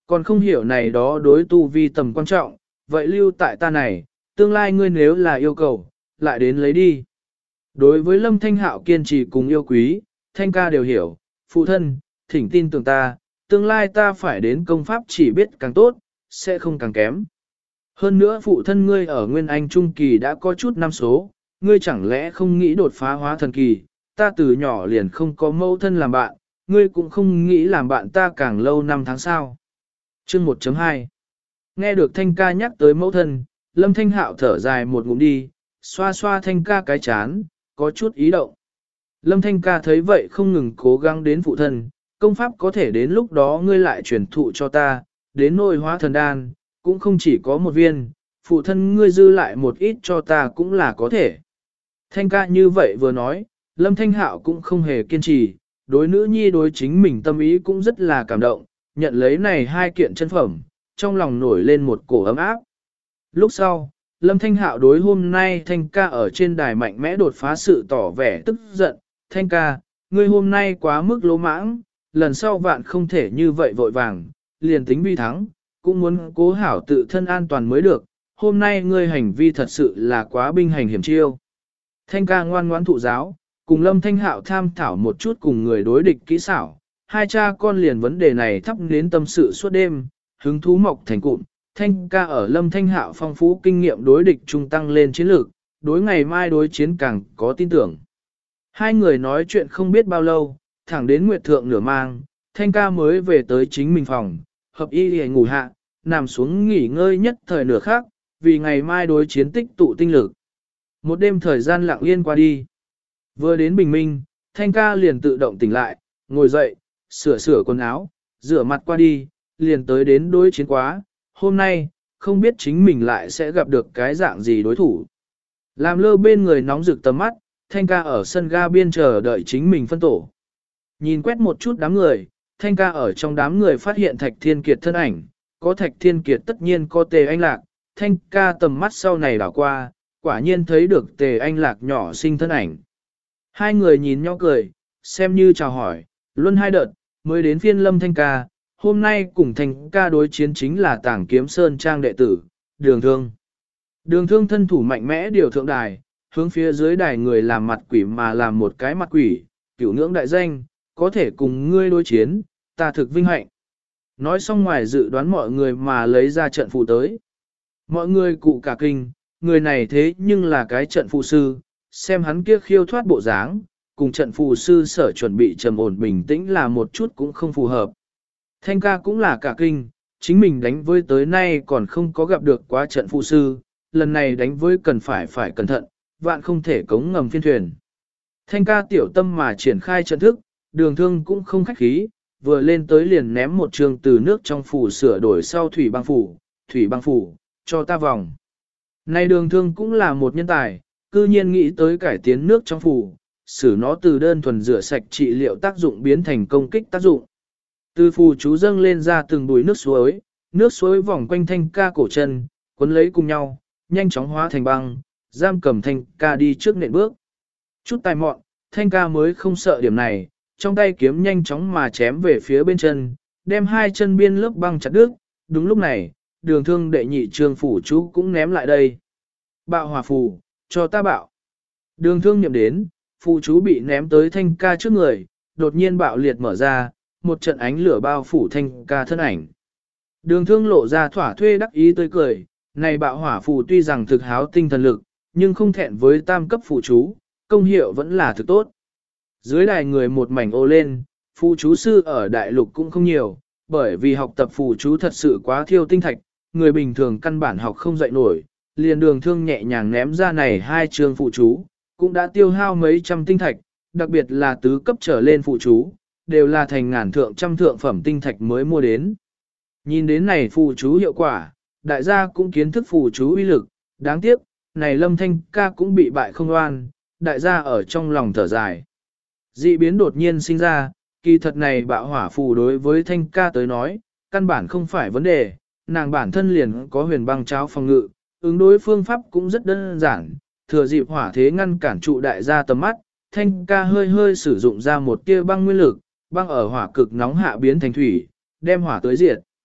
Còn không hiểu này đó đối tu vi tầm quan trọng, vậy lưu tại ta này, tương lai ngươi nếu là yêu cầu, lại đến lấy đi. Đối với Lâm Thanh Hạo kiên trì cùng yêu quý, Thanh ca đều hiểu, phụ thân, thỉnh tin tưởng ta, tương lai ta phải đến công pháp chỉ biết càng tốt, sẽ không càng kém. Hơn nữa phụ thân ngươi ở Nguyên Anh Trung Kỳ đã có chút năm số, ngươi chẳng lẽ không nghĩ đột phá hóa thần kỳ, ta từ nhỏ liền không có mẫu thân làm bạn, ngươi cũng không nghĩ làm bạn ta càng lâu năm tháng sau. Chương 1.2 Nghe được Thanh ca nhắc tới mẫu thân, Lâm Thanh Hạo thở dài một ngụm đi, xoa xoa Thanh ca cái chán, có chút ý động. Lâm Thanh ca thấy vậy không ngừng cố gắng đến phụ thân, công pháp có thể đến lúc đó ngươi lại truyền thụ cho ta, đến nôi hóa thần đan, cũng không chỉ có một viên, phụ thân ngươi dư lại một ít cho ta cũng là có thể. Thanh ca như vậy vừa nói, Lâm Thanh Hạo cũng không hề kiên trì, đối nữ nhi đối chính mình tâm ý cũng rất là cảm động, nhận lấy này hai kiện chân phẩm, trong lòng nổi lên một cổ ấm áp. Lúc sau, Lâm Thanh Hạo đối hôm nay Thanh ca ở trên đài mạnh mẽ đột phá sự tỏ vẻ tức giận, Thanh ca, ngươi hôm nay quá mức lỗ mãng, lần sau vạn không thể như vậy vội vàng, liền tính vi thắng, cũng muốn cố hảo tự thân an toàn mới được, hôm nay ngươi hành vi thật sự là quá binh hành hiểm chiêu. Thanh ca ngoan ngoãn thụ giáo, cùng Lâm Thanh Hạo tham thảo một chút cùng người đối địch kỹ xảo, hai cha con liền vấn đề này thắp đến tâm sự suốt đêm, hứng thú mọc thành cụm. Thanh ca ở Lâm Thanh Hạo phong phú kinh nghiệm đối địch trung tăng lên chiến lược, đối ngày mai đối chiến càng có tin tưởng. Hai người nói chuyện không biết bao lâu, thẳng đến nguyệt thượng nửa mang, Thanh ca mới về tới chính mình phòng, hợp y để ngủ hạ, nằm xuống nghỉ ngơi nhất thời nửa khác, vì ngày mai đối chiến tích tụ tinh lực. Một đêm thời gian lặng yên qua đi. Vừa đến bình minh, Thanh ca liền tự động tỉnh lại, ngồi dậy, sửa quần áo, rửa mặt qua đi, liền tới đến đối chiến quá. Hôm nay, không biết chính mình lại sẽ gặp được cái dạng gì đối thủ. Làm lơ bên người nóng rực tầm mắt, Thanh ca ở sân ga biên chờ đợi chính mình phân tổ. Nhìn quét một chút đám người, Thanh ca ở trong đám người phát hiện Thạch Thiên Kiệt thân ảnh, có Thạch Thiên Kiệt tất nhiên có Tề Anh Lạc, Thanh ca tầm mắt sau này đảo qua, quả nhiên thấy được Tề Anh Lạc nhỏ xinh thân ảnh. Hai người nhìn nhau cười, xem như chào hỏi, luôn hai đợt, mới đến phiên Lâm Thanh ca, hôm nay cùng Thanh ca đối chiến chính là Tảng Kiếm Sơn Trang đệ tử, Đường Thương. Đường Thương thân thủ mạnh mẽ điều thượng đài, hướng phía dưới đài người làm mặt quỷ mà làm một cái mặt quỷ, cửu ngưỡng đại danh, có thể cùng ngươi đối chiến, ta thực vinh hạnh. Nói xong ngoài dự đoán mọi người mà lấy ra trận phù tới. Mọi người cụ cả kinh, người này thế nhưng là cái trận phù sư, xem hắn kia khiêu thoát bộ dáng, cùng trận phù sư sở chuẩn bị trầm ổn bình tĩnh là một chút cũng không phù hợp. Thanh ca cũng là cả kinh, chính mình đánh với tới nay còn không có gặp được quá trận phù sư, lần này đánh với cần phải cẩn thận, vạn không thể cống ngầm phiên thuyền. Thanh ca tiểu tâm mà triển khai trận thức, Đường Thương cũng không khách khí, vừa lên tới liền ném một trường từ nước trong phủ sửa đổi sau thủy băng phủ, cho ta vòng. Này Đường Thương cũng là một nhân tài, cư nhiên nghĩ tới cải tiến nước trong phủ, xử nó từ đơn thuần rửa sạch trị liệu tác dụng biến thành công kích tác dụng. Từ phù chú dâng lên ra từng bùi nước suối vòng quanh Thanh ca cổ chân, cuốn lấy cùng nhau, nhanh chóng hóa thành băng, giam cầm Thanh ca đi trước nện bước. Chút tài mọn, Thanh ca mới không sợ điểm này, trong tay kiếm nhanh chóng mà chém về phía bên chân, đem hai chân biên lớp băng chặt đứt. Đúng lúc này, Đường Thương đệ nhị trường phủ chú cũng ném lại đây. Bạo hỏa phù, cho ta bạo. Đường Thương niệm đến, phù chú bị ném tới Thanh ca trước người, đột nhiên bạo liệt mở ra, một trận ánh lửa bao phủ Thanh ca thân ảnh. Đường Thương lộ ra thỏa thuê đắc ý tươi cười, này bạo hỏa phù tuy rằng thực háo tinh thần lực, nhưng không thẹn với tam cấp phù chú, công hiệu vẫn là thực tốt. Dưới đài người một mảnh ô lên, phù chú sư ở đại lục cũng không nhiều, bởi vì học tập phù chú thật sự quá thiêu tinh thạch, người bình thường căn bản học không dậy nổi, liền Đường Thương nhẹ nhàng ném ra này hai chương phù chú, cũng đã tiêu hao mấy trăm tinh thạch, đặc biệt là tứ cấp trở lên phù chú, đều là thành ngàn thượng trăm thượng phẩm tinh thạch mới mua đến. Nhìn đến này phù chú hiệu quả, đại gia cũng kiến thức phù chú uy lực, đáng tiếc, này Lâm Thanh ca cũng bị bại không oan, đại gia ở trong lòng thở dài. Dị biến đột nhiên sinh ra, kỳ thật này bạo hỏa phù đối với Thanh ca tới nói, căn bản không phải vấn đề, nàng bản thân liền có huyền băng cháo phòng ngự, ứng đối phương pháp cũng rất đơn giản, thừa dịp hỏa thế ngăn cản trụ đại gia tầm mắt, Thanh ca hơi sử dụng ra một tia băng nguyên lực, băng ở hỏa cực nóng hạ biến thành thủy, đem hỏa tới diệt.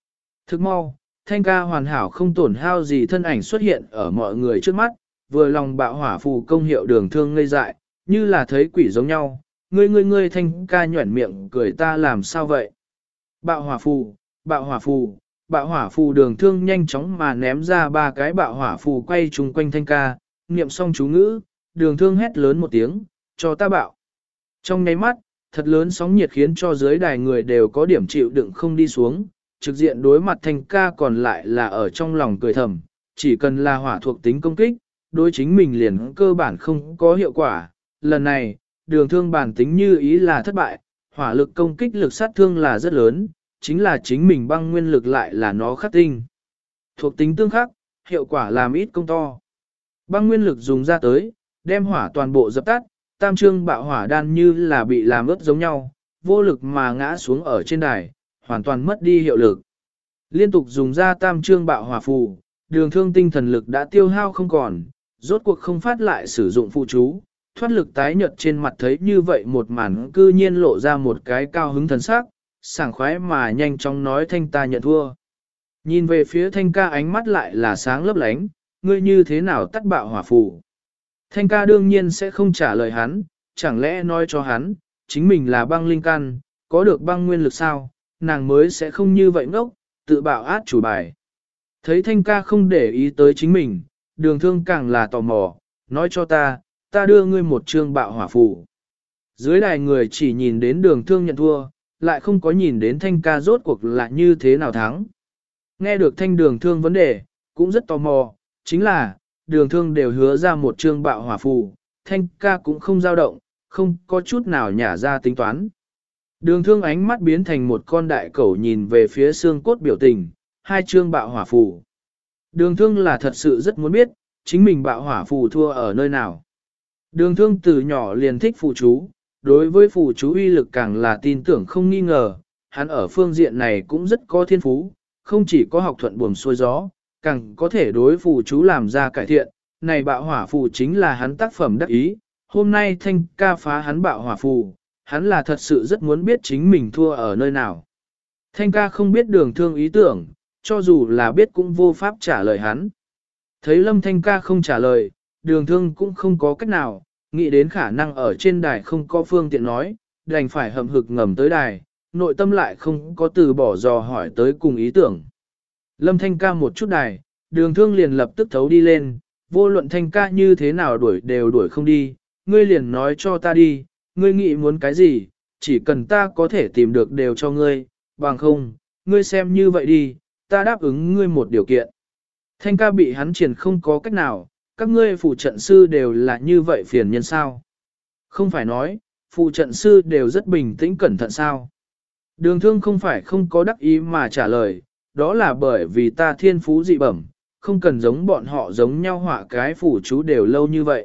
Thức mau, thanh ca hoàn hảo không tổn hao gì thân ảnh xuất hiện ở mọi người trước mắt, vừa lòng bạo hỏa phù công hiệu đường thương ngây dại, như là thấy quỷ giống nhau. Ngươi thanh ca nhuẩn miệng cười ta làm sao vậy? Bạo hỏa phù, bạo hỏa phù, bạo hỏa phù đường thương nhanh chóng mà ném ra 3 cái bạo hỏa phù quay chung quanh thanh ca, niệm xong chú ngữ, đường thương hét lớn một tiếng, cho ta bạo. Trong nháy mắt, thật lớn sóng nhiệt khiến cho dưới đài người đều có điểm chịu đựng không đi xuống, trực diện đối mặt thanh ca còn lại là ở trong lòng cười thầm, chỉ cần là hỏa thuộc tính công kích, đối chính mình liền cơ bản không có hiệu quả. Lần này, đường thương bản tính như ý là thất bại, hỏa lực công kích lực sát thương là rất lớn, chính là chính mình băng nguyên lực lại là nó khắc tinh. Thuộc tính tương khắc, hiệu quả làm ít công to. Băng nguyên lực dùng ra tới, đem hỏa toàn bộ dập tắt, tam trương bạo hỏa đan như là bị làm ướt giống nhau, vô lực mà ngã xuống ở trên đài, hoàn toàn mất đi hiệu lực. Liên tục dùng ra tam trương bạo hỏa phù, đường thương tinh thần lực đã tiêu hao không còn, rốt cuộc không phát lại sử dụng phụ chú, thoát lực tái nhợt trên mặt thấy như vậy một màn cư nhiên lộ ra một cái cao hứng thần sắc, sảng khoái mà nhanh chóng nói thanh ta nhận thua. Nhìn về phía thanh ca ánh mắt lại là sáng lấp lánh, ngươi như thế nào tắt bạo hỏa phù. Thanh ca đương nhiên sẽ không trả lời hắn, chẳng lẽ nói cho hắn, chính mình là băng linh căn, có được băng nguyên lực sao, nàng mới sẽ không như vậy ngốc, tự bạo át chủ bài. Thấy thanh ca không để ý tới chính mình, đường thương càng là tò mò, nói cho ta đưa ngươi một trương bạo hỏa phù. Dưới đài người chỉ nhìn đến đường thương nhận thua, lại không có nhìn đến thanh ca rốt cuộc là như thế nào thắng. Nghe được thanh đường thương vấn đề, cũng rất tò mò, chính là, đường thương đều hứa ra một trương bạo hỏa phù, thanh ca cũng không dao động, không có chút nào nhả ra tính toán. Đường thương ánh mắt biến thành một con đại cẩu nhìn về phía xương cốt biểu tình, 2 trương bạo hỏa phù. Đường thương là thật sự rất muốn biết, chính mình bạo hỏa phù thua ở nơi nào. Đường thương từ nhỏ liền thích phù chú, đối với phù chú uy lực càng là tin tưởng không nghi ngờ, hắn ở phương diện này cũng rất có thiên phú, không chỉ có học thuận buồm xuôi gió, càng có thể đối phù chú làm ra cải thiện, này bạo hỏa phù chính là hắn tác phẩm đắc ý, hôm nay thanh ca phá hắn bạo hỏa phù, hắn là thật sự rất muốn biết chính mình thua ở nơi nào. Thanh ca không biết đường thương ý tưởng, cho dù là biết cũng vô pháp trả lời hắn. Thấy Lâm Thanh ca không trả lời, đường thương cũng không có cách nào, nghĩ đến khả năng ở trên đài không có phương tiện nói, đành phải hậm hực ngầm tới đài, nội tâm lại không có từ bỏ dò hỏi tới cùng ý tưởng. Lâm Thanh ca một chút đài, đường thương liền lập tức thấu đi lên, vô luận Thanh ca như thế nào đuổi đều đuổi không đi, ngươi liền nói cho ta đi, ngươi nghĩ muốn cái gì, chỉ cần ta có thể tìm được đều cho ngươi, bằng không, ngươi xem như vậy đi, ta đáp ứng ngươi một điều kiện. Thanh ca bị hắn triển không có cách nào, các ngươi phụ trận sư đều là như vậy phiền nhân sao. Không phải nói, phụ trận sư đều rất bình tĩnh cẩn thận sao. Đường thương không phải không có đắc ý mà trả lời, đó là bởi vì ta thiên phú dị bẩm, không cần giống bọn họ giống nhau họa cái phủ chú đều lâu như vậy.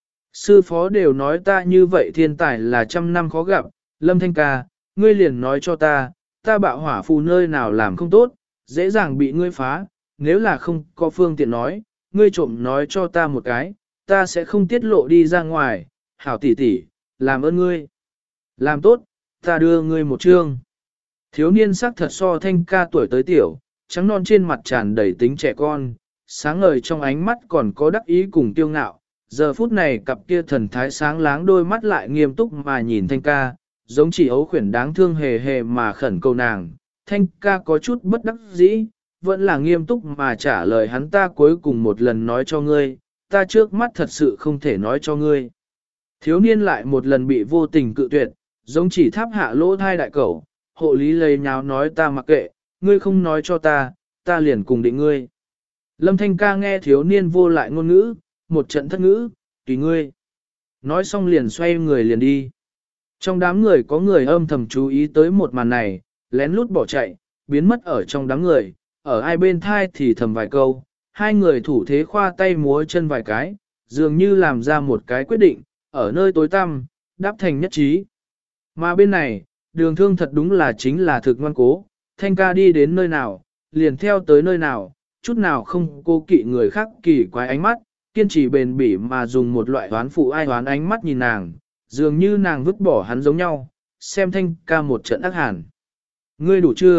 Sư phó đều nói ta như vậy thiên tài là 100 năm khó gặp, Lâm Thanh ca, ngươi liền nói cho ta bạo hỏa phù nơi nào làm không tốt, dễ dàng bị ngươi phá, nếu là không có phương tiện nói, ngươi trộm nói cho ta một cái, ta sẽ không tiết lộ đi ra ngoài, hảo tỷ tỷ, làm ơn ngươi. Làm tốt, ta đưa ngươi một chương. Thiếu niên sắc thật so Thanh ca tuổi tới tiểu, trắng non trên mặt tràn đầy tính trẻ con, sáng ngời trong ánh mắt còn có đắc ý cùng tiêu ngạo. Giờ phút này cặp kia thần thái sáng láng đôi mắt lại nghiêm túc mà nhìn Thanh ca, giống chỉ ấu khuyển đáng thương hề hề mà khẩn cầu nàng. Thanh ca có chút bất đắc dĩ, vẫn là nghiêm túc mà trả lời hắn ta cuối cùng một lần nói cho ngươi, ta trước mắt thật sự không thể nói cho ngươi. Thiếu niên lại một lần bị vô tình cự tuyệt, giống chỉ tháp hạ lỗ thai đại cẩu, hộ lý lây nháo nói ta mặc kệ, ngươi không nói cho ta liền cùng định ngươi. Lâm Thanh ca nghe thiếu niên vô lại ngôn ngữ, một trận thất ngữ, tùy ngươi. Nói xong liền xoay người liền đi. Trong đám người có người âm thầm chú ý tới một màn này, lén lút bỏ chạy, biến mất ở trong đám người, ở hai bên thai thì thầm vài câu, hai người thủ thế khoa tay múa chân vài cái, dường như làm ra một cái quyết định, ở nơi tối tăm, đáp thành nhất trí. Mà bên này, đường thương thật đúng là chính là thực ngoan cố, Thanh ca đi đến nơi nào, liền theo tới nơi nào, chút nào không cô kỵ người khác kỳ quái ánh mắt, kiên trì bền bỉ mà dùng một loại đoán phụ ai đoán ánh mắt nhìn nàng, dường như nàng vứt bỏ hắn giống nhau, xem Thanh ca một trận ác hàn. Ngươi đủ chưa,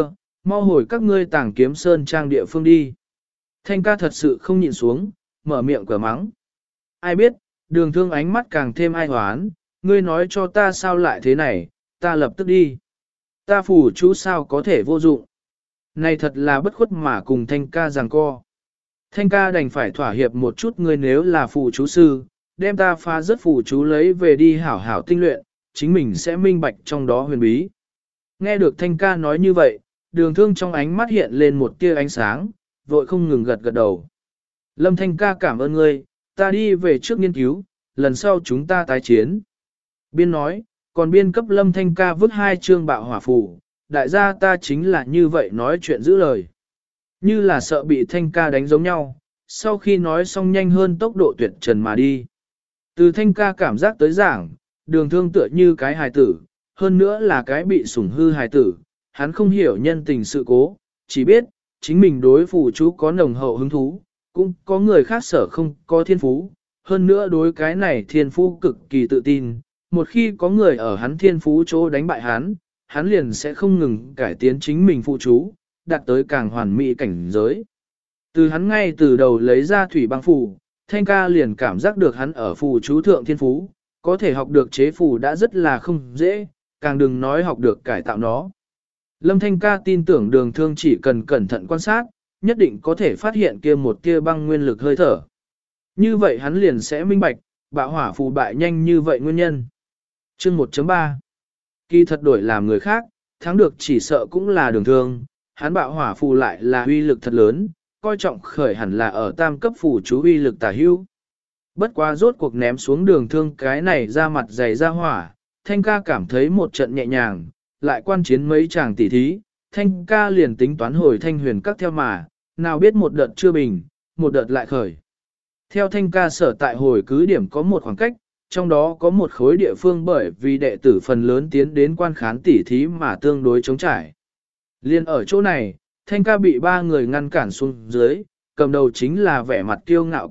mau hồi các ngươi tàng kiếm sơn trang địa phương đi. Thanh ca thật sự không nhịn xuống, mở miệng cửa mắng. Ai biết, đường thương ánh mắt càng thêm ai hoán, ngươi nói cho ta sao lại thế này, ta lập tức đi. Ta phù chú sao có thể vô dụng. Này thật là bất khuất mà cùng thanh ca giằng co. Thanh ca đành phải thỏa hiệp một chút, ngươi nếu là phù chú sư, đem ta phá rất phù chú lấy về đi hảo hảo tinh luyện, chính mình sẽ minh bạch trong đó huyền bí. Nghe được thanh ca nói như vậy, đường thương trong ánh mắt hiện lên một tia ánh sáng, vội không ngừng gật gật đầu. Lâm thanh ca cảm ơn ngươi, ta đi về trước nghiên cứu, lần sau chúng ta tái chiến. Biên nói, còn biên cấp lâm thanh ca vứt 2 chương bạo hỏa phù, đại gia ta chính là như vậy nói chuyện giữ lời. Như là sợ bị thanh ca đánh giống nhau, sau khi nói xong nhanh hơn tốc độ tuyệt trần mà đi. Từ thanh ca cảm giác tới giảng, đường thương tựa như cái hài tử, hơn nữa là cái bị sủng hư hài tử, hắn không hiểu nhân tình sự cố, chỉ biết, chính mình đối phù chú có nồng hậu hứng thú, cũng có người khác sở không có thiên phú, hơn nữa đối cái này thiên phú cực kỳ tự tin, một khi có người ở hắn thiên phú chỗ đánh bại hắn liền sẽ không ngừng cải tiến chính mình phù chú, đạt tới càng hoàn mỹ cảnh giới. Từ hắn ngay từ đầu lấy ra thủy băng phù, thanh ca liền cảm giác được hắn ở phù chú thượng thiên phú, có thể học được chế phù đã rất là không dễ, càng đừng nói học được cải tạo nó. Lâm thanh ca tin tưởng đường thương chỉ cần cẩn thận quan sát, nhất định có thể phát hiện kia một tia băng nguyên lực hơi thở. Như vậy hắn liền sẽ minh bạch, bạo hỏa phù bại nhanh như vậy nguyên nhân. Chương 1.3 Kỳ thật đổi làm người khác, thắng được chỉ sợ cũng là đường thương, hắn bạo hỏa phù lại là uy lực thật lớn, coi trọng khởi hẳn là ở tam cấp phù chú uy lực tả hữu. Bất quá rốt cuộc ném xuống đường thương cái này ra mặt dày ra hỏa, thanh ca cảm thấy một trận nhẹ nhàng, lại quan chiến mấy chàng tỉ thí, thanh ca liền tính toán hồi thanh huyền các theo mà, nào biết một đợt chưa bình, một đợt lại khởi. Theo thanh ca sở tại hồi cứ điểm có một khoảng cách, trong đó có một khối địa phương bởi vì đệ tử phần lớn tiến đến quan khán tỉ thí mà tương đối chống trải. Liên ở chỗ này, thanh ca bị 3 người ngăn cản xuống dưới, cầm đầu chính là vẻ mặt kiêu ngạo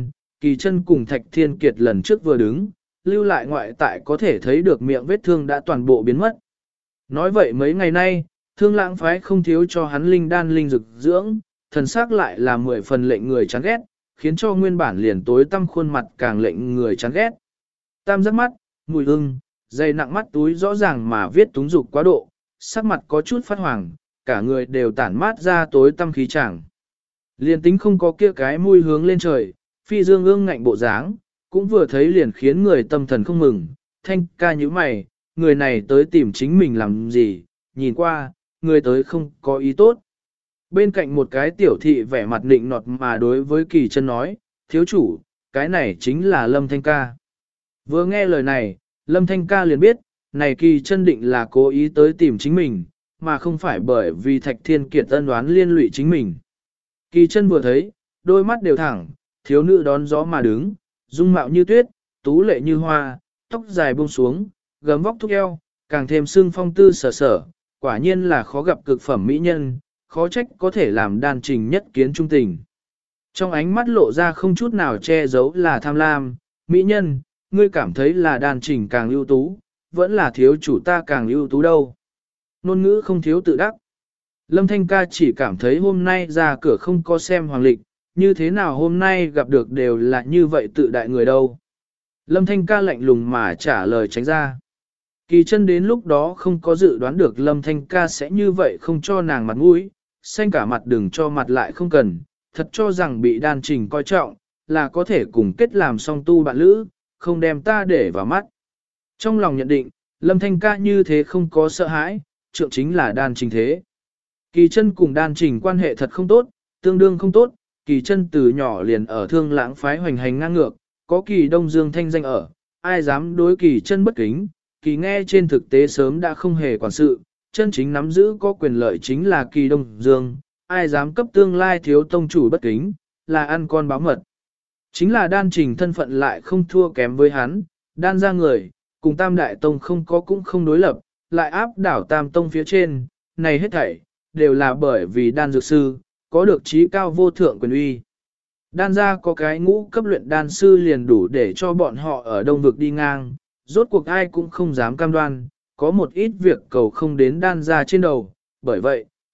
Kỳ chân cùng Thạch Thiên Kiệt lần trước vừa đứng, lưu lại ngoại tại có thể thấy được miệng vết thương đã toàn bộ biến mất. Nói vậy mấy ngày nay, Thương Lãng phái không thiếu cho hắn linh đan linh dược dưỡng, thần sắc lại là 10 phần lệnh người chán ghét, khiến cho nguyên bản liền tối tăm khuôn mặt càng lệnh người chán ghét. Tam giác mắt, mùi hương, dày nặng mắt túi rõ ràng mà viết túng dục quá độ, sắc mặt có chút phát hoàng, cả người đều tản mát ra tối tăm khí chàng. Liền tính không có kia cái mùi hướng lên trời, phi dương ương ngạnh bộ dáng, cũng vừa thấy liền khiến người tâm thần không mừng, thanh ca như mày, người này tới tìm chính mình làm gì, nhìn qua, người tới không có ý tốt. Bên cạnh một cái tiểu thị vẻ mặt nịnh nọt mà đối với Kỳ chân nói, thiếu chủ, cái này chính là Lâm Thanh ca. Vừa nghe lời này, Lâm Thanh ca liền biết, này Kỳ chân định là cố ý tới tìm chính mình, mà không phải bởi vì Thạch Thiên Kiệt ân đoán liên lụy chính mình. Kỳ chân vừa thấy, đôi mắt đều thẳng, thiếu nữ đón gió mà đứng, dung mạo như tuyết, tú lệ như hoa, tóc dài buông xuống, gấm vóc thúc eo, càng thêm xương phong tư sở sở, quả nhiên là khó gặp cực phẩm mỹ nhân, khó trách có thể làm đan trình nhất kiến trung tình. Trong ánh mắt lộ ra không chút nào che giấu là tham lam, mỹ nhân, ngươi cảm thấy là đan trình càng ưu tú, vẫn là thiếu chủ ta càng ưu tú đâu. Nôn ngữ không thiếu tự đắc. Lâm Thanh ca chỉ cảm thấy hôm nay ra cửa không có xem hoàng lịch, như thế nào hôm nay gặp được đều là như vậy tự đại người đâu. Lâm Thanh ca lạnh lùng mà trả lời tránh ra. Kỳ chân đến lúc đó không có dự đoán được Lâm Thanh ca sẽ như vậy không cho nàng mặt mũi, xanh cả mặt đừng cho mặt lại không cần, thật cho rằng bị đan trình coi trọng, là có thể cùng kết làm song tu bạn lữ, không đem ta để vào mắt. Trong lòng nhận định, Lâm Thanh ca như thế không có sợ hãi, trượng chính là đan trình thế. Kỳ chân cùng đan trình quan hệ thật không tốt, tương đương không tốt, Kỳ chân từ nhỏ liền ở Thương Lãng phái hoành hành ngang ngược, có Kỳ Đông Dương thanh danh ở, ai dám đối Kỳ chân bất kính, Kỳ nghe trên thực tế sớm đã không hề quản sự, chân chính nắm giữ có quyền lợi chính là Kỳ Đông Dương, ai dám cấp tương lai thiếu tông chủ bất kính, là ăn con báo mật. Chính là đan trình thân phận lại không thua kém với hắn, đan ra người, cùng tam đại tông không có cũng không đối lập, lại áp đảo tam tông phía trên, này hết thảy, đều là bởi vì đan dược sư, có được trí cao vô thượng quyền uy. Đan gia có cái ngũ cấp luyện đan sư liền đủ để cho bọn họ ở đông vực đi ngang, rốt cuộc ai cũng không dám cam đoan, có một ít việc cầu không đến đan gia trên đầu, bởi vậy,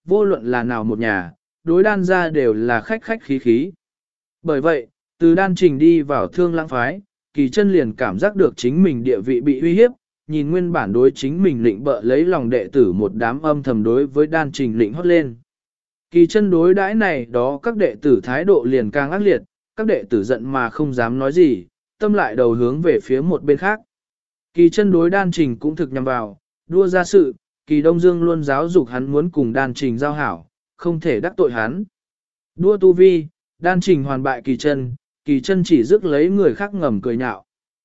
vô luận là nào một nhà, đối đan gia đều là khách khách khí khí. Bởi vậy, từ đan trình đi vào thương lãng phái, kỳ chân liền cảm giác được chính mình địa vị bị uy hiếp, nhìn nguyên bản đối chính mình lĩnh bợ lấy lòng đệ tử một đám âm thầm đối với đan trình lĩnh hót lên. Kỳ chân đối đãi này đó các đệ tử thái độ liền càng ác liệt, các đệ tử giận mà không dám nói gì, tâm lại đầu hướng về phía một bên khác. Kỳ chân đối đan trình cũng thực nhằm vào, đua ra sự, kỳ Đông Dương luôn giáo dục hắn muốn cùng đan trình giao hảo, không thể đắc tội hắn. Đua tu vi, đan trình hoàn bại kỳ chân chỉ rước lấy người khác ngầm cười nhạo.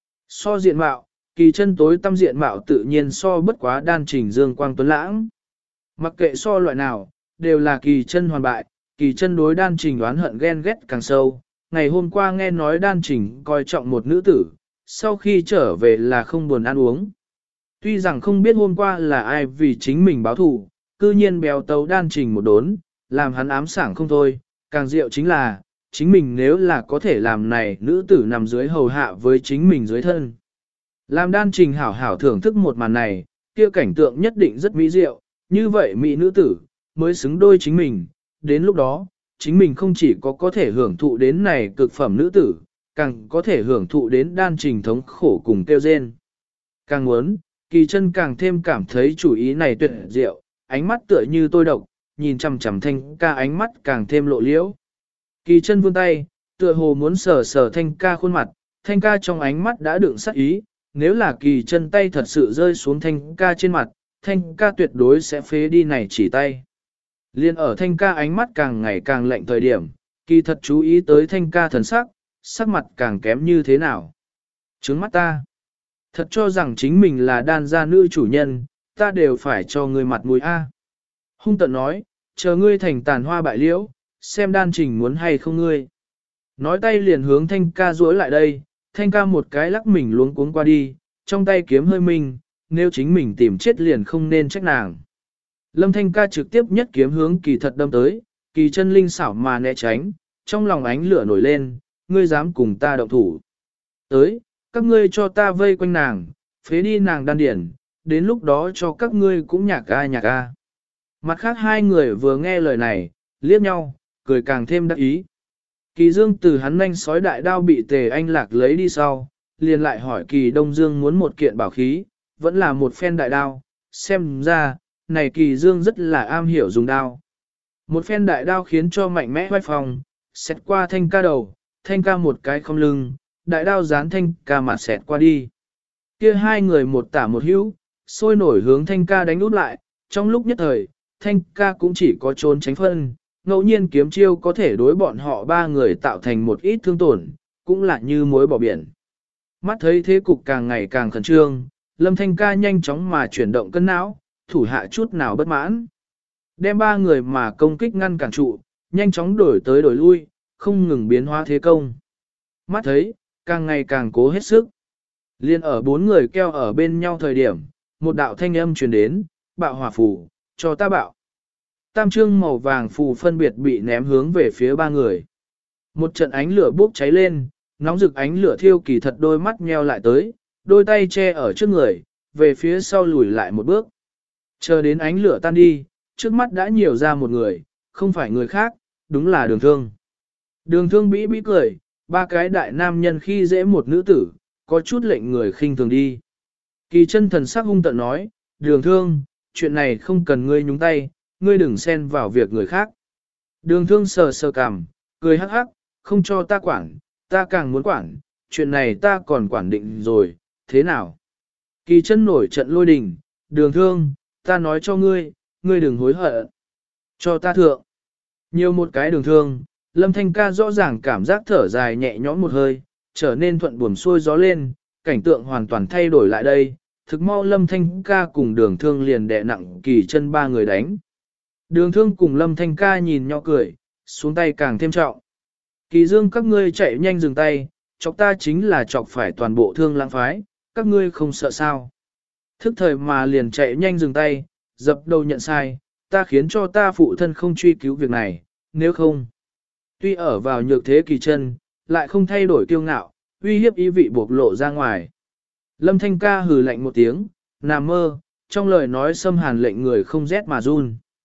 So diện mạo, kỳ chân tối tâm diện mạo tự nhiên so bất quá đan trình dương quang tuấn lãng. Mặc kệ so loại nào, đều là kỳ chân hoàn bại, kỳ chân đối đan trình đoán hận ghen ghét càng sâu. Ngày hôm qua nghe nói đan trình coi trọng một nữ tử, sau khi trở về là không buồn ăn uống. Tuy rằng không biết hôm qua là ai vì chính mình báo thù, cư nhiên béo tấu đan trình một đốn, làm hắn ám sảng không thôi, càng diệu chính là, chính mình nếu là có thể làm này nữ tử nằm dưới hầu hạ với chính mình dưới thân. Làm đan trình hảo hảo thưởng thức một màn này, kia cảnh tượng nhất định rất mỹ diệu, như vậy mỹ nữ tử, mới xứng đôi chính mình, đến lúc đó, chính mình không chỉ có thể hưởng thụ đến này cực phẩm nữ tử, càng có thể hưởng thụ đến đan trình thống khổ cùng tiêu rên. Càng muốn, kỳ chân càng thêm cảm thấy chủ ý này tuyệt diệu, ánh mắt tựa như tôi độc, nhìn chằm chằm thanh ca ánh mắt càng thêm lộ liễu. Kỳ chân vươn tay, tựa hồ muốn sờ sờ thanh ca khuôn mặt, thanh ca trong ánh mắt đã đựng sắc ý, nếu là kỳ chân tay thật sự rơi xuống thanh ca trên mặt, thanh ca tuyệt đối sẽ phế đi này chỉ tay. Liên ở thanh ca ánh mắt càng ngày càng lạnh thời điểm, kỳ thật chú ý tới thanh ca thần sắc, sắc mặt càng kém như thế nào. Trướng mắt ta. Thật cho rằng chính mình là đan gia nữ chủ nhân, ta đều phải cho ngươi mặt mũi a. Hung tận nói, chờ ngươi thành tàn hoa bại liễu, xem đan trình muốn hay không ngươi. Nói tay liền hướng thanh ca duỗi lại đây, thanh ca một cái lắc mình luống cuống qua đi, trong tay kiếm hơi minh, nếu chính mình tìm chết liền không nên trách nàng. Lâm thanh ca trực tiếp nhất kiếm hướng kỳ thật đâm tới, kỳ chân linh xảo mà né tránh, trong lòng ánh lửa nổi lên, ngươi dám cùng ta động thủ. Tới, các ngươi cho ta vây quanh nàng, phế đi nàng đan điển, đến lúc đó cho các ngươi cũng nhạc a. Mặt khác hai người vừa nghe lời này, liếc nhau, cười càng thêm đắc ý. Kỳ Dương từ hắn nhanh sói đại đao bị Tề Anh Lạc lấy đi sau, liền lại hỏi Kỳ Đông Dương muốn một kiện bảo khí, vẫn là một phen đại đao, xem ra, này Kỳ Dương rất là am hiểu dùng đao. Một phen đại đao khiến cho mạnh mẽ hoài phòng, xẹt qua thanh ca đầu, thanh ca một cái không lưng, đại đao dán thanh ca mà xẹt qua đi. Kia hai người một tả một hữu, sôi nổi hướng thanh ca đánh út lại, trong lúc nhất thời, thanh ca cũng chỉ có trốn tránh phân, ngẫu nhiên kiếm chiêu có thể đối bọn họ ba người tạo thành một ít thương tổn, cũng là như muối bỏ biển. Mắt thấy thế cục càng ngày càng khẩn trương, Lâm Thanh ca nhanh chóng mà chuyển động cân não, thủ hạ chút nào bất mãn. Đem ba người mà công kích ngăn cản trụ, nhanh chóng đổi tới đổi lui, không ngừng biến hóa thế công. Mắt thấy, càng ngày càng cố hết sức. Liên ở bốn người keo ở bên nhau thời điểm, một đạo thanh âm truyền đến, bạo hỏa phù, cho ta bạo. Tam trương màu vàng phù phân biệt bị ném hướng về phía ba người. Một trận ánh lửa bốc cháy lên, nóng rực ánh lửa thiêu kỳ thật đôi mắt nheo lại tới, đôi tay che ở trước người, về phía sau lùi lại một bước. Chờ đến ánh lửa tan đi, trước mắt đã nhiều ra một người, không phải người khác, đúng là Đường Thương. Đường Thương bĩ bĩ cười, ba cái đại nam nhân khi dễ một nữ tử, có chút lệnh người khinh thường đi. Kỳ chân thần sắc hung tợn nói, Đường Thương, chuyện này không cần ngươi nhúng tay, ngươi đừng xen vào việc người khác. Đường Thương sờ sờ cằm, cười hắc hắc, không cho ta quản, ta càng muốn quản, chuyện này ta còn quản định rồi, thế nào? Kỳ chân nổi trận lôi đình, Đường Thương, ta nói cho ngươi, ngươi đừng hối hận. Cho ta thượng. Nhiều một cái Đường Thương, Lâm Thanh ca rõ ràng cảm giác thở dài nhẹ nhõm một hơi, trở nên thuận buồm xuôi gió lên, cảnh tượng hoàn toàn thay đổi lại đây. Thực mau Lâm Thanh ca cùng Đường Thương liền đè nặng kỳ chân ba người đánh. Đường Thương cùng Lâm Thanh ca nhìn nhau cười, xuống tay càng thêm trọng. Kỳ Dương các ngươi chạy nhanh dừng tay, chọc ta chính là chọc phải toàn bộ Thương Lãng phái, các ngươi không sợ sao. Thức thời mà liền chạy nhanh dừng tay, dập đầu nhận sai, ta khiến cho ta phụ thân không truy cứu việc này, nếu không. Tuy ở vào nhược thế kỳ chân, lại không thay đổi kiêu ngạo, uy hiếp ý vị buộc lộ ra ngoài. Lâm Thanh ca hừ lạnh một tiếng, nằm mơ, trong lời nói xâm hàn lệnh người không rét mà run.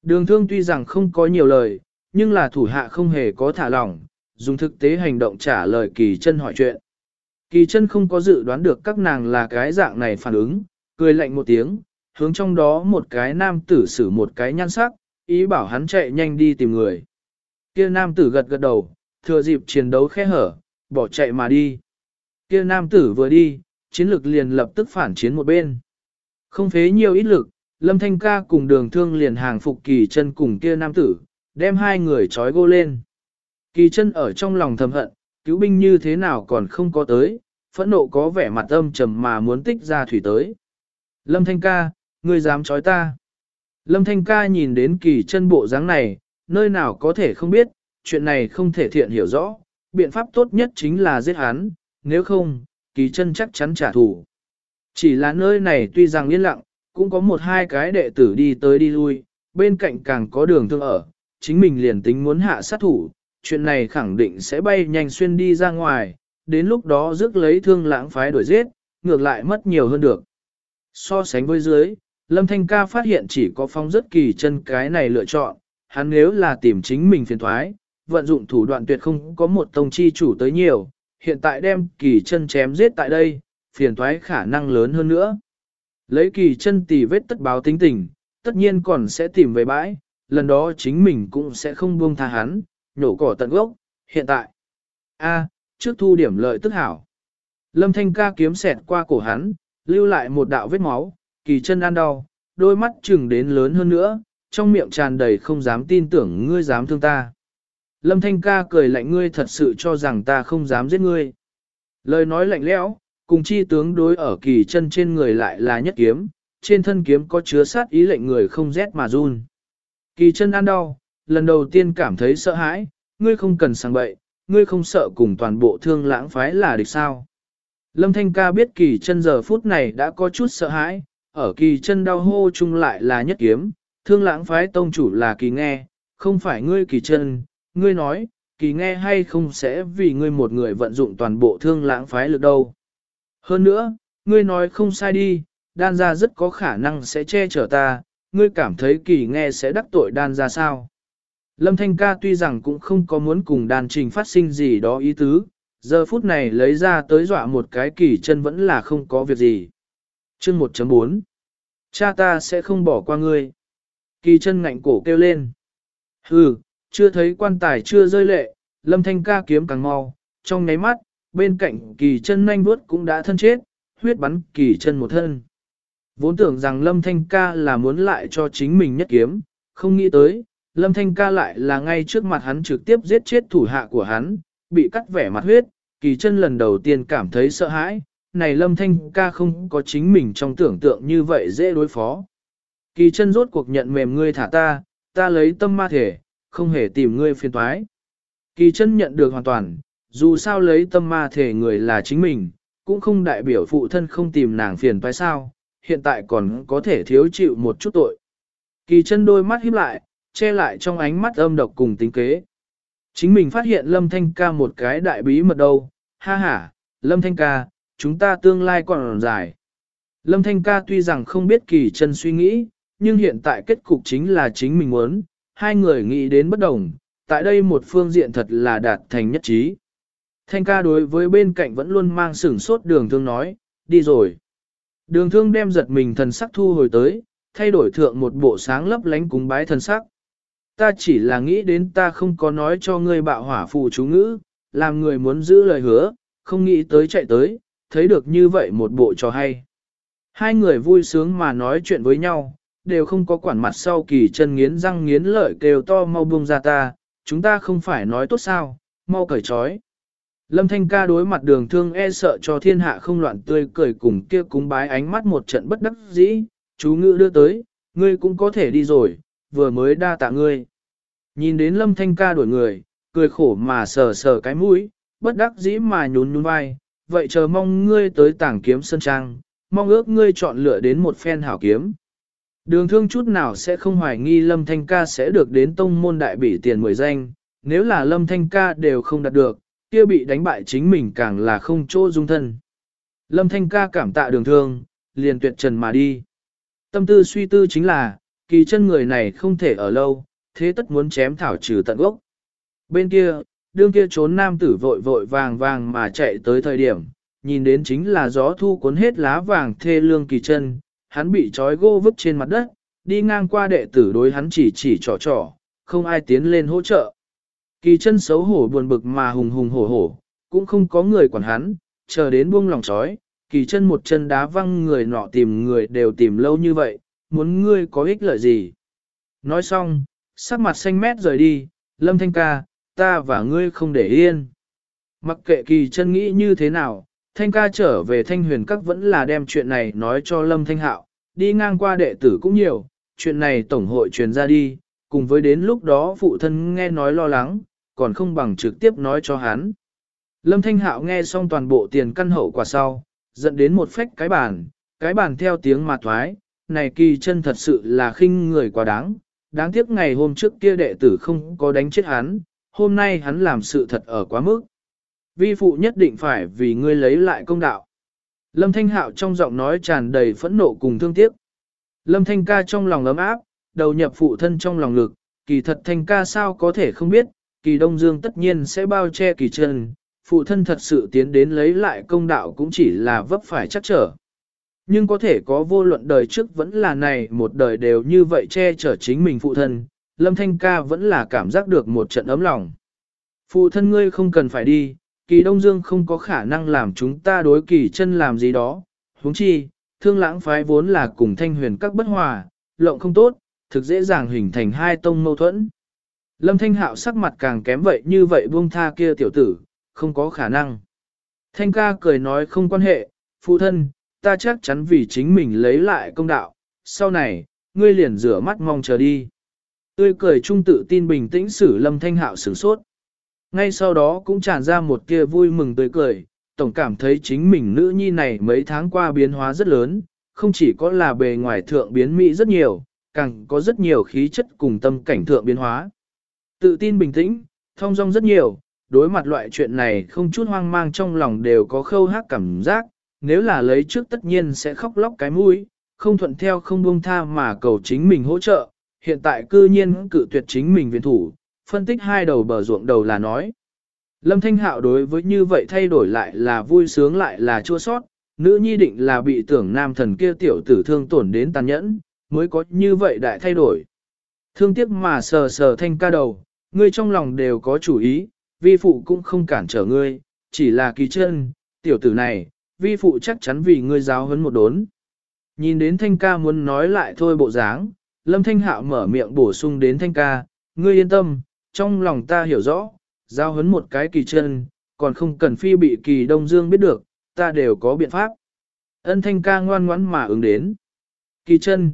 Đường thương tuy rằng không có nhiều lời, nhưng là thủ hạ không hề có thả lỏng, dùng thực tế hành động trả lời Kỳ Chân hỏi chuyện. Kỳ Chân không có dự đoán được các nàng là cái dạng này phản ứng, cười lạnh một tiếng, hướng trong đó một cái nam tử xử một cái nhan sắc, ý bảo hắn chạy nhanh đi tìm người. Kia nam tử gật gật đầu, thừa dịp chiến đấu khe hở, bỏ chạy mà đi. Kia nam tử vừa đi, chiến lực liền lập tức phản chiến một bên. Không phế nhiều ít lực, Lâm Thanh Ca cùng Đường Thương liền hàng phục Kỳ Chân cùng kia nam tử, đem hai người trói gô lên. Kỳ Chân ở trong lòng thầm hận, cứu binh như thế nào còn không có tới, phẫn nộ có vẻ mặt âm trầm mà muốn tích ra thủy tới. Lâm Thanh Ca, ngươi dám trói ta. Lâm Thanh Ca nhìn đến Kỳ Chân bộ dáng này, nơi nào có thể không biết, chuyện này không thể thiện hiểu rõ, biện pháp tốt nhất chính là giết hắn, nếu không, Kỳ Chân chắc chắn trả thù. Chỉ là nơi này tuy rằng yên lặng, cũng có một hai cái đệ tử đi tới đi lui, bên cạnh càng có Đường Thương ở, chính mình liền tính muốn hạ sát thủ, chuyện này khẳng định sẽ bay nhanh xuyên đi ra ngoài, đến lúc đó rước lấy Thương Lãng phái đuổi giết, ngược lại mất nhiều hơn được. So sánh với dưới, Lâm Thanh Ca phát hiện chỉ có Phong rất Kỳ Chân cái này lựa chọn, hắn nếu là tìm chính mình phiền thoái, vận dụng thủ đoạn tuyệt không có một tông chi chủ tới nhiều, hiện tại đem Kỳ Chân chém giết tại đây, phiền thoái khả năng lớn hơn nữa. Lấy Kỳ Chân tì vết tất báo tính tình, tất nhiên còn sẽ tìm về bãi, lần đó chính mình cũng sẽ không buông tha hắn, nhổ cỏ tận gốc, hiện tại. Trước thu điểm lợi tức hảo. Lâm Thanh Ca kiếm xẹt qua cổ hắn, lưu lại một đạo vết máu, Kỳ Chân ăn đau, đôi mắt chừng đến lớn hơn nữa, trong miệng tràn đầy không dám tin tưởng ngươi dám thương ta. Lâm Thanh Ca cười lạnh, ngươi thật sự cho rằng ta không dám giết ngươi. Lời nói lạnh lẽo, cùng chi tướng đối ở Kỳ Chân trên người lại là nhất kiếm, trên thân kiếm có chứa sát ý lệnh người không rét mà run. Kỳ Chân ăn đau, lần đầu tiên cảm thấy sợ hãi, ngươi không cần sang bậy, ngươi không sợ cùng toàn bộ Thương Lãng phái là địch sao. Lâm Thanh Ca biết Kỳ Chân giờ phút này đã có chút sợ hãi, ở Kỳ Chân đau hô chung lại là nhất kiếm, Thương Lãng phái tông chủ là Kỳ Nghe, không phải ngươi Kỳ Chân, ngươi nói, Kỳ Nghe hay không sẽ vì ngươi một người vận dụng toàn bộ Thương Lãng phái lực đâu. Hơn nữa, ngươi nói không sai đi, đan gia rất có khả năng sẽ che chở ta, ngươi cảm thấy Kỳ Nghe sẽ đắc tội đan gia sao. Lâm Thanh Ca tuy rằng cũng không có muốn cùng đan trình phát sinh gì đó ý tứ, giờ phút này lấy ra tới dọa một cái Kỳ Chân vẫn là không có việc gì. Chương 1.4 Cha ta sẽ không bỏ qua ngươi. Kỳ Chân ngạnh cổ kêu lên. Hừ, chưa thấy quan tài chưa rơi lệ, Lâm Thanh Ca kiếm càng mau, trong nháy mắt, bên cạnh Kỳ Chân nhanh vuốt cũng đã thân chết, huyết bắn Kỳ Chân một thân. Vốn tưởng rằng Lâm Thanh Ca là muốn lại cho chính mình nhất kiếm, không nghĩ tới, Lâm Thanh Ca lại là ngay trước mặt hắn trực tiếp giết chết thủ hạ của hắn, bị cắt vẻ mặt huyết, Kỳ Chân lần đầu tiên cảm thấy sợ hãi, này Lâm Thanh Ca không có chính mình trong tưởng tượng như vậy dễ đối phó. Kỳ Chân rốt cuộc nhận mềm, ngươi thả ta, ta lấy tâm ma thể, không hề tìm ngươi phiền toái. Kỳ Chân nhận được hoàn toàn, dù sao lấy tâm ma thể người là chính mình, cũng không đại biểu phụ thân không tìm nàng phiền toái sao, hiện tại còn có thể thiếu chịu một chút tội. Kỳ Chân đôi mắt híp lại, che lại trong ánh mắt âm độc cùng tính kế. Chính mình phát hiện Lâm Thanh Ca một cái đại bí mật đâu, ha ha, Lâm Thanh Ca, chúng ta tương lai còn dài. Lâm Thanh Ca tuy rằng không biết Kỳ Chân suy nghĩ, nhưng hiện tại kết cục chính là chính mình muốn, hai người nghĩ đến bất đồng, tại đây một phương diện thật là đạt thành nhất trí. Thanh Ca đối với bên cạnh vẫn luôn mang sửng sốt Đường Thương nói, đi rồi. Đường Thương đem giật mình thần sắc thu hồi tới, thay đổi thượng một bộ sáng lấp lánh cúng bái thần sắc. Ta chỉ là nghĩ đến ta không có nói cho ngươi bạo hỏa phù chú ngữ, làm người muốn giữ lời hứa, không nghĩ tới chạy tới, thấy được như vậy một bộ trò hay. Hai người vui sướng mà nói chuyện với nhau, đều không có quản mặt sau. Kỳ Chân nghiến răng nghiến lợi kêu to, mau buông ra ta, chúng ta không phải nói tốt sao, mau cởi trói. Lâm Thanh Ca đối mặt Đường Thương e sợ cho thiên hạ không loạn tươi cười cùng kia cúng bái ánh mắt một trận bất đắc dĩ, chú ngữ đưa tới, ngươi cũng có thể đi rồi, vừa mới đa tạ ngươi. Nhìn đến Lâm Thanh Ca đuổi người, cười khổ mà sờ sờ cái mũi, bất đắc dĩ mà nhún nhún vai, vậy chờ mong ngươi tới Tảng Kiếm Sơn Trang, mong ước ngươi chọn lựa đến một phen hảo kiếm. Đường Thương chút nào sẽ không hoài nghi Lâm Thanh Ca sẽ được đến tông môn đại bỉ tiền 10 danh, nếu là Lâm Thanh Ca đều không đạt được, kia bị đánh bại chính mình càng là không chỗ dung thân. Lâm Thanh Ca cảm tạ Đường Thương, liền tuyệt trần mà đi. Tâm tư suy tư chính là, Kỳ chân người này không thể ở lâu, thế tất muốn chém thảo trừ tận gốc. Bên kia, đương kia trốn nam tử vội vội vàng vàng mà chạy tới thời điểm, nhìn đến chính là gió thu cuốn hết lá vàng thê lương kỳ chân, hắn bị trói gô vứt trên mặt đất, đi ngang qua đệ tử đối hắn chỉ trò trò, không ai tiến lên hỗ trợ. Kỳ chân xấu hổ buồn bực mà hùng hùng hổ hổ, cũng không có người quản hắn, chờ đến buông lòng trói, kỳ chân một chân đá văng người nọ tìm người đều tìm lâu như vậy, muốn ngươi có ích lợi gì. Nói xong, sắc mặt xanh mét rời đi, Lâm Thanh ca, ta và ngươi không để yên. Mặc kệ kỳ chân nghĩ như thế nào, Thanh ca trở về Thanh Huyền Các vẫn là đem chuyện này nói cho Lâm Thanh Hạo, đi ngang qua đệ tử cũng nhiều, chuyện này tổng hội truyền ra đi, cùng với đến lúc đó phụ thân nghe nói lo lắng, còn không bằng trực tiếp nói cho hắn. Lâm Thanh Hạo nghe xong toàn bộ tiền căn hậu quả sau, dẫn đến một phách cái bàn theo tiếng mà thoái, này kỳ chân thật sự là khinh người quá đáng tiếc ngày hôm trước kia đệ tử không có đánh chết hắn, hôm nay hắn làm sự thật ở quá mức. Vi phụ nhất định phải vì ngươi lấy lại công đạo. Lâm Thanh Hạo trong giọng nói tràn đầy phẫn nộ cùng thương tiếc. Lâm Thanh ca trong lòng ấm áp, đầu nhập phụ thân trong lòng lực, kỳ thật Thanh ca sao có thể không biết, kỳ Đông Dương tất nhiên sẽ bao che kỳ chân, phụ thân thật sự tiến đến lấy lại công đạo cũng chỉ là vấp phải chắc trở. Nhưng có thể có vô luận đời trước vẫn là này một đời đều như vậy che chở chính mình phụ thân, Lâm Thanh ca vẫn là cảm giác được một trận ấm lòng. Phụ thân ngươi không cần phải đi, kỳ Đông Dương không có khả năng làm chúng ta đối kỳ chân làm gì đó, huống chi, thương lãng phái vốn là cùng Thanh Huyền Các bất hòa, lộng không tốt, thực dễ dàng hình thành hai tông mâu thuẫn. Lâm Thanh Hạo sắc mặt càng kém vậy như vậy buông tha kia tiểu tử, không có khả năng. Thanh ca cười nói không quan hệ, phụ thân, ta chắc chắn vì chính mình lấy lại công đạo, sau này, ngươi liền rửa mắt mong chờ đi. Tươi cười trung tự tin bình tĩnh xử Lâm Thanh Hạo sửng sốt. Ngay sau đó cũng tràn ra một tia vui mừng tươi cười, tổng cảm thấy chính mình nữ nhi này mấy tháng qua biến hóa rất lớn, không chỉ có là bề ngoài thượng biến mỹ rất nhiều, càng có rất nhiều khí chất cùng tâm cảnh thượng biến hóa. Tự tin bình tĩnh, thong dong rất nhiều, đối mặt loại chuyện này không chút hoang mang trong lòng đều có khâu hát cảm giác, nếu là lấy trước tất nhiên sẽ khóc lóc cái mũi, không thuận theo không buông tha mà cầu chính mình hỗ trợ, hiện tại cư nhiên cự tuyệt chính mình viện thủ, phân tích hai đầu bờ ruộng đầu là nói. Lâm Thanh Hạo đối với như vậy thay đổi lại là vui sướng lại là chua sót, nữ nhi định là bị tưởng nam thần kia tiểu tử thương tổn đến tàn nhẫn, mới có như vậy đại thay đổi. Thương tiếc mà sờ sờ Thanh ca đầu, ngươi trong lòng đều có chủ ý, vi phụ cũng không cản trở ngươi, chỉ là kỳ chân, tiểu tử này, vi phụ chắc chắn vì ngươi giáo huấn một đốn. Nhìn đến Thanh ca muốn nói lại thôi bộ dáng, Lâm Thanh Hạo mở miệng bổ sung đến Thanh ca, ngươi yên tâm, trong lòng ta hiểu rõ, giao huấn một cái kỳ chân, còn không cần phi bị kỳ Đông Dương biết được, ta đều có biện pháp. Ân Thanh ca ngoan ngoãn mà ứng đến. Kỳ chân,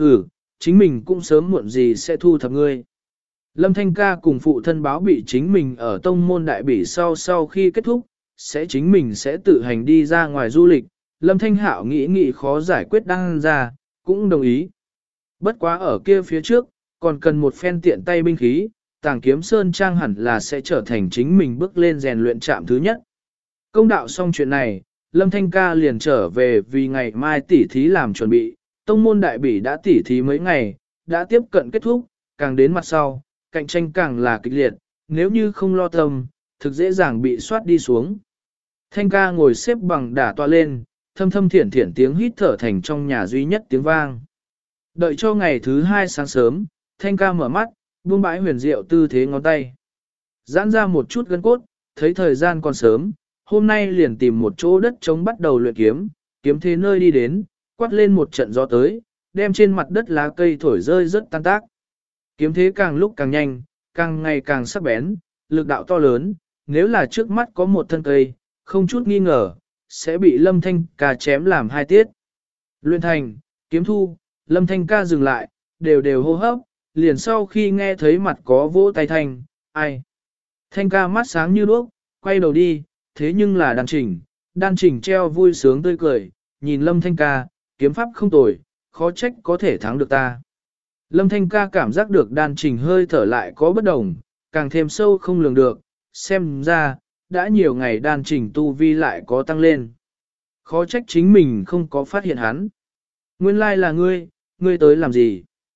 chính mình cũng sớm muộn gì sẽ thu thập ngươi. Lâm Thanh ca cùng phụ thân báo bị chính mình ở tông môn đại bỉ sau khi kết thúc, chính mình sẽ tự hành đi ra ngoài du lịch. Lâm Thanh Hạo nghĩ khó giải quyết đang ra, cũng đồng ý. Bất quá ở kia phía trước, còn cần một phen tiện tay binh khí, Tàng Kiếm Sơn Trang hẳn là sẽ trở thành chính mình bước lên rèn luyện trạm thứ nhất. Công đạo xong chuyện này, Lâm Thanh ca liền trở về vì ngày mai tỉ thí làm chuẩn bị, tông môn đại bỉ đã tỉ thí mấy ngày, đã tiếp cận kết thúc, càng đến mặt sau, cạnh tranh càng là kịch liệt, nếu như không lo tâm, thực dễ dàng bị soát đi xuống. Thanh ca ngồi xếp bằng đả tọa lên, thâm thâm thiển thiển tiếng hít thở thành trong nhà duy nhất tiếng vang. Đợi cho ngày thứ hai sáng sớm, Thanh ca mở mắt, buông bãi huyền diệu tư thế ngón tay. Giãn ra một chút gân cốt, thấy thời gian còn sớm, hôm nay liền tìm một chỗ đất trống bắt đầu luyện kiếm, kiếm thế nơi đi đến, quát lên một trận gió tới, đem trên mặt đất lá cây thổi rơi rất tan tác. Kiếm thế càng lúc càng nhanh, càng ngày càng sắc bén, lực đạo to lớn, nếu là trước mắt có một thân cây, không chút nghi ngờ, sẽ bị Lâm Thanh ca chém làm hai tiết. Luyện thành, kiếm thu, Lâm Thanh ca dừng lại, đều hô hấp, liền sau khi nghe thấy mặt có vỗ tay thanh, ai. Thanh ca mắt sáng như đuốc, quay đầu đi, thế nhưng là đan trình treo vui sướng tươi cười, nhìn Lâm Thanh ca, kiếm pháp không tồi, khó trách có thể thắng được ta. Lâm Thanh ca cảm giác được đan trình hơi thở lại có bất đồng, càng thêm sâu không lường được, xem ra, đã nhiều ngày đan trình tu vi lại có tăng lên. Khó trách chính mình không có phát hiện hắn. Nguyên lai là ngươi tới làm gì?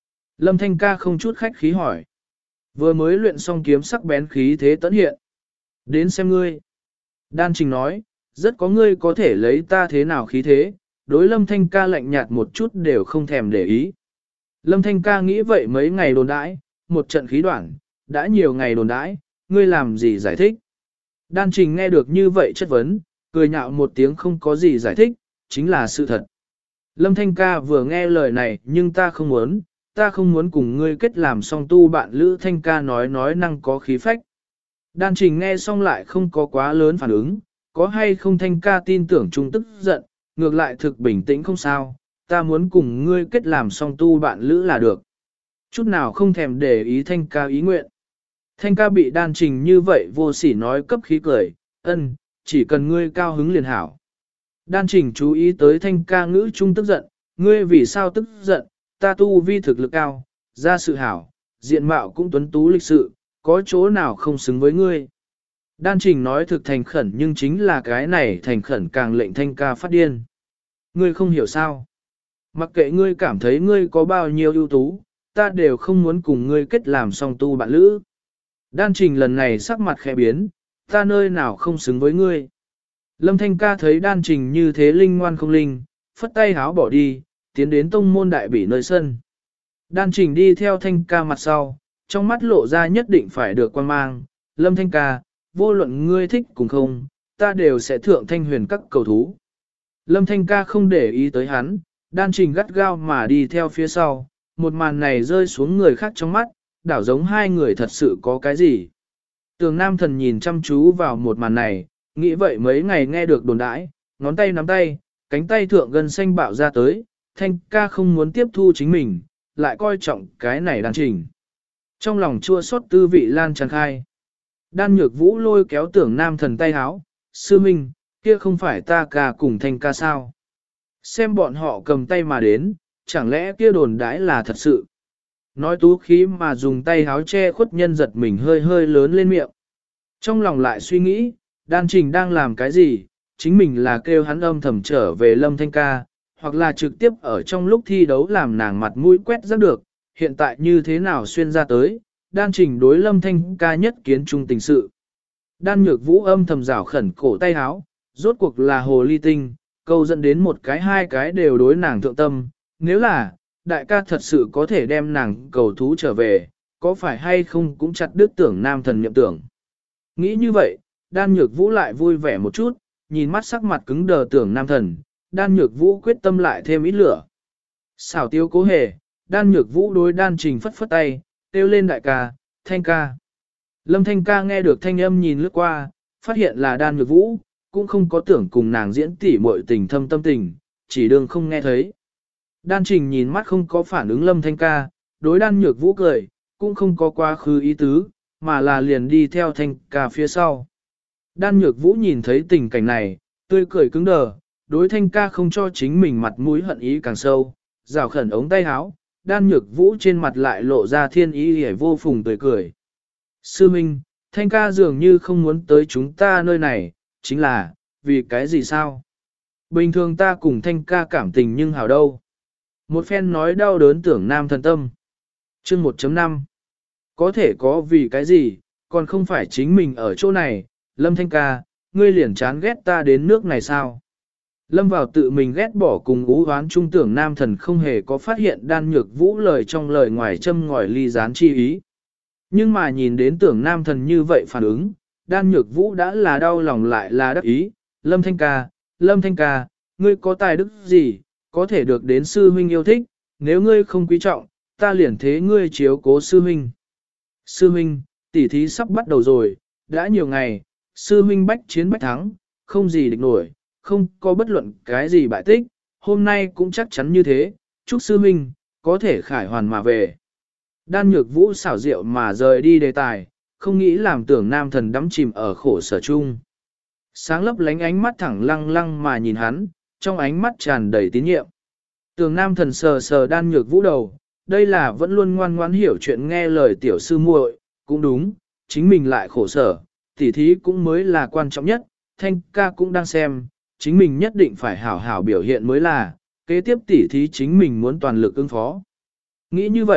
Lâm Thanh ca không chút khách khí hỏi. Vừa mới luyện xong kiếm sắc bén khí thế tấn hiện. Đến xem ngươi. Đan Trình nói, rất có ngươi có thể lấy ta thế nào khí thế, đối Lâm Thanh ca lạnh nhạt một chút đều không thèm để ý. Lâm Thanh ca nghĩ vậy mấy ngày đồn đãi, một trận khí đoạn, đã nhiều ngày đồn đãi, ngươi làm gì giải thích. Đan Trình nghe được như vậy chất vấn, cười nhạo một tiếng không có gì giải thích, chính là sự thật. Lâm Thanh ca vừa nghe lời này nhưng ta không muốn cùng ngươi kết làm song tu bạn Lữ Thanh ca nói năng có khí phách. Đan Trình nghe xong lại không có quá lớn phản ứng, có hay không Thanh ca tin tưởng trung tức giận, ngược lại thực bình tĩnh không sao, ta muốn cùng ngươi kết làm song tu bạn Lữ là được. Chút nào không thèm để ý Thanh ca ý nguyện. Thanh ca bị Đan Trình như vậy vô sỉ nói cấp khí cười, chỉ cần ngươi cao hứng liền hảo. Đan Trình chú ý tới Thanh ca ngữ trung tức giận, ngươi vì sao tức giận, ta tu vi thực lực cao, ra sự hảo, diện mạo cũng tuấn tú lịch sự, có chỗ nào không xứng với ngươi. Đan Trình nói thực thành khẩn nhưng chính là cái này thành khẩn càng lệnh Thanh ca phát điên. Ngươi không hiểu sao. Mặc kệ ngươi cảm thấy ngươi có bao nhiêu ưu tú, ta đều không muốn cùng ngươi kết làm song tu bạn lữ. Đan Trình lần này sắc mặt khẽ biến, ta nơi nào không xứng với ngươi. Lâm Thanh ca thấy Đan Trình như thế linh ngoan không linh, phất tay háo bỏ đi, tiến đến tông môn đại bỉ nơi sân. Đan Trình đi theo Thanh ca mặt sau, trong mắt lộ ra nhất định phải được quan mang. Lâm Thanh ca, vô luận ngươi thích cùng không, ta đều sẽ thượng thanh huyền các cầu thú. Lâm Thanh ca không để ý tới hắn, Đan Trình gắt gao mà đi theo phía sau, một màn này rơi xuống người khác trong mắt, đảo giống hai người thật sự có cái gì. Tường Nam Thần nhìn chăm chú vào một màn này, nghĩ vậy mấy ngày nghe được đồn đãi, ngón tay nắm tay, cánh tay thượng gần xanh bạo ra tới, Thanh ca không muốn tiếp thu chính mình, lại coi trọng cái này Đan Trình. Trong lòng chua xót tư vị lan tràn khai. Đan Nhược Vũ lôi kéo Tưởng Nam Thần tay háo, sư minh, kia không phải ta ca cùng Thanh ca sao. Xem bọn họ cầm tay mà đến, chẳng lẽ kia đồn đãi là thật sự. Nói tú khí mà dùng tay háo che khuất nhân giật mình hơi hơi lớn lên miệng. Trong lòng lại suy nghĩ, Đan Trình đang làm cái gì, chính mình là kêu hắn âm thầm trở về Lâm Thanh ca, hoặc là trực tiếp ở trong lúc thi đấu làm nàng mặt mũi quét rác được, hiện tại như thế nào xuyên ra tới, Đan Trình đối Lâm Thanh ca nhất kiến trung tình sự. Đan Nhược Vũ âm thầm rảo khẩn cổ tay háo, rốt cuộc là hồ ly tinh, câu dẫn đến một cái hai cái đều đối nàng thượng tâm, nếu là, đại ca thật sự có thể đem nàng cầu thú trở về, có phải hay không cũng chặt đứt Tưởng Nam Thần niệm tưởng. Nghĩ như vậy, Đan Nhược Vũ lại vui vẻ một chút, nhìn mắt sắc mặt cứng đờ Tưởng Nam Thần, Đan Nhược Vũ quyết tâm lại thêm ít lửa. Xảo tiêu cố hề, Đan Nhược Vũ đối Đan Trình phất phất tay, kêu lên đại ca, Thanh ca. Lâm Thanh ca nghe được thanh âm nhìn lướt qua, phát hiện là Đan Nhược Vũ, cũng không có tưởng cùng nàng diễn tỉ muội tình thâm tâm tình, chỉ đương không nghe thấy. Đan Trình nhìn mắt không có phản ứng Lâm Thanh ca, đối Đan Nhược Vũ cười, cũng không có quá khứ ý tứ, mà là liền đi theo Thanh ca phía sau. Đan Nhược Vũ nhìn thấy tình cảnh này, tươi cười cứng đờ, đối Thanh ca không cho chính mình mặt mũi hận ý càng sâu, rào khẩn ống tay áo, Đan Nhược Vũ trên mặt lại lộ ra thiên ý hề vô phùng tươi cười. Sư Minh, Thanh ca dường như không muốn tới chúng ta nơi này, chính là, vì cái gì sao? Bình thường ta cùng Thanh ca cảm tình nhưng hảo đâu. Một phen nói đau đớn Tưởng Nam Thần tâm. Chương 1.5 Có thể có vì cái gì, còn không phải chính mình ở chỗ này, Lâm Thanh ca, ngươi liền chán ghét ta đến nước này sao? Lâm vào tự mình ghét bỏ cùng ú hoán trung Tưởng Nam Thần không hề có phát hiện Đan Nhược Vũ lời trong lời ngoài châm ngòi ly gián chi ý. Nhưng mà nhìn đến Tưởng Nam Thần như vậy phản ứng, Đan Nhược Vũ đã là đau lòng lại là đắc ý. Lâm Thanh ca, ngươi có tài đức gì, có thể được đến sư huynh yêu thích, nếu ngươi không quý trọng, ta liền thế ngươi chiếu cố sư huynh. Sư huynh, tỉ thí sắp bắt đầu rồi, đã nhiều ngày, sư huynh bách chiến bách thắng, không gì địch nổi, không có bất luận cái gì bại tích, hôm nay cũng chắc chắn như thế, chúc sư huynh, có thể khải hoàn mà về. Đan Nhược Vũ xảo diệu mà rời đi đề tài, không nghĩ làm Tưởng Nam Thần đắm chìm ở khổ sở chung. Sáng lấp lánh ánh mắt thẳng lăng lăng mà nhìn hắn, trong ánh mắt tràn đầy tín nhiệm. Tưởng Nam Thần sờ sờ Đan Nhược Vũ đầu, đây là vẫn luôn ngoan ngoãn hiểu chuyện nghe lời tiểu sư muội, cũng đúng, chính mình lại khổ sở, tỉ thí cũng mới là quan trọng nhất, Thanh ca cũng đang xem, chính mình nhất định phải hảo hảo biểu hiện mới là, kế tiếp tỉ thí chính mình muốn toàn lực ứng phó. Nghĩ như vậy,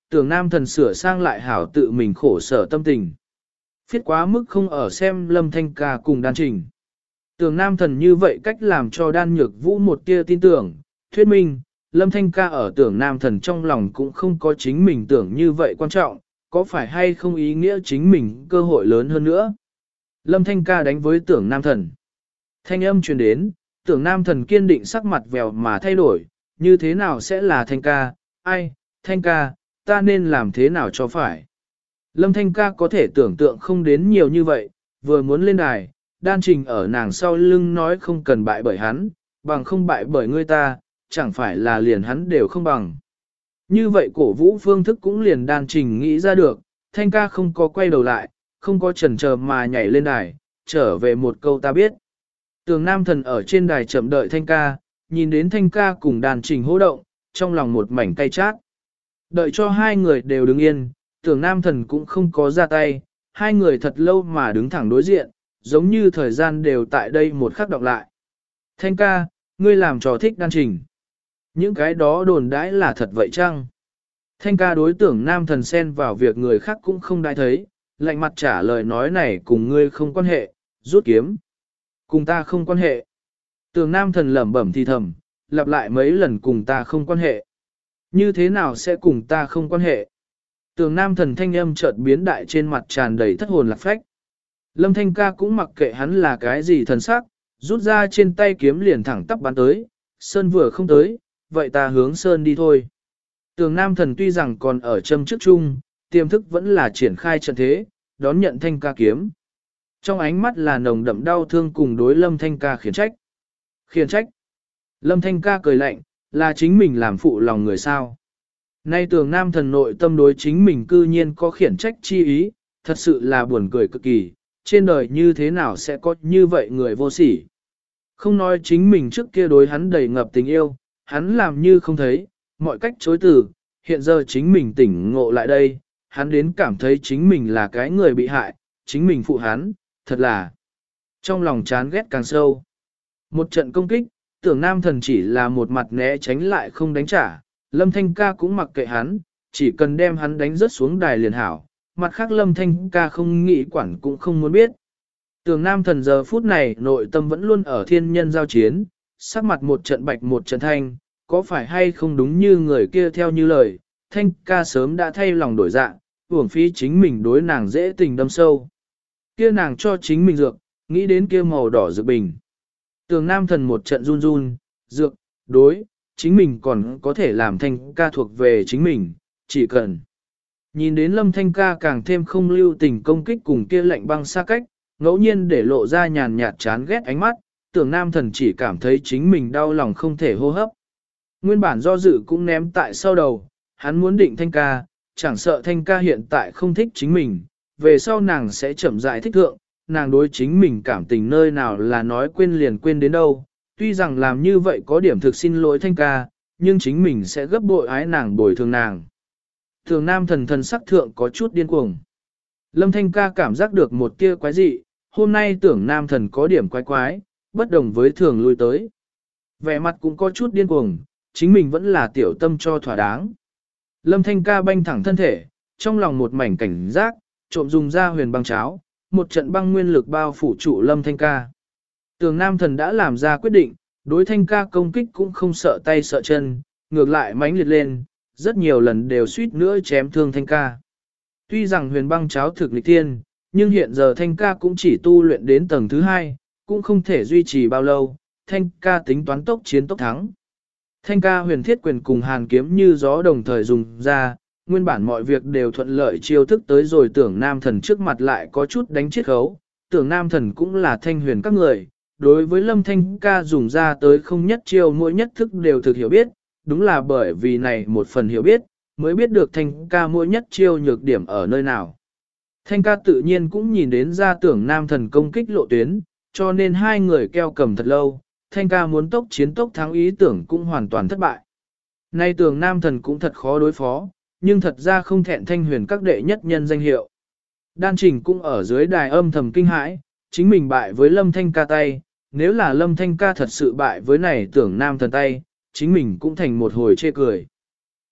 tưởng nam thần sửa sang lại hảo tự mình khổ sở tâm tình. Phiết quá mức không ở xem Lâm Thanh ca cùng đan trình. Tưởng nam thần như vậy cách làm cho đan nhược vũ một tia tin tưởng, thuyết minh, Lâm Thanh ca ở tưởng nam thần trong lòng cũng không có chính mình tưởng như vậy quan trọng, có phải hay không ý nghĩa chính mình cơ hội lớn hơn nữa. Lâm Thanh ca đánh với tưởng nam thần. Thanh âm truyền đến, tưởng nam thần kiên định sắc mặt vèo mà thay đổi, như thế nào sẽ là Thanh ca, ai, Thanh ca, ta nên làm thế nào cho phải. Lâm Thanh ca có thể tưởng tượng không đến nhiều như vậy, vừa muốn lên đài, đan trình ở nàng sau lưng nói không cần bại bởi hắn, bằng không bại bởi ngươi ta, chẳng phải là liền hắn đều không bằng. Như vậy cổ vũ phương thức cũng liền đan trình nghĩ ra được, Thanh ca không có quay đầu lại, không có chần chờ mà nhảy lên đài, trở về một câu ta biết. Tường nam thần ở trên đài chậm đợi Thanh ca, nhìn đến Thanh ca cùng đàn trình hô động, trong lòng một mảnh cay chát. Đợi cho hai người đều đứng yên, tưởng nam thần cũng không có ra tay, hai người thật lâu mà đứng thẳng đối diện, giống như thời gian đều tại đây một khắc đọc lại. Thanh ca, ngươi làm trò thích đan trình. Những cái đó đồn đãi là thật vậy chăng? Thanh ca đối tưởng nam thần xen vào việc người khác cũng không đai thấy, lạnh mặt trả lời nói này cùng ngươi không quan hệ, rút kiếm. Cùng ta không quan hệ. Tưởng nam thần lẩm bẩm thì thầm, lặp lại mấy lần cùng ta không quan hệ. Như thế nào sẽ cùng ta không quan hệ? Tưởng nam thần thanh âm chợt biến đại trên mặt tràn đầy thất hồn lạc phách. Lâm Thanh ca cũng mặc kệ hắn là cái gì thần sắc, rút ra trên tay kiếm liền thẳng tắp bắn tới, Sơn vừa không tới, vậy ta hướng Sơn đi thôi. Tưởng nam thần tuy rằng còn ở châm trước chung, tiềm thức vẫn là triển khai trận thế, đón nhận Thanh ca kiếm. Trong ánh mắt là nồng đậm đau thương cùng đối Lâm Thanh ca khiển trách. Khiển trách. Lâm Thanh ca cười lạnh, là chính mình làm phụ lòng người sao. Nay tưởng nam thần nội tâm đối chính mình cư nhiên có khiển trách chi ý, thật sự là buồn cười cực kỳ, trên đời như thế nào sẽ có như vậy người vô sỉ. Không nói chính mình trước kia đối hắn đầy ngập tình yêu, hắn làm như không thấy, mọi cách chối từ, hiện giờ chính mình tỉnh ngộ lại đây, hắn đến cảm thấy chính mình là cái người bị hại, chính mình phụ hắn, thật là trong lòng chán ghét càng sâu. Một trận công kích, tưởng nam thần chỉ là một mặt né tránh lại không đánh trả, Lâm Thanh ca cũng mặc kệ hắn, chỉ cần đem hắn đánh rớt xuống đài liền hảo, mặt khác Lâm Thanh ca không nghĩ quản cũng không muốn biết. Tưởng nam thần giờ phút này nội tâm vẫn luôn ở thiên nhân giao chiến, sắc mặt một trận bạch một trận thanh, có phải hay không đúng như người kia theo như lời, Thanh ca sớm đã thay lòng đổi dạng, uổng phí chính mình đối nàng dễ tình đâm sâu. Kia nàng cho chính mình dược, nghĩ đến kia màu đỏ dược bình. Tường nam thần một trận run run, dược, đối, chính mình còn có thể làm Thanh ca thuộc về chính mình, chỉ cần. Nhìn đến Lâm Thanh ca càng thêm không lưu tình công kích cùng kia lạnh băng xa cách, ngẫu nhiên để lộ ra nhàn nhạt chán ghét ánh mắt, tưởng nam thần chỉ cảm thấy chính mình đau lòng không thể hô hấp. Nguyên bản do dự cũng ném tại sau đầu, hắn muốn định Thanh ca, chẳng sợ Thanh ca hiện tại không thích chính mình, về sau nàng sẽ chậm rãi thích thượng, nàng đối chính mình cảm tình nơi nào là nói quên liền quên đến đâu, tuy rằng làm như vậy có điểm thực xin lỗi Thanh ca, nhưng chính mình sẽ gấp bội ái nàng bồi thường nàng. Thường nam thần thần sắc thượng có chút điên cuồng. Lâm Thanh ca cảm giác được một tia quái dị, hôm nay tưởng nam thần có điểm quái quái, bất đồng với thường lui tới. Vẻ mặt cũng có chút điên cuồng, chính mình vẫn là tiểu tâm cho thỏa đáng. Lâm Thanh ca banh thẳng thân thể, trong lòng một mảnh cảnh giác, trộm dùng ra huyền băng cháo, một trận băng nguyên lực bao phủ trụ Lâm Thanh ca. Tường nam thần đã làm ra quyết định, đối Thanh ca công kích cũng không sợ tay sợ chân, ngược lại mãnh liệt lên, rất nhiều lần đều suýt nữa chém thương Thanh ca. Tuy rằng huyền băng cháo thực lịch tiên, nhưng hiện giờ Thanh ca cũng chỉ tu luyện đến tầng thứ 2, cũng không thể duy trì bao lâu, Thanh ca tính toán tốc chiến tốc thắng. Thanh ca huyền thiết quyền cùng hàn kiếm như gió đồng thời dùng ra, nguyên bản mọi việc đều thuận lợi chiêu thức tới rồi tưởng nam thần trước mặt lại có chút đánh chiết khấu, tưởng nam thần cũng là thanh huyền các người, đối với Lâm Thanh ca dùng ra tới không nhất chiêu mỗi nhất thức đều thực hiểu biết, đúng là bởi vì này một phần hiểu biết, mới biết được Thanh ca mỗi nhất chiêu nhược điểm ở nơi nào. Thanh ca tự nhiên cũng nhìn đến ra tưởng nam thần công kích lộ tuyến, cho nên hai người keo cầm thật lâu, Thanh ca muốn tốc chiến tốc thắng ý tưởng cũng hoàn toàn thất bại. Nay tưởng nam thần cũng thật khó đối phó, nhưng thật ra không thẹn thanh huyền các đệ nhất nhân danh hiệu. Đan Trình cũng ở dưới đài âm thầm kinh hãi, chính mình bại với Lâm Thanh ca tay, nếu là Lâm Thanh ca thật sự bại với này tưởng nam thần tay, chính mình cũng thành một hồi chê cười.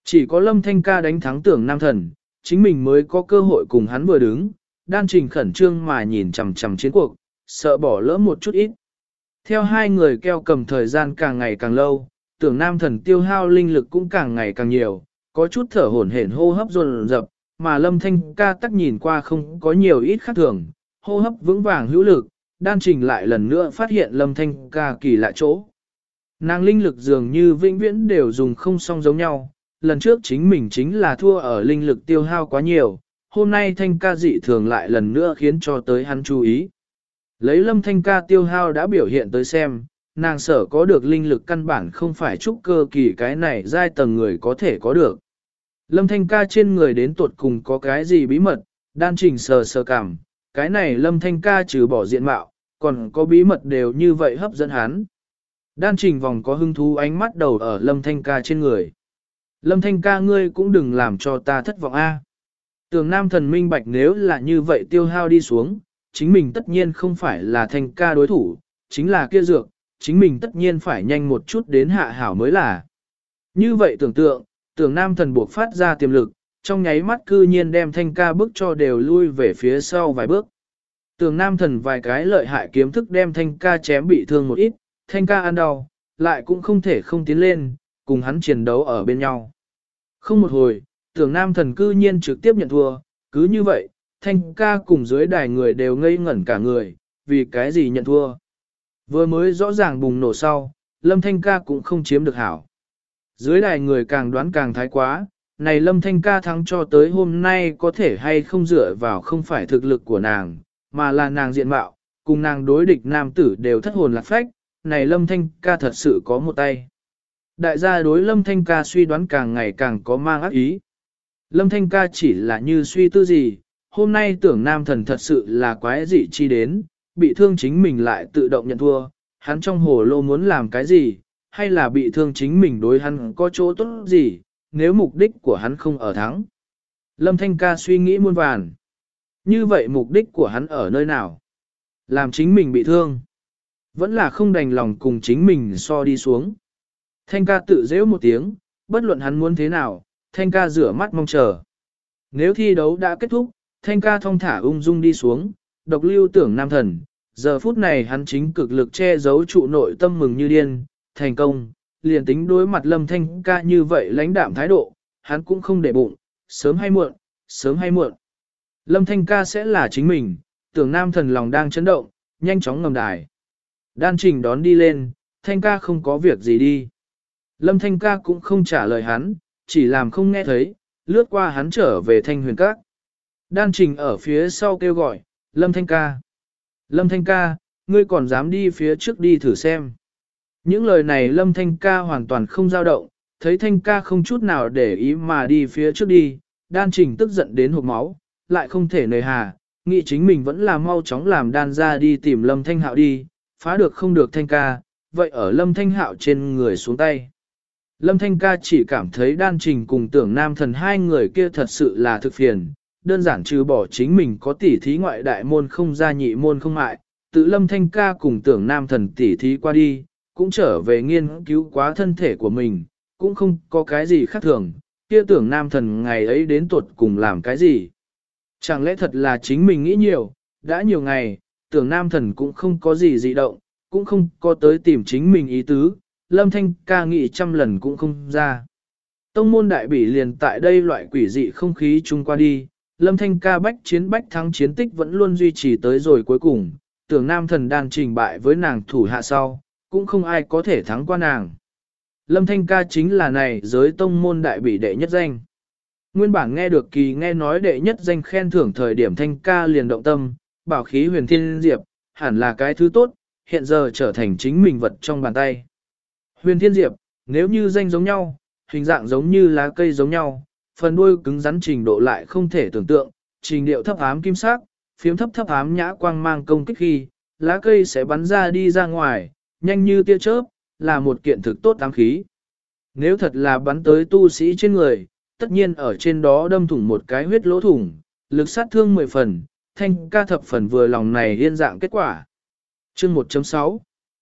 Chỉ có Lâm Thanh ca đánh thắng Tưởng Nam Thần, chính mình mới có cơ hội cùng hắn vừa đứng, Đan Trình khẩn trương mà nhìn chằm chằm chiến cuộc, sợ bỏ lỡ một chút ít. Theo hai người keo cầm thời gian càng ngày càng lâu, Tưởng Nam Thần tiêu hao linh lực cũng càng ngày càng nhiều, có chút thở hổn hển hô hấp dồn dập, mà Lâm Thanh ca tắc nhìn qua không có nhiều ít khác thường, hô hấp vững vàng hữu lực, Đan Trình lại lần nữa phát hiện Lâm Thanh ca kỳ lạ chỗ. Nàng linh lực dường như vĩnh viễn đều dùng không song giống nhau, lần trước chính mình chính là thua ở linh lực tiêu hao quá nhiều, hôm nay Thanh ca dị thường lại lần nữa khiến cho tới hắn chú ý. Lấy Lâm Thanh ca tiêu hao đã biểu hiện tới xem, nàng sở có được linh lực căn bản không phải trúc cơ kỳ cái này giai tầng người có thể có được. Lâm Thanh ca trên người đến tuột cùng có cái gì bí mật, Đan Trình sờ sờ cảm, cái này Lâm Thanh ca trừ bỏ diện mạo, còn có bí mật đều như vậy hấp dẫn hắn. Đan Trình vòng có hứng thú ánh mắt đầu ở Lâm Thanh ca trên người. Lâm Thanh ca ngươi cũng đừng làm cho ta thất vọng a. Tưởng Nam Thần minh bạch nếu là như vậy tiêu hao đi xuống, chính mình tất nhiên không phải là Thanh ca đối thủ, chính là kia dược, chính mình tất nhiên phải nhanh một chút đến hạ hảo mới là. Như vậy tưởng tượng, Tưởng Nam Thần buộc phát ra tiềm lực, trong nháy mắt cư nhiên đem Thanh ca bước cho đều lui về phía sau vài bước. Tưởng Nam Thần vài cái lợi hại kiếm thức đem Thanh ca chém bị thương một ít, Thanh ca ăn đau, lại cũng không thể không tiến lên, cùng hắn chiến đấu ở bên nhau. Không một hồi, Tưởng Nam Thần cư nhiên trực tiếp nhận thua, cứ như vậy, Thanh ca cùng dưới đài người đều ngây ngẩn cả người, vì cái gì nhận thua. Vừa mới rõ ràng bùng nổ sau, Lâm Thanh ca cũng không chiếm được hảo. Dưới đài người càng đoán càng thái quá, này Lâm Thanh ca thắng cho tới hôm nay có thể hay không dựa vào không phải thực lực của nàng, mà là nàng diện mạo, cùng nàng đối địch nam tử đều thất hồn lạc phách, này Lâm Thanh ca thật sự có một tay. Đại gia đối Lâm Thanh ca suy đoán càng ngày càng có mang ác ý. Lâm Thanh ca chỉ là như suy tư gì, hôm nay Tưởng Nam Thần thật sự là quái dị chi đến, bị thương chính mình lại tự động nhận thua, hắn trong hồ lô muốn làm cái gì, hay là bị thương chính mình đối hắn có chỗ tốt gì, nếu mục đích của hắn không ở thắng. Lâm Thanh ca suy nghĩ muôn vàn. Như vậy mục đích của hắn ở nơi nào? Làm chính mình bị thương. Vẫn là không đành lòng cùng chính mình so đi xuống. Thanh ca tự dễ một tiếng, bất luận hắn muốn thế nào, Thanh ca rửa mắt mong chờ. Nếu thi đấu đã kết thúc, Thanh ca thong thả ung dung đi xuống, độc lưu Tưởng Nam Thần. Giờ phút này hắn chính cực lực che giấu trụ nội tâm mừng như điên, thành công, liền tính đối mặt Lâm Thanh ca như vậy lãnh đạm thái độ, hắn cũng không để bụng, sớm hay muộn, sớm hay muộn. Lâm Thanh ca sẽ là chính mình, Tưởng Nam Thần lòng đang chấn động, nhanh chóng ngầm đài. Đan Trình đón đi lên, Thanh ca không có việc gì đi. Lâm Thanh ca cũng không trả lời hắn, chỉ làm không nghe thấy, lướt qua hắn trở về Thanh Huyền Các. Đan Trình ở phía sau kêu gọi, Lâm Thanh ca. Lâm Thanh ca, ngươi còn dám đi phía trước đi thử xem. Những lời này Lâm Thanh ca hoàn toàn không dao động, thấy Thanh ca không chút nào để ý mà đi phía trước đi, Đan Trình tức giận đến hộc máu, lại không thể nề hà, nghĩ chính mình vẫn là mau chóng làm Đan ra đi tìm Lâm Thanh Hạo đi, phá được không được Thanh ca, vậy ở Lâm Thanh Hạo trên người xuống tay. Lâm Thanh ca chỉ cảm thấy Đan Trình cùng Tưởng Nam Thần hai người kia thật sự là thực phiền, đơn giản trừ bỏ chính mình có tỉ thí ngoại đại môn không ra nhị môn không mại, tự Lâm Thanh ca cùng Tưởng Nam Thần tỉ thí qua đi, cũng trở về nghiên cứu quá thân thể của mình, cũng không có cái gì khác thường, kia Tưởng Nam Thần ngày ấy đến tuột cùng làm cái gì. Chẳng lẽ thật là chính mình nghĩ nhiều, đã nhiều ngày, Tưởng Nam Thần cũng không có gì dị động, cũng không có tới tìm chính mình ý tứ, Lâm Thanh ca nghĩ trăm lần cũng không ra. Tông môn đại bỉ liền tại đây loại quỷ dị không khí chung qua đi, Lâm Thanh ca bách chiến bách thắng chiến tích vẫn luôn duy trì tới rồi cuối cùng, Tưởng Nam Thần đang trình bại với nàng thủ hạ sau, cũng không ai có thể thắng qua nàng. Lâm Thanh ca chính là này giới tông môn đại bỉ đệ nhất danh. Nguyên bản nghe được Kỳ nghe nói đệ nhất danh khen thưởng thời điểm Thanh ca liền động tâm, bảo khí huyền thiên diệp, hẳn là cái thứ tốt, hiện giờ trở thành chính mình vật trong bàn tay. Huyền thiên diệp, nếu như danh giống nhau, hình dạng giống như lá cây giống nhau, phần đuôi cứng rắn trình độ lại không thể tưởng tượng, trình điệu thấp ám kim sắc, phiếm thấp thấp ám nhã quang mang công kích khi, lá cây sẽ bắn ra đi ra ngoài, nhanh như tia chớp, là một kiện thực tốt ám khí. Nếu thật là bắn tới tu sĩ trên người, tất nhiên ở trên đó đâm thủng một cái huyết lỗ thủng, lực sát thương 10 phần, Thanh ca thập phần vừa lòng này yên dạng kết quả. Chương 1.6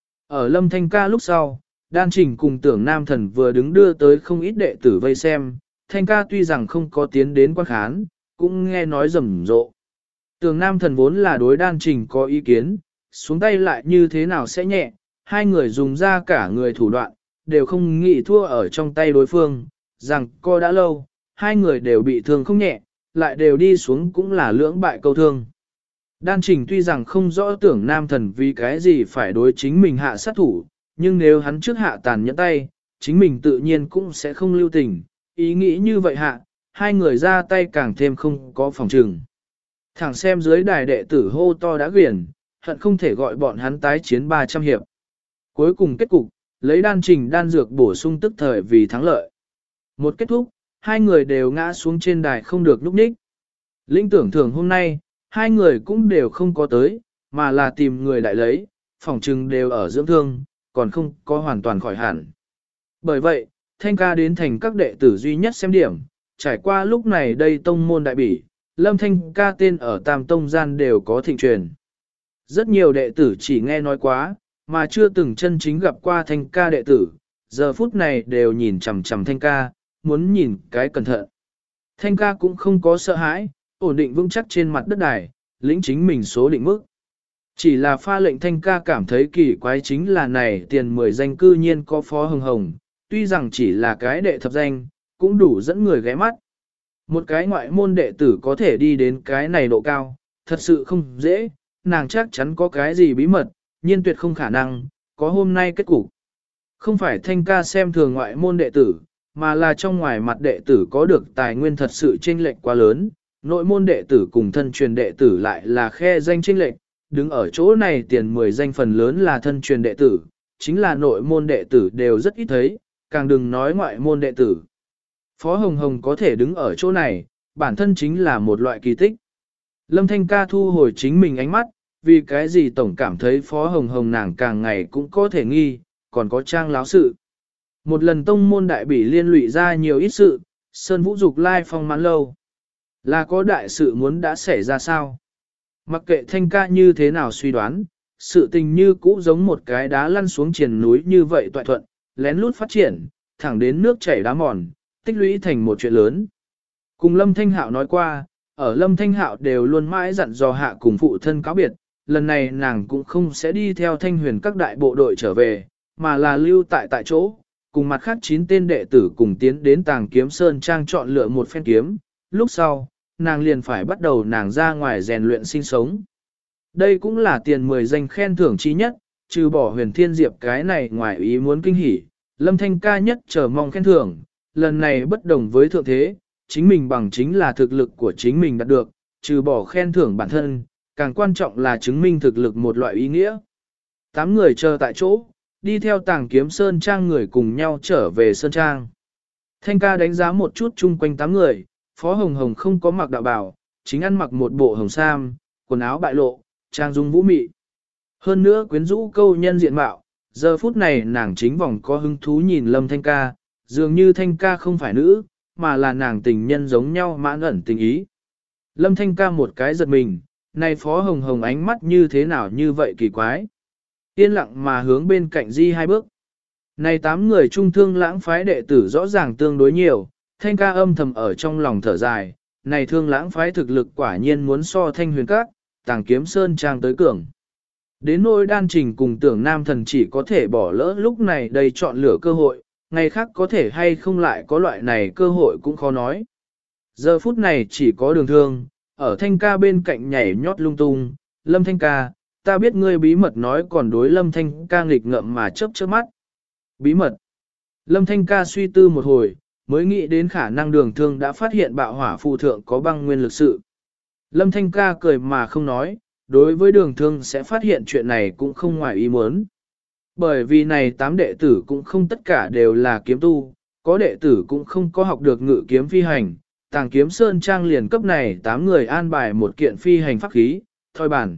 Ở Lâm Thanh ca lúc sau, Đan Trình cùng Tưởng Nam Thần vừa đứng đưa tới không ít đệ tử vây xem, Thanh ca tuy rằng không có tiến đến quan khán, cũng nghe nói rầm rộ. Tường Nam Thần vốn là đối Đan Trình có ý kiến, xuống tay lại như thế nào sẽ nhẹ, hai người dùng ra cả người thủ đoạn, đều không nghĩ thua ở trong tay đối phương, rằng co đã lâu, hai người đều bị thương không nhẹ, lại đều đi xuống cũng là lưỡng bại câu thương. Đan Trình tuy rằng không rõ Tưởng Nam Thần vì cái gì phải đối chính mình hạ sát thủ, nhưng nếu hắn trước hạ tàn nhẫn tay, chính mình tự nhiên cũng sẽ không lưu tình, ý nghĩ như vậy hạ, hai người ra tay càng thêm không có phòng trừng. Thẳng xem dưới đài đệ tử hô to đã quyển, hận không thể gọi bọn hắn tái chiến 300 hiệp. Cuối cùng kết cục, lấy Đan Trình đan dược bổ sung tức thời vì thắng lợi. Một kết thúc, hai người đều ngã xuống trên đài không được núp ních. Linh tưởng thường hôm nay, hai người cũng đều không có tới, mà là tìm người đại lấy, phòng trừng đều ở dưỡng thương, còn không có hoàn toàn khỏi hẳn. Bởi vậy, Thanh ca đến thành các đệ tử duy nhất xem điểm, trải qua lúc này đây tông môn đại bỉ, Lâm Thanh ca tên ở Tam Tông gian đều có thịnh truyền. Rất nhiều đệ tử chỉ nghe nói quá, mà chưa từng chân chính gặp qua Thanh ca đệ tử, giờ phút này đều nhìn chằm chằm Thanh ca, muốn nhìn cái cẩn thận. Thanh ca cũng không có sợ hãi, ổn định vững chắc trên mặt đất đài, lĩnh chính mình số định mức. Chỉ là pha lệnh Thanh ca cảm thấy kỳ quái chính là này tiền 10 danh cư nhiên có Phó Hồng Hồng, tuy rằng chỉ là cái đệ thập danh, cũng đủ dẫn người ghé mắt. Một cái ngoại môn đệ tử có thể đi đến cái này độ cao, thật sự không dễ, nàng chắc chắn có cái gì bí mật, nhiên tuyệt không khả năng, có hôm nay kết cục. Không phải Thanh ca xem thường ngoại môn đệ tử, mà là trong ngoài mặt đệ tử có được tài nguyên thật sự chênh lệch quá lớn, nội môn đệ tử cùng thân truyền đệ tử lại là khe danh chênh lệch, đứng ở chỗ này tiền 10 danh phần lớn là thân truyền đệ tử, chính là nội môn đệ tử đều rất ít thấy, càng đừng nói ngoại môn đệ tử. Phó Hồng Hồng có thể đứng ở chỗ này, bản thân chính là một loại kỳ tích. Lâm Thanh ca thu hồi chính mình ánh mắt, vì cái gì tổng cảm thấy Phó Hồng Hồng nàng càng ngày cũng có thể nghi, còn có trang láo sự. Một lần tông môn đại bỉ liên lụy ra nhiều ít sự, Sơn Vũ Dục lai phong mãn lâu. Là có đại sự muốn đã xảy ra sao? Mặc kệ Thanh ca như thế nào suy đoán, sự tình như cũ giống một cái đá lăn xuống triền núi như vậy toại thuận, lén lút phát triển, thẳng đến nước chảy đá mòn, tích lũy thành một chuyện lớn. Cùng Lâm Thanh Hạo nói qua, ở Lâm Thanh Hạo đều luôn mãi dặn dò hạ cùng phụ thân cáo biệt, lần này nàng cũng không sẽ đi theo Thanh Huyền các đại bộ đội trở về, mà là lưu tại chỗ, cùng mặt khác 9 tên đệ tử cùng tiến đến Tàng Kiếm Sơn Trang chọn lựa một phen kiếm, lúc sau, nàng liền phải bắt đầu nàng ra ngoài rèn luyện sinh sống. Đây cũng là tiền 10 danh khen thưởng chi nhất, trừ bỏ Huyền Thiên Diệp cái này ngoài ý muốn kinh hỉ, Lâm Thanh ca nhất chờ mong khen thưởng, lần này bất đồng với thượng thế, chính mình bằng chính là thực lực của chính mình đạt được, trừ bỏ khen thưởng bản thân, càng quan trọng là chứng minh thực lực một loại ý nghĩa. 8 người chờ tại chỗ, đi theo Tàng Kiếm Sơn Trang người cùng nhau trở về Sơn Trang. Thanh ca đánh giá một chút chung quanh 8 người, Phó Hồng Hồng không có mặc đạo bào, chính ăn mặc một bộ hồng sam, quần áo bại lộ, trang dung vũ mị. Hơn nữa quyến rũ câu nhân diện mạo, giờ phút này nàng chính vòng có hứng thú nhìn Lâm Thanh ca, dường như Thanh ca không phải nữ, mà là nàng tình nhân giống nhau mãn ẩn tình ý. Lâm Thanh ca một cái giật mình, này Phó Hồng Hồng ánh mắt như thế nào như vậy kỳ quái. Yên lặng mà hướng bên cạnh di 2 bước. Này 8 người trung thương lãng phái đệ tử rõ ràng tương đối nhiều, Thanh ca âm thầm ở trong lòng thở dài, này thương lãng phái thực lực quả nhiên muốn so Thanh Huyền các, Tàng Kiếm Sơn Trang tới cường. Đến nỗi Đan Trình cùng Tưởng Nam Thần chỉ có thể bỏ lỡ lúc này đây chọn lựa cơ hội, ngày khác có thể hay không lại có loại này cơ hội cũng khó nói. Giờ phút này chỉ có Đường Thương, ở Thanh ca bên cạnh nhảy nhót lung tung, Lâm Thanh ca, ta biết ngươi bí mật nói còn đối Lâm Thanh ca nghịch ngợm mà chớp chớp mắt. Bí mật. Lâm Thanh ca suy tư một hồi, mới nghĩ đến khả năng Đường Thương đã phát hiện bạo hỏa phù thượng có băng nguyên lực sự. Lâm Thanh ca cười mà không nói, đối với Đường Thương sẽ phát hiện chuyện này cũng không ngoài ý muốn. Bởi vì này 8 đệ tử cũng không tất cả đều là kiếm tu, có đệ tử cũng không có học được ngự kiếm phi hành, Tàng Kiếm Sơn Trang liền cấp này 8 người an bài một kiện phi hành pháp khí, thoi bàn.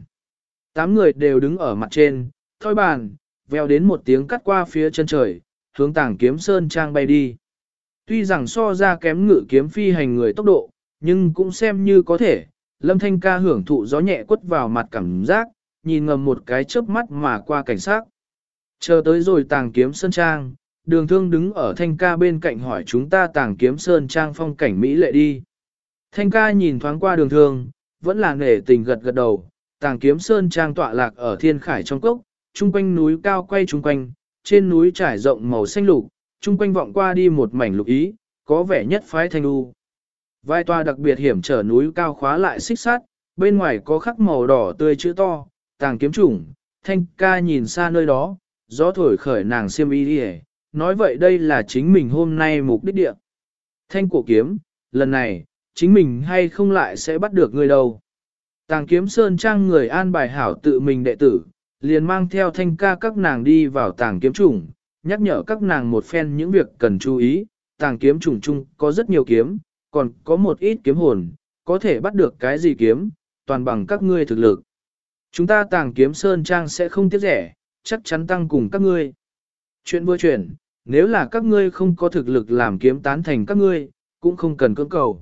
8 người đều đứng ở mặt trên, thoi bàn, veo đến một tiếng cắt qua phía chân trời, hướng Tàng Kiếm Sơn Trang bay đi. Tuy rằng so ra kém ngự kiếm phi hành người tốc độ, nhưng cũng xem như có thể, Lâm Thanh ca hưởng thụ gió nhẹ quất vào mặt cảm giác, nhìn ngầm một cái chớp mắt mà qua cảnh sát. Chờ tới rồi Tàng Kiếm Sơn Trang, Đường Thương đứng ở Thanh ca bên cạnh hỏi chúng ta Tàng Kiếm Sơn trang phong cảnh Mỹ lệ đi. Thanh ca nhìn thoáng qua Đường Thương, vẫn là nể tình gật gật đầu. Tàng Kiếm Sơn trang tọa lạc ở thiên khải trong cốc, chung quanh núi cao quay chung quanh, trên núi trải rộng màu xanh lục, chung quanh vọng qua đi một mảnh lục ý, có vẻ nhất phái thanh u. Vai toa đặc biệt hiểm trở núi cao khóa lại xích sắt, bên ngoài có khắc màu đỏ tươi chữ to, Tàng Kiếm Chủng. Thanh ca nhìn xa nơi đó, gió thổi khởi nàng xiêm y đi, nói vậy đây là chính mình hôm nay mục đích địa. Thanh cổ kiếm, lần này, chính mình hay không lại sẽ bắt được người đâu. Tàng Kiếm Sơn trang người an bài hảo tự mình đệ tử, liền mang theo Thanh ca các nàng đi vào Tàng Kiếm Chủng, nhắc nhở các nàng một phen những việc cần chú ý. Tàng Kiếm Chủng chung có rất nhiều kiếm, còn có một ít kiếm hồn, có thể bắt được cái gì kiếm, toàn bằng các ngươi thực lực. Chúng ta Tàng Kiếm Sơn trang sẽ không tiếc rẻ, chắc chắn tăng cùng các ngươi. Chuyện vừa chuyển, nếu là các ngươi không có thực lực làm kiếm tán thành các ngươi, cũng không cần cưỡng cầu.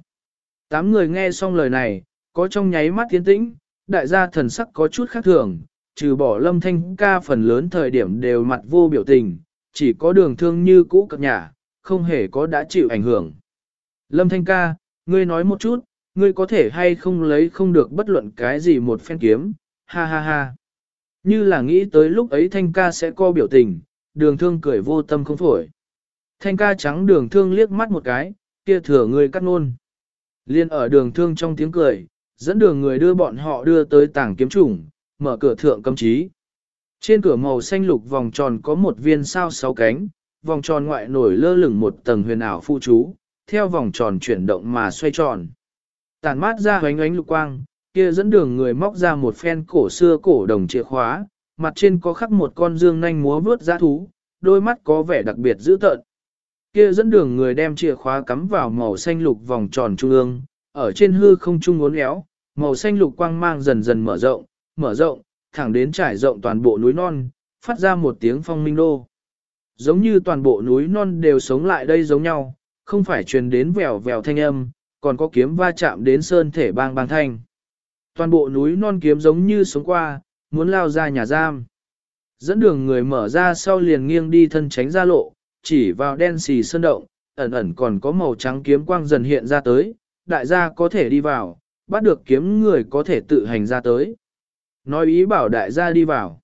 8 người nghe xong lời này, có trong nháy mắt tiến tĩnh, đại gia thần sắc có chút khác thường, trừ bỏ Lâm Thanh ca phần lớn thời điểm đều mặt vô biểu tình, chỉ có Đường Thương như cũ cập nhà, không hề có đã chịu ảnh hưởng. Lâm Thanh ca, ngươi nói một chút, ngươi có thể hay không lấy không được bất luận cái gì một phen kiếm, ha ha ha. Như là nghĩ tới lúc ấy Thanh ca sẽ co biểu tình, Đường Thương cười vô tâm không phổi. Thanh ca trắng Đường Thương liếc mắt một cái, kia thừa ngươi cắt ngôn. Liên ở Đường Thương trong tiếng cười, dẫn đường người đưa bọn họ đưa tới Tàng Kiếm Chủng, mở cửa thượng cấm chí. Trên cửa màu xanh lục vòng tròn có một viên sao 6 cánh, vòng tròn ngoại nổi lơ lửng một tầng huyền ảo phụ chú, theo vòng tròn chuyển động mà xoay tròn. Tản mát ra ánh ánh lục quang, kia dẫn đường người móc ra một phen cổ xưa cổ đồng chìa khóa, mặt trên có khắc một con dương nanh múa vướt dã thú, đôi mắt có vẻ đặc biệt dữ tợn. Kia dẫn đường người đem chìa khóa cắm vào màu xanh lục vòng tròn trung ương, ở trên hư không trung uốn éo, màu xanh lục quang mang dần dần mở rộng, thẳng đến trải rộng toàn bộ núi non, phát ra một tiếng phong minh đô. Giống như toàn bộ núi non đều sống lại đây giống nhau, không phải truyền đến vèo vèo thanh âm, còn có kiếm va chạm đến sơn thể bang bang thanh. Toàn bộ núi non kiếm giống như sống qua, muốn lao ra nhà giam. Dẫn đường người mở ra sau liền nghiêng đi thân tránh ra lộ, chỉ vào đen xì sơn động, ẩn ẩn còn có màu trắng kiếm quang dần hiện ra tới, đại gia có thể đi vào, bắt được kiếm người có thể tự hành ra tới. Nói ý bảo đại gia đi vào.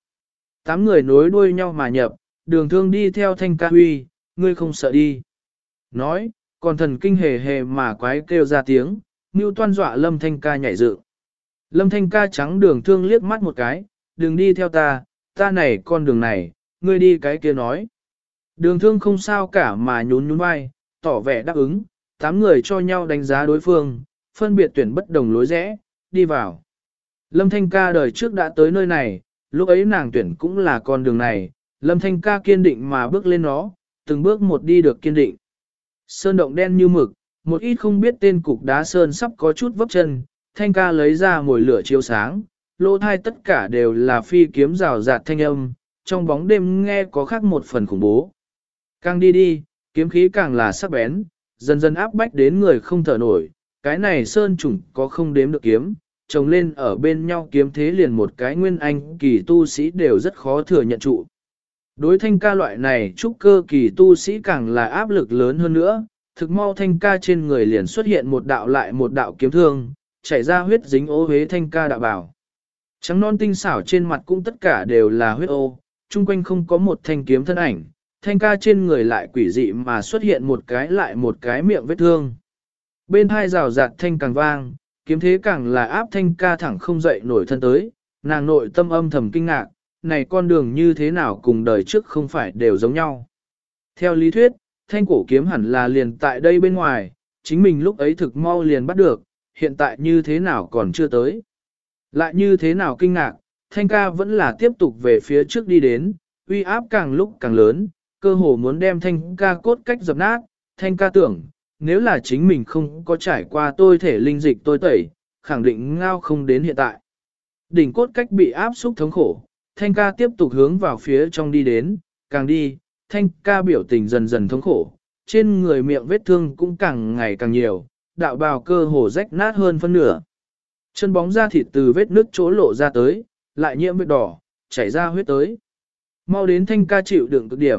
8 người nối đuôi nhau mà nhập, Đường Thương đi theo Thanh ca huy, ngươi không sợ đi. Nói, còn thần kinh hề hề mà quái kêu ra tiếng, Ngưu Toan dọa Lâm Thanh ca nhảy dựng. Lâm Thanh ca trắng Đường Thương liếc mắt một cái, đừng đi theo ta này con đường này, ngươi đi cái kia nói. Đường Thương không sao cả mà nhún vai, tỏ vẻ đáp ứng, 8 người cho nhau đánh giá đối phương, phân biệt tuyển bất đồng lối rẽ, đi vào. Lâm Thanh ca đời trước đã tới nơi này, lúc ấy nàng tuyển cũng là con đường này, Lâm Thanh ca kiên định mà bước lên nó, từng bước một đi được kiên định. Sơn động đen như mực, một ít không biết tên cục đá sơn sắp có chút vấp chân, Thanh ca lấy ra mồi lửa chiếu sáng, lỗ thai tất cả đều là phi kiếm rào rạt thanh âm, trong bóng đêm nghe có khác một phần khủng bố. Càng đi, kiếm khí càng là sắc bén, dần dần áp bách đến người không thở nổi, cái này sơn chủng có không đếm được kiếm, chồng lên ở bên nhau kiếm thế liền một cái nguyên anh kỳ tu sĩ đều rất khó thừa nhận trụ. Đối Thanh ca loại này trúc cơ kỳ tu sĩ càng là áp lực lớn hơn nữa, thực mau Thanh ca trên người liền xuất hiện một đạo lại một đạo kiếm thương, chảy ra huyết dính ô hế Thanh ca đạo bảo. Trắng non tinh xảo trên mặt cũng tất cả đều là huyết ô, chung quanh không có một thanh kiếm thân ảnh, Thanh ca trên người lại quỷ dị mà xuất hiện một cái lại một cái miệng vết thương. Bên hai rào rạt thanh càng vang, kiếm thế càng là áp Thanh ca thẳng không dậy nổi thân tới, nàng nội tâm âm thầm kinh ngạc, này con đường như thế nào cùng đời trước không phải đều giống nhau. Theo lý thuyết, thanh cổ kiếm hẳn là liền tại đây bên ngoài, chính mình lúc ấy thực mau liền bắt được, hiện tại như thế nào còn chưa tới. Lại như thế nào kinh ngạc, Thanh ca vẫn là tiếp tục về phía trước đi đến, uy áp càng lúc càng lớn, cơ hồ muốn đem Thanh ca cốt cách dập nát. Thanh ca tưởng, nếu là chính mình không có trải qua tôi thể linh dịch tôi tẩy, khẳng định ngao không đến hiện tại. Đỉnh cốt cách bị áp xúc thống khổ, Thanh ca tiếp tục hướng vào phía trong đi đến, càng đi, Thanh ca biểu tình dần dần thống khổ, trên người miệng vết thương cũng càng ngày càng nhiều, đạo bào cơ hồ rách nát hơn phân nửa. Chân bóng da thịt từ vết nước chỗ lộ ra tới, lại nhiễm vết đỏ, chảy ra huyết tới. Mau đến Thanh ca chịu đựng cực điểm,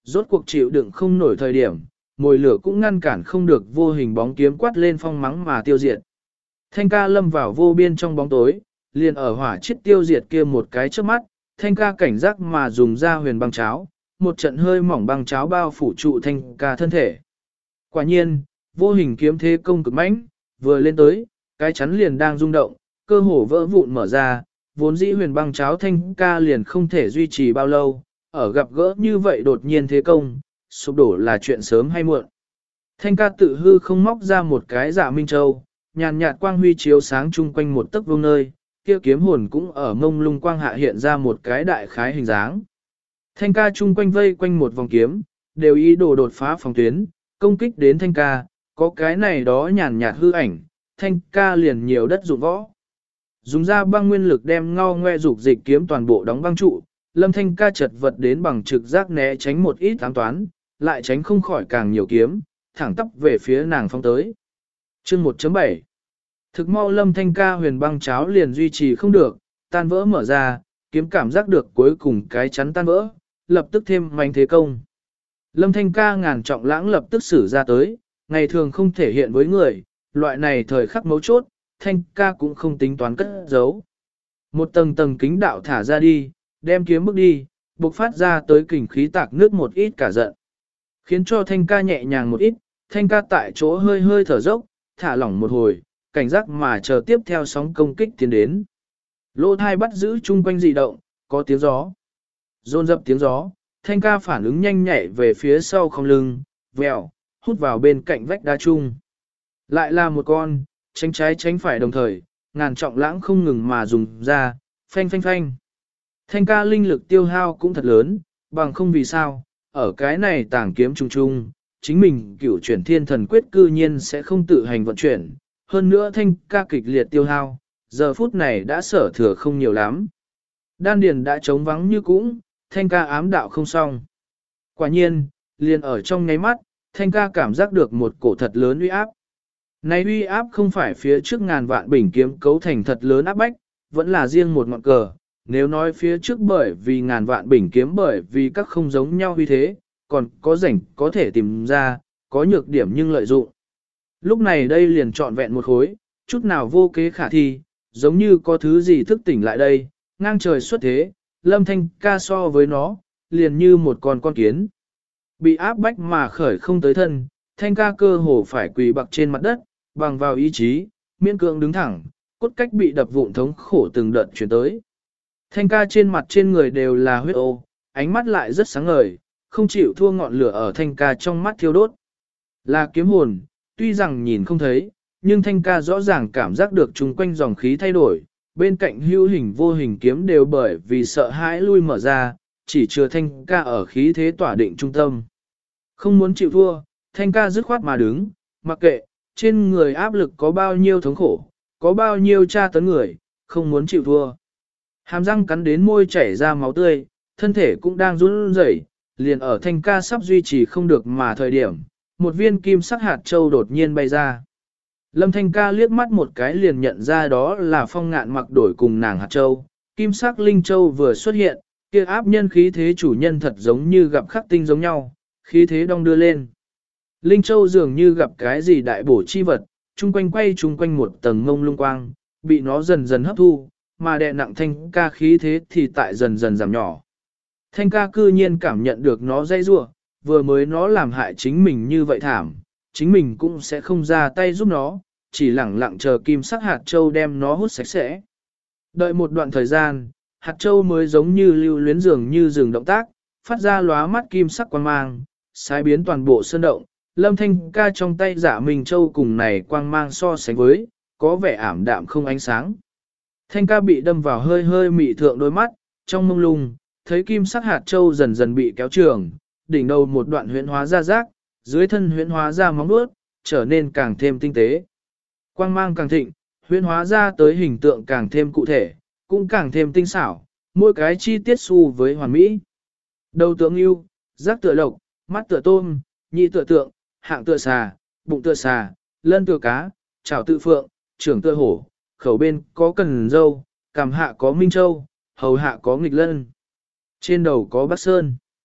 Rốt cuộc chịu đựng không nổi thời điểm, mồi lửa cũng ngăn cản không được vô hình bóng kiếm quát lên phong mắng mà tiêu diệt. Thanh ca lâm vào vô biên trong bóng tối, liền ở hỏa chiết tiêu diệt kia một cái trước mắt, thanh ca cảnh giác mà dùng ra huyền băng cháo, một trận hơi mỏng băng cháo bao phủ trụ thanh ca thân thể. Quả nhiên, vô hình kiếm thế công cực mãnh, vừa lên tới, cái chắn liền đang rung động, cơ hồ vỡ vụn mở ra, vốn dĩ huyền băng cháo thanh ca liền không thể duy trì bao lâu, ở gặp gỡ như vậy đột nhiên thế công, sụp đổ là chuyện sớm hay muộn. Thanh ca tự hư không móc ra một cái dạ minh châu, nhàn nhạt quang huy chiếu sáng chung quanh một tấc vuông nơi, kia kiếm hồn cũng ở mông lung quang hạ hiện ra một cái đại khái hình dáng. Thanh ca chung quanh vây quanh một vòng kiếm, đều ý đồ đột phá phòng tuyến, công kích đến thanh ca, có cái này đó nhàn nhạt hư ảnh, thanh ca liền nhiều đất dụng võ. Dùng ra băng nguyên lực đem ngao ngoe dục dịch kiếm toàn bộ đóng băng trụ, Lâm Thanh ca chật vật đến bằng trực giác né tránh một ít ám toán, lại tránh không khỏi càng nhiều kiếm, thẳng tắp về phía nàng phong tới. Chương 1.7 Thực mau Lâm Thanh ca huyền băng cháo liền duy trì không được, tan vỡ mở ra, kiếm cảm giác được cuối cùng cái chắn tan vỡ, lập tức thêm mạnh thế công. Lâm Thanh ca ngàn trọng lãng lập tức sử ra tới, ngày thường không thể hiện với người, loại này thời khắc mấu chốt, Thanh ca cũng không tính toán cất giấu. Một tầng tầng kính đạo thả ra đi, đem kiếm bước đi, bộc phát ra tới kình khí tạc nước một ít cả giận. Khiến cho Thanh ca nhẹ nhàng một ít, Thanh ca tại chỗ hơi hơi thở dốc, thả lỏng một hồi, cảnh giác mà chờ tiếp theo sóng công kích tiến đến. Lô thai bắt giữ chung quanh dị động, có tiếng gió. Rôn dập tiếng gió, Thanh ca phản ứng nhanh nhạy về phía sau không lưng, vèo, hút vào bên cạnh vách đá chung. Lại là một con, tránh trái tránh phải đồng thời, ngàn trọng lãng không ngừng mà dùng ra, phanh phanh phanh. Thanh ca linh lực tiêu hao cũng thật lớn, bằng không vì sao, ở cái này tảng kiếm trung trung, chính mình cửu chuyển thiên thần quyết cư nhiên sẽ không tự hành vận chuyển. Hơn nữa thanh ca kịch liệt tiêu hao, giờ phút này đã sở thừa không nhiều lắm. Đan điền đã trống vắng như cũng, thanh ca ám đạo không xong. Quả nhiên, liền ở trong nháy mắt, thanh ca cảm giác được một cổ thật lớn uy áp. Này uy áp không phải phía trước ngàn vạn bình kiếm cấu thành thật lớn áp bách, vẫn là riêng một ngọn cờ. Nếu nói phía trước bởi vì ngàn vạn bình kiếm bởi vì các không giống nhau uy thế, còn có rảnh có thể tìm ra, có nhược điểm nhưng lợi dụng. Lúc này đây liền trọn vẹn một khối, chút nào vô kế khả thi, giống như có thứ gì thức tỉnh lại đây, ngang trời xuất thế, Lâm Thanh ca so với nó, liền như một con kiến. Bị áp bách mà khởi không tới thân, Thanh ca cơ hồ phải quỳ bặc trên mặt đất, bằng vào ý chí, miễn cưỡng đứng thẳng, cốt cách bị đập vụn thống khổ từng đợt chuyển tới. Thanh ca trên mặt trên người đều là huyết ô, ánh mắt lại rất sáng ngời, không chịu thua ngọn lửa ở thanh ca trong mắt thiêu đốt. Là kiếm hồn, tuy rằng nhìn không thấy, nhưng thanh ca rõ ràng cảm giác được chung quanh dòng khí thay đổi, bên cạnh hữu hình vô hình kiếm đều bởi vì sợ hãi lui mở ra, chỉ chừa thanh ca ở khí thế tỏa định trung tâm. Không muốn chịu thua, thanh ca dứt khoát mà đứng, mặc kệ, trên người áp lực có bao nhiêu thống khổ, có bao nhiêu tra tấn người, không muốn chịu thua. Hàm răng cắn đến môi chảy ra máu tươi, thân thể cũng đang run rẩy, liền ở thanh ca sắp duy trì không được mà thời điểm, một viên kim sắc hạt châu đột nhiên bay ra. Lâm thanh ca liếc mắt một cái liền nhận ra đó là Phong Ngạn mặc đổi cùng nàng hạt châu, kim sắc linh châu vừa xuất hiện, kia áp nhân khí thế chủ nhân thật giống như gặp khắc tinh giống nhau, khí thế đong đưa lên. Linh châu dường như gặp cái gì đại bổ chi vật, chung quanh quay chung quanh một tầng ngông lung quang, bị nó dần dần hấp thu, mà đè nặng thanh ca khí thế thì tại dần dần giảm nhỏ. Thanh ca cư nhiên cảm nhận được nó dây rua, vừa mới nó làm hại chính mình như vậy thảm, chính mình cũng sẽ không ra tay giúp nó, chỉ lẳng lặng chờ kim sắc hạt châu đem nó hút sạch sẽ. Đợi một đoạn thời gian, hạt châu mới giống như lưu luyến dường như dừng động tác, phát ra lóa mắt kim sắc quang mang, sai biến toàn bộ sơn động. Lâm thanh ca trong tay giả mình châu cùng này quang mang so sánh với, có vẻ ảm đạm không ánh sáng. Thanh ca bị đâm vào hơi hơi mị thượng đôi mắt, trong mông lung, thấy kim sắc hạt châu dần dần bị kéo trường, đỉnh đầu một đoạn huyễn hóa ra rác, dưới thân huyễn hóa ra móng vuốt, trở nên càng thêm tinh tế. Quang mang càng thịnh, huyễn hóa ra tới hình tượng càng thêm cụ thể, cũng càng thêm tinh xảo, mỗi cái chi tiết xu với hoàn mỹ. Đầu tượng yêu, rác tựa lộc, mắt tựa tôm, nhị tựa tượng, hạng tựa xà, bụng tựa xà, lân tựa cá, chảo tự phượng, trưởng tựa hổ, khẩu bên có cần dâu, cằm hạ có minh châu, hầu hạ có nghịch lân. Trên đầu có bắc sơn.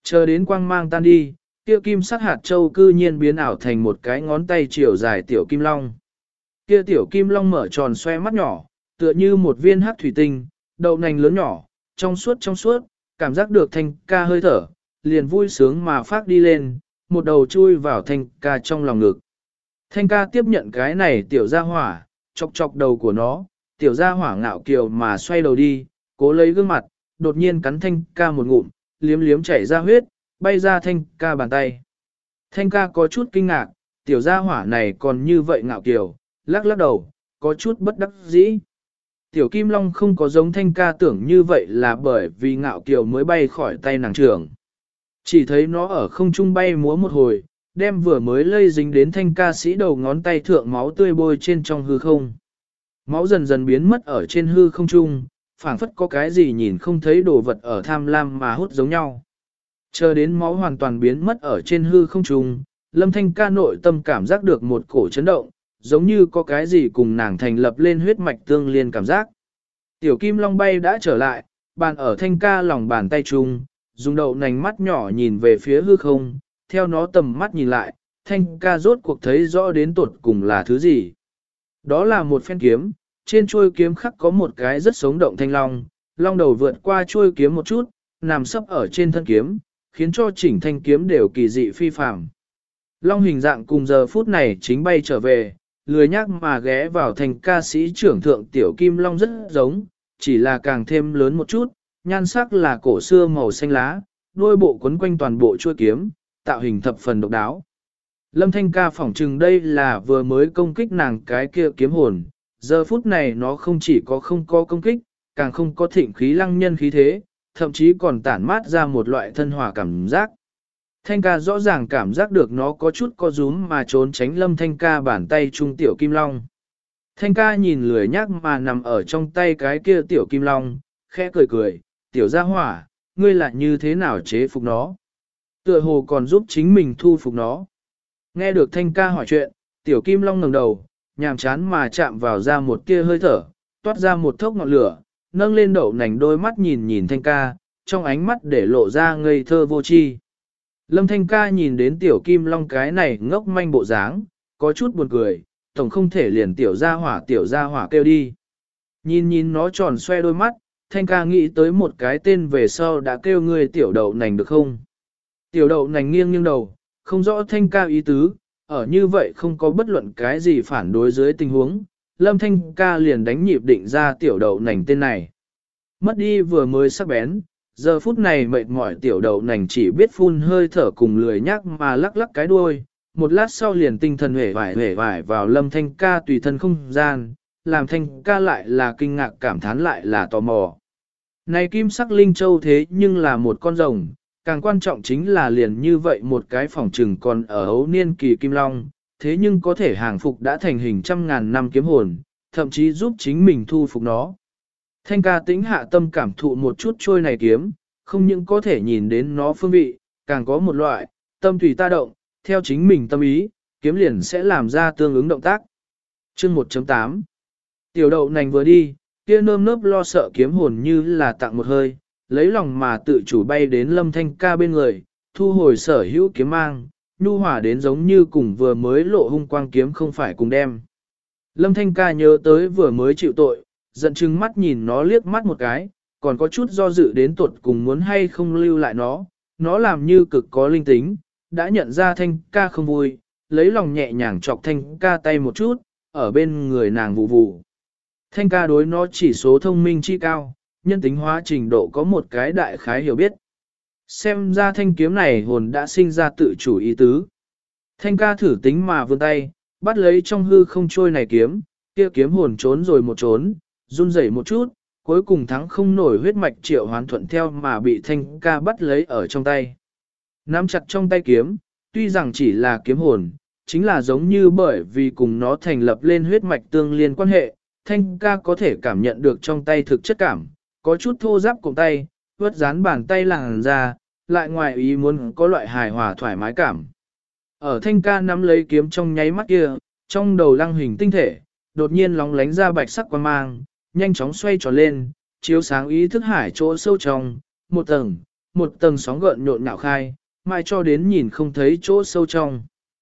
Chờ đến quang mang tan đi, kia kim sắc hạt châu cư nhiên biến ảo thành một cái ngón tay chiều dài tiểu kim long. Kia tiểu kim long mở tròn xoe mắt nhỏ, tựa như một viên hắc thủy tinh, đậu nành lớn nhỏ, trong suốt, cảm giác được Thanh ca hơi thở, liền vui sướng mà phát đi lên, một đầu chui vào Thanh ca trong lòng ngực. Thanh ca tiếp nhận cái này tiểu gia hỏa, chọc chọc đầu của nó, tiểu gia hỏa ngạo kiều mà xoay đầu đi, cố lấy gương mặt, đột nhiên cắn Thanh ca một ngụm, liếm liếm chảy ra huyết, bay ra Thanh ca bàn tay. Thanh ca có chút kinh ngạc, tiểu gia hỏa này còn như vậy ngạo kiều, lắc lắc đầu, có chút bất đắc dĩ. Tiểu Kim Long không có giống Thanh ca tưởng như vậy là bởi vì ngạo kiều mới bay khỏi tay nàng trưởng. Chỉ thấy nó ở không trung bay múa một hồi, đem vừa mới lây dính đến Thanh ca sĩ đầu ngón tay thượng máu tươi bôi trên trong hư không. Máu dần dần biến mất ở trên hư không trung, phảng phất có cái gì nhìn không thấy đồ vật ở tham lam mà hút giống nhau. Chờ đến máu hoàn toàn biến mất ở trên hư không trung, Lâm Thanh ca nội tâm cảm giác được một cổ chấn động, giống như có cái gì cùng nàng thành lập lên huyết mạch tương liên cảm giác. Tiểu Kim Long bay đã trở lại, bàn ở Thanh ca lòng bàn tay trung, dùng đậu nành mắt nhỏ nhìn về phía hư không, theo nó tầm mắt nhìn lại, Thanh ca rốt cuộc thấy rõ đến tột cùng là thứ gì. Đó là một phen kiếm, trên chuôi kiếm khắc có một cái rất sống động thanh long, long đầu vượt qua chuôi kiếm một chút, nằm sấp ở trên thân kiếm, khiến cho chỉnh thanh kiếm đều kỳ dị phi phàm. Long hình dạng cùng giờ phút này chính bay trở về, lười nhác mà ghé vào thành ca sĩ trưởng thượng tiểu kim long rất giống, chỉ là càng thêm lớn một chút, nhan sắc là cổ xưa màu xanh lá, đuôi bộ quấn quanh toàn bộ chuôi kiếm, tạo hình thập phần độc đáo. Lâm Thanh ca phỏng chừng đây là vừa mới công kích nàng cái kia kiếm hồn, giờ phút này nó không chỉ có không có công kích, càng không có thịnh khí lăng nhân khí thế, thậm chí còn tản mát ra một loại thân hòa cảm giác. Thanh ca rõ ràng cảm giác được nó có chút co rúm mà trốn tránh Lâm Thanh ca bàn tay trung tiểu kim long. Thanh ca nhìn lười nhác mà nằm ở trong tay cái kia tiểu kim long, khẽ cười cười, tiểu gia hỏa, ngươi lại như thế nào chế phục nó? Tựa hồ còn giúp chính mình thu phục nó. Nghe được Thanh ca hỏi chuyện, tiểu kim long ngẩng đầu, nhàm chán mà chạm vào ra một tia hơi thở, toát ra một thốc ngọn lửa, nâng lên đậu nành đôi mắt nhìn nhìn Thanh ca, trong ánh mắt để lộ ra ngây thơ vô tri. Lâm Thanh ca nhìn đến tiểu kim long cái này ngốc manh bộ dáng, có chút buồn cười, tổng không thể liền tiểu gia hỏa kêu đi. Nhìn nhìn nó tròn xoe đôi mắt, Thanh ca nghĩ tới một cái tên về sau đã kêu người tiểu đậu nành được không? Tiểu đậu nành nghiêng nghiêng đầu, không rõ Thanh ca ý tứ, ở như vậy không có bất luận cái gì phản đối dưới tình huống, Lâm Thanh ca liền đánh nhịp định ra tiểu đậu nành tên này. Mất đi vừa mới sắc bén, giờ phút này mệt mỏi tiểu đậu nành chỉ biết phun hơi thở cùng lười nhác mà lắc lắc cái đuôi, một lát sau liền tinh thần hể vải vào Lâm Thanh ca tùy thân không gian, làm Thanh ca lại là kinh ngạc cảm thán lại là tò mò. Này kim sắc linh châu thế nhưng là một con rồng, càng quan trọng chính là liền như vậy một cái phòng trừng còn ở ấu niên kỳ kim long, thế nhưng có thể hàng phục đã thành hình trăm ngàn năm kiếm hồn, thậm chí giúp chính mình thu phục nó. Thanh ca tĩnh hạ tâm cảm thụ một chút trôi này kiếm, không những có thể nhìn đến nó phương vị, càng có một loại, tâm tùy ta động, theo chính mình tâm ý, kiếm liền sẽ làm ra tương ứng động tác. Chương 1.8 Tiểu đậu nành vừa đi, kia nơm nớp lo sợ kiếm hồn như là tặng một hơi, lấy lòng mà tự chủ bay đến Lâm Thanh ca bên người, thu hồi sở hữu kiếm mang, nhu hòa đến giống như cùng vừa mới lộ hung quang kiếm không phải cùng đem. Lâm Thanh ca nhớ tới vừa mới chịu tội, giận chừng mắt nhìn nó liếc mắt một cái, còn có chút do dự đến tuột cùng muốn hay không lưu lại nó làm như cực có linh tính, đã nhận ra Thanh ca không vui, lấy lòng nhẹ nhàng chọc Thanh ca tay một chút, ở bên người nàng vụ vụ. Thanh ca đối nó chỉ số thông minh chi cao, nhân tính hóa trình độ có một cái đại khái hiểu biết. Xem ra thanh kiếm này hồn đã sinh ra tự chủ ý tứ. Thanh ca thử tính mà vươn tay, bắt lấy trong hư không trôi này kiếm, kia kiếm hồn trốn rồi một trốn, run rẩy một chút, cuối cùng thắng không nổi huyết mạch triệu hoán thuận theo mà bị thanh ca bắt lấy ở trong tay. Nắm chặt trong tay kiếm, tuy rằng chỉ là kiếm hồn, chính là giống như bởi vì cùng nó thành lập lên huyết mạch tương liên quan hệ, thanh ca có thể cảm nhận được trong tay thực chất cảm, có chút thô ráp cùng tay, vớt dán bàn tay làng ra, lại ngoài ý muốn có loại hài hòa thoải mái cảm. Ở thanh ca nắm lấy kiếm trong nháy mắt kia, trong đầu lăng hình tinh thể, đột nhiên lóng lánh ra bạch sắc quang mang, nhanh chóng xoay tròn lên, chiếu sáng ý thức hải chỗ sâu trong, một tầng, một tầng sóng gợn nhộn nhạo khai, mai cho đến nhìn không thấy chỗ sâu trong.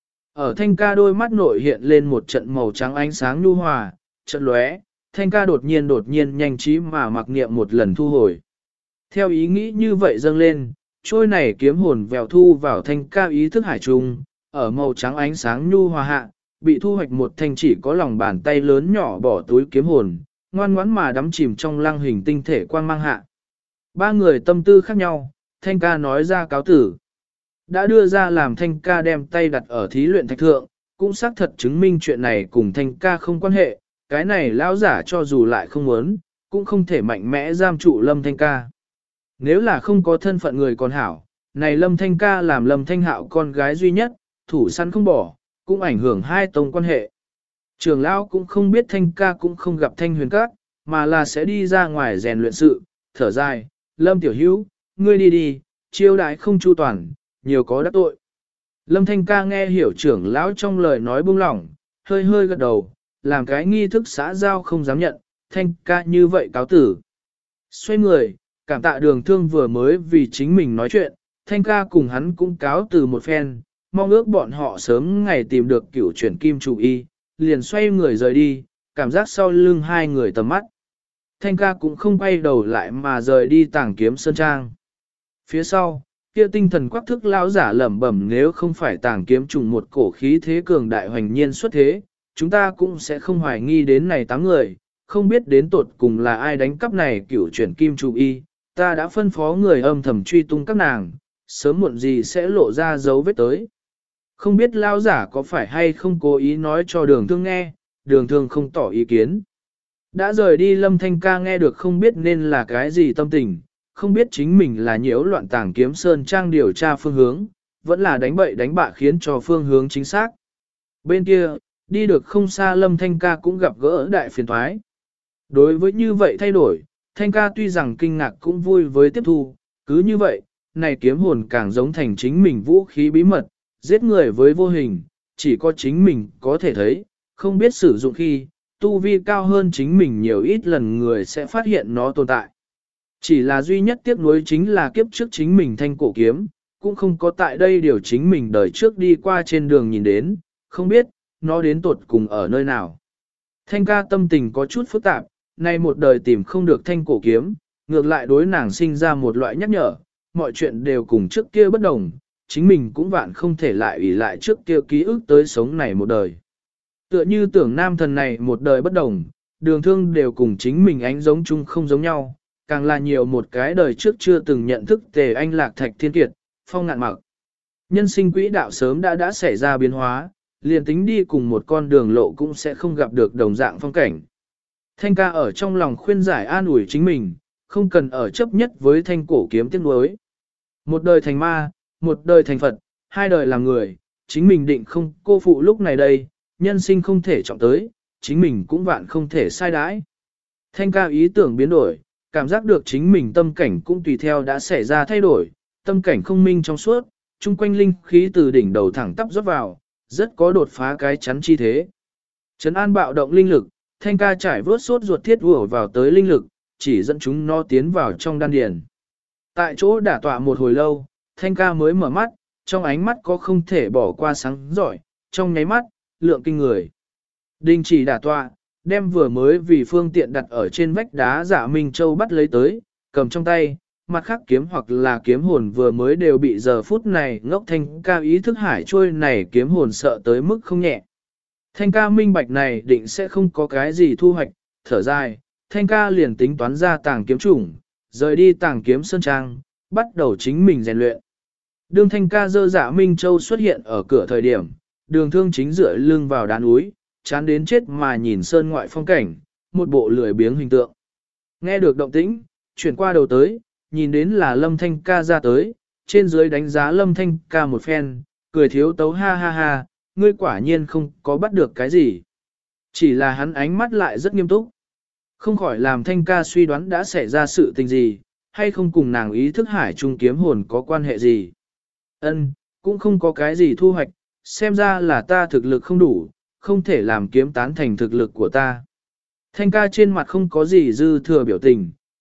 Ở thanh ca đôi mắt nội hiện lên một trận màu trắng ánh sáng nhu hòa, trận lóe, thanh ca đột nhiên nhanh trí mà mặc niệm một lần thu hồi. Theo ý nghĩ như vậy dâng lên, trôi này kiếm hồn vèo thu vào thanh ca ý thức hải trung, ở màu trắng ánh sáng nhu hòa hạ, bị thu hoạch một thanh chỉ có lòng bàn tay lớn nhỏ bỏ túi kiếm hồn, ngoan ngoãn mà đắm chìm trong lăng hình tinh thể quang mang hạ. Ba người tâm tư khác nhau, thanh ca nói ra cáo tử. Đã đưa ra làm thanh ca đem tay đặt ở thí luyện thạch thượng, cũng xác thật chứng minh chuyện này cùng thanh ca không quan hệ, cái này lão giả cho dù lại không muốn, cũng không thể mạnh mẽ giam trụ Lâm Thanh ca. Nếu là không có thân phận người còn hảo, này Lâm Thanh ca làm Lâm Thanh Hạo con gái duy nhất, thủ săn không bỏ, cũng ảnh hưởng hai tông quan hệ. Trường lão cũng không biết Thanh ca cũng không gặp Thanh Huyền Các, mà là sẽ đi ra ngoài rèn luyện sự, thở dài, Lâm Tiểu Hữu, ngươi đi đi, chiêu đại không chu toàn, nhiều có đắc tội. Lâm Thanh ca nghe hiểu trưởng lão trong lời nói buông lỏng, hơi hơi gật đầu, làm cái nghi thức xã giao không dám nhận, Thanh ca như vậy cáo tử. Xoay người, cảm tạ Đường Thương vừa mới vì chính mình nói chuyện, Thanh ca cùng hắn cũng cáo từ một phen, mong ước bọn họ sớm ngày tìm được cửu chuyển kim chủ y, liền xoay người rời đi, cảm giác sau lưng hai người tầm mắt. Thanh ca cũng không quay đầu lại mà rời đi Tàng Kiếm Sơn Trang. Phía sau, kia tinh thần quắc thức lão giả lẩm bẩm, nếu không phải Tàng Kiếm trùng một cổ khí thế cường đại hoành nhiên xuất thế, chúng ta cũng sẽ không hoài nghi đến này 8 người, không biết đến tột cùng là ai đánh cắp này cửu chuyển kim chủ y, ta đã phân phó người âm thầm truy tung các nàng, sớm muộn gì sẽ lộ ra dấu vết tới. Không biết lão giả có phải hay không cố ý nói cho Đường Thương nghe, Đường Thương không tỏ ý kiến. Đã rời đi Lâm Thanh ca nghe được không biết nên là cái gì tâm tình, không biết chính mình là nhiễu loạn Tàng Kiếm Sơn Trang điều tra phương hướng, vẫn là đánh bậy đánh bạ khiến cho phương hướng chính xác. Bên kia, đi được không xa Lâm Thanh ca cũng gặp gỡ đại phiền thoái. Đối với như vậy thay đổi, Thanh ca tuy rằng kinh ngạc cũng vui với tiếp thu, cứ như vậy, này kiếm hồn càng giống thành chính mình vũ khí bí mật, giết người với vô hình, chỉ có chính mình có thể thấy, không biết sử dụng khi, tu vi cao hơn chính mình nhiều ít lần người sẽ phát hiện nó tồn tại. Chỉ là duy nhất tiếc nuối chính là kiếp trước chính mình thanh cổ kiếm, cũng không có tại đây điều chính mình đời trước đi qua trên đường nhìn đến, không biết, nó đến tột cùng ở nơi nào. Thanh ca tâm tình có chút phức tạp, nay một đời tìm không được thanh cổ kiếm, ngược lại đối nàng sinh ra một loại nhắc nhở, mọi chuyện đều cùng trước kia bất đồng, chính mình cũng vạn không thể lại ủy lại trước kia ký ức tới sống này một đời. Tựa như tưởng nam thần này một đời bất đồng, Đường Thương đều cùng chính mình ánh giống chung không giống nhau, càng là nhiều một cái đời trước chưa từng nhận thức Tề Anh Lạc Thạch Thiên Kiệt, Phong Ngạn Mặc. Nhân sinh quỹ đạo sớm đã xảy ra biến hóa, liền tính đi cùng một con đường lộ cũng sẽ không gặp được đồng dạng phong cảnh. Thanh ca ở trong lòng khuyên giải an ủi chính mình, không cần ở chấp nhất với thanh cổ kiếm tiếc nuối. Một đời thành ma, một đời thành Phật, hai đời làm người, chính mình định không cô phụ lúc này đây, nhân sinh không thể trọng tới, chính mình cũng vạn không thể sai đãi. Thanh ca ý tưởng biến đổi, cảm giác được chính mình tâm cảnh cũng tùy theo đã xảy ra thay đổi, tâm cảnh không minh trong suốt, chung quanh linh khí từ đỉnh đầu thẳng tắp rót vào, rất có đột phá cái chắn chi thế. Trấn an bạo động linh lực, thanh ca trải vớt sốt ruột thiết ùa vào tới linh lực, chỉ dẫn chúng nó tiến vào trong đan điền. Tại chỗ đả tọa một hồi lâu, thanh ca mới mở mắt, trong ánh mắt có không thể bỏ qua sáng giỏi, trong nháy mắt, lượng kinh người. Đình chỉ đả tọa, đem vừa mới vì phương tiện đặt ở trên vách đá Dạ Minh Châu bắt lấy tới, cầm trong tay, mặt khác kiếm hoặc là kiếm hồn vừa mới đều bị giờ phút này ngốc thanh ca ý thức hải trôi này kiếm hồn sợ tới mức không nhẹ. Thanh ca minh bạch này định sẽ không có cái gì thu hoạch, thở dài, thanh ca liền tính toán ra Tàng Kiếm chủng, rời đi Tàng Kiếm Sơn Trang, bắt đầu chính mình rèn luyện. Đường thanh ca dơ Dạ Minh Châu xuất hiện ở cửa thời điểm, Đường Thương chính dựa lưng vào đá núi, chán đến chết mà nhìn sơn ngoại phong cảnh, một bộ lười biếng hình tượng. Nghe được động tĩnh, chuyển qua đầu tới, nhìn đến là Lâm Thanh ca ra tới, trên dưới đánh giá Lâm Thanh ca một phen, cười thiếu tấu ha ha ha, ngươi quả nhiên không có bắt được cái gì. Chỉ là hắn ánh mắt lại rất nghiêm túc. Không khỏi làm Thanh ca suy đoán đã xảy ra sự tình gì, hay không cùng nàng ý thức hải trung kiếm hồn có quan hệ gì. Ân, cũng không có cái gì thu hoạch, xem ra là ta thực lực không đủ, không thể làm kiếm tán thành thực lực của ta. Thanh ca trên mặt không có gì dư thừa biểu tình,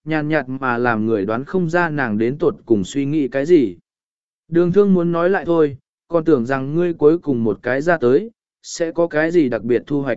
nhàn nhạt mà làm người đoán không ra nàng đến tuột cùng suy nghĩ cái gì. Đường thương muốn nói lại thôi, còn tưởng rằng ngươi cuối cùng một cái ra tới, sẽ có cái gì đặc biệt thu hoạch.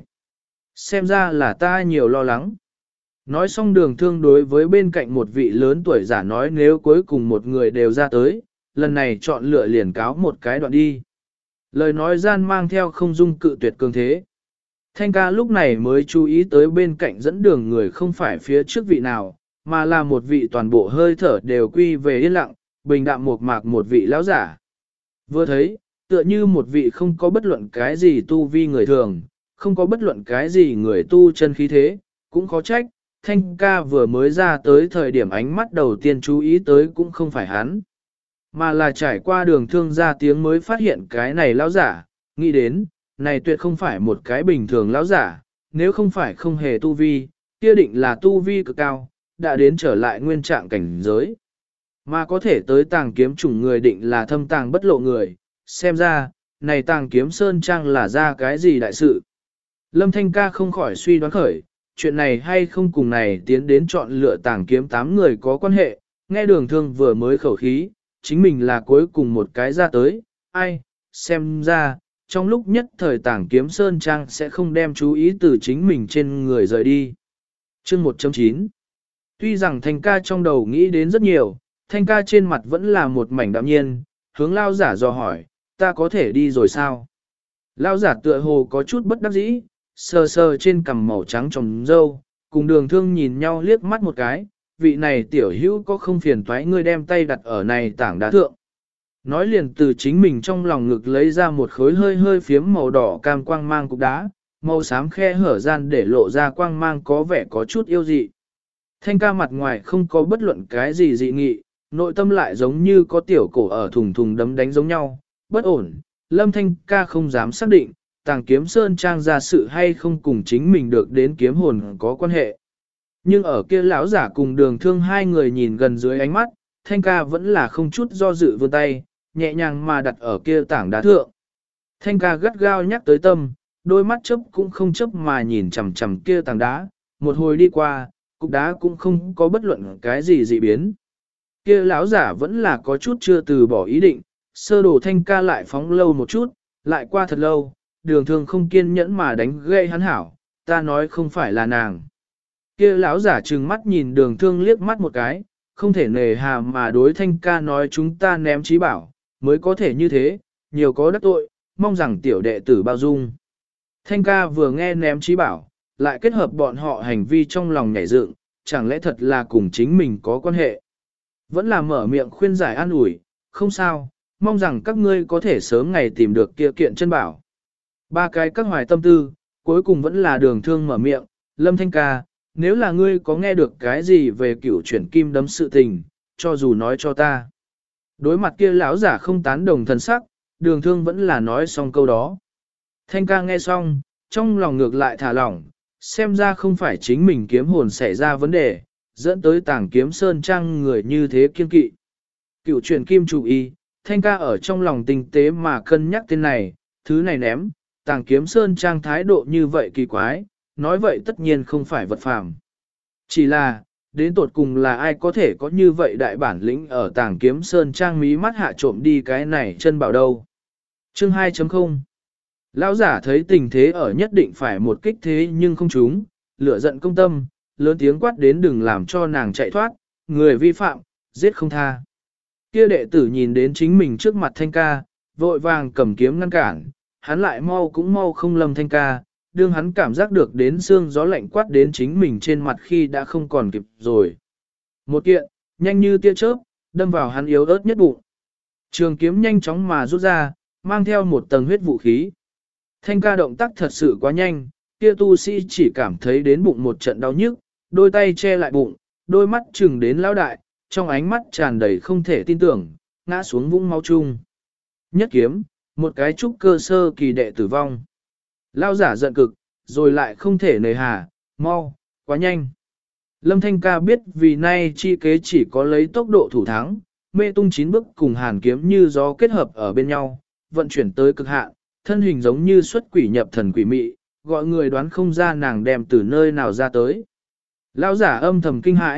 Xem ra là ta nhiều lo lắng. Nói xong đường thương đối với bên cạnh một vị lớn tuổi giả nói nếu cuối cùng một người đều ra tới, lần này chọn lựa liền cáo một cái đoạn đi. Lời nói gian mang theo không dung cự tuyệt cường thế. Thanh ca lúc này mới chú ý tới bên cạnh dẫn đường người không phải phía trước vị nào, mà là một vị toàn bộ hơi thở đều quy về yên lặng, bình đạm một mạc một vị lão giả. Vừa thấy, tựa như một vị không có bất luận cái gì tu vi người thường, không có bất luận cái gì người tu chân khí thế, cũng khó trách, Thanh ca vừa mới ra tới thời điểm ánh mắt đầu tiên chú ý tới cũng không phải hắn, mà là trải qua đường thương ra tiếng mới phát hiện cái này lão giả, nghĩ đến, này tuyệt không phải một cái bình thường lão giả, nếu không phải không hề tu vi, kia định là tu vi cực cao, đã đến trở lại nguyên trạng cảnh giới. Mà có thể tới tàng kiếm chủng người định là thâm tàng bất lộ người, xem ra, này tàng kiếm sơn trang là ra cái gì đại sự. Lâm Thanh ca không khỏi suy đoán khởi, chuyện này hay không cùng này tiến đến chọn lựa tàng kiếm 8 người có quan hệ, nghe đường thương vừa mới khẩu khí, chính mình là cuối cùng một cái ra tới, ai, xem ra, trong lúc nhất thời tàng kiếm sơn trang sẽ không đem chú ý từ chính mình trên người rời đi. Chương 1.9 Tuy rằng Thanh ca trong đầu nghĩ đến rất nhiều, Thanh ca trên mặt vẫn là một mảnh đạm nhiên, hướng lao giả dò hỏi, ta có thể đi rồi sao? Lao giả tựa hồ có chút bất đắc dĩ, sờ sờ trên cằm màu trắng trồng dâu, cùng đường thương nhìn nhau liếc mắt một cái, vị này tiểu hữu có không phiền toái ngươi đem tay đặt ở này tảng đá thượng. Nói liền từ chính mình trong lòng ngực lấy ra một khối hơi hơi phiếm màu đỏ cam quang mang cục đá, màu xám khe hở gian để lộ ra quang mang có vẻ có chút yêu dị. Thanh ca mặt ngoài không có bất luận cái gì dị nghị, nội tâm lại giống như có tiểu cổ ở thùng thùng đấm đánh giống nhau, bất ổn, Lâm Thanh ca không dám xác định, tàng kiếm sơn trang ra sự hay không cùng chính mình được đến kiếm hồn có quan hệ. Nhưng ở kia lão giả cùng đường thương hai người nhìn gần dưới ánh mắt, Thanh ca vẫn là không chút do dự vươn tay, nhẹ nhàng mà đặt ở kia tảng đá thượng. Thanh ca gắt gao nhắc tới tâm, đôi mắt chớp cũng không chớp mà nhìn chằm chằm kia tảng đá, một hồi đi qua, cục đá cũng không có bất luận cái gì dị biến. Kia lão giả vẫn là có chút chưa từ bỏ ý định, sơ đồ Thanh ca lại phóng lâu một chút, lại qua thật lâu, đường thương không kiên nhẫn mà đánh gây hắn hảo, ta nói không phải là nàng. Kia lão giả trừng mắt nhìn đường thương liếc mắt một cái, không thể nề hà mà đối Thanh ca nói chúng ta ném trí bảo, mới có thể như thế, nhiều có đắc tội, mong rằng tiểu đệ tử bao dung. Thanh ca vừa nghe ném trí bảo, lại kết hợp bọn họ hành vi trong lòng nhảy dựng, chẳng lẽ thật là cùng chính mình có quan hệ. Vẫn là mở miệng khuyên giải an ủi, không sao, mong rằng các ngươi có thể sớm ngày tìm được kia kiện chân bảo. Ba cái các hoài tâm tư, cuối cùng vẫn là đường thương mở miệng, Lâm Thanh ca, nếu là ngươi có nghe được cái gì về cửu chuyển kim đấm sự tình, cho dù nói cho ta. Đối mặt kia lão giả không tán đồng thần sắc, đường thương vẫn là nói xong câu đó. Thanh ca nghe xong, trong lòng ngược lại thả lỏng, xem ra không phải chính mình kiếm hồn xảy ra vấn đề, dẫn tới tàng kiếm sơn trang người như thế kiên kỵ. Cửu chuyển kim chủ y, Thanh ca ở trong lòng tinh tế mà cân nhắc tên này, thứ này ném, tàng kiếm sơn trang thái độ như vậy kỳ quái, nói vậy tất nhiên không phải vật phàm. Chỉ là, đến tột cùng là ai có thể có như vậy đại bản lĩnh ở tàng kiếm sơn trang mí mắt hạ trộm đi cái này chân bảo đâu. Chương 2.0 Lão giả thấy tình thế ở nhất định phải một kích thế nhưng không trúng, lửa giận công tâm, lớn tiếng quát đến đừng làm cho nàng chạy thoát, người vi phạm, giết không tha. Kia đệ tử nhìn đến chính mình trước mặt Thanh ca, vội vàng cầm kiếm ngăn cản, hắn lại mau cũng mau không Lâm Thanh ca, đương hắn cảm giác được đến xương gió lạnh quát đến chính mình trên mặt khi đã không còn kịp rồi. Một kiện, nhanh như tia chớp, đâm vào hắn yếu ớt nhất bụng. Trường kiếm nhanh chóng mà rút ra, mang theo một tầng huyết vũ khí. Thanh ca động tác thật sự quá nhanh, kia tu sĩ chỉ cảm thấy đến bụng một trận đau nhức, đôi tay che lại bụng, đôi mắt chừng đến lão đại, trong ánh mắt tràn đầy không thể tin tưởng, ngã xuống vũng máu chung. Nhất kiếm, một cái trúc cơ sơ kỳ đệ tử vong. Lao giả giận cực, rồi lại không thể nề hà, mau, quá nhanh. Lâm Thanh ca biết vì nay chi kế chỉ có lấy tốc độ thủ thắng, mê tung 9 bước cùng hàn kiếm như gió kết hợp ở bên nhau, vận chuyển tới cực hạn, thân hình giống như xuất quỷ nhập thần quỷ mị, gọi người đoán không ra nàng đem từ nơi nào ra tới. Lao giả âm thầm kinh hãi,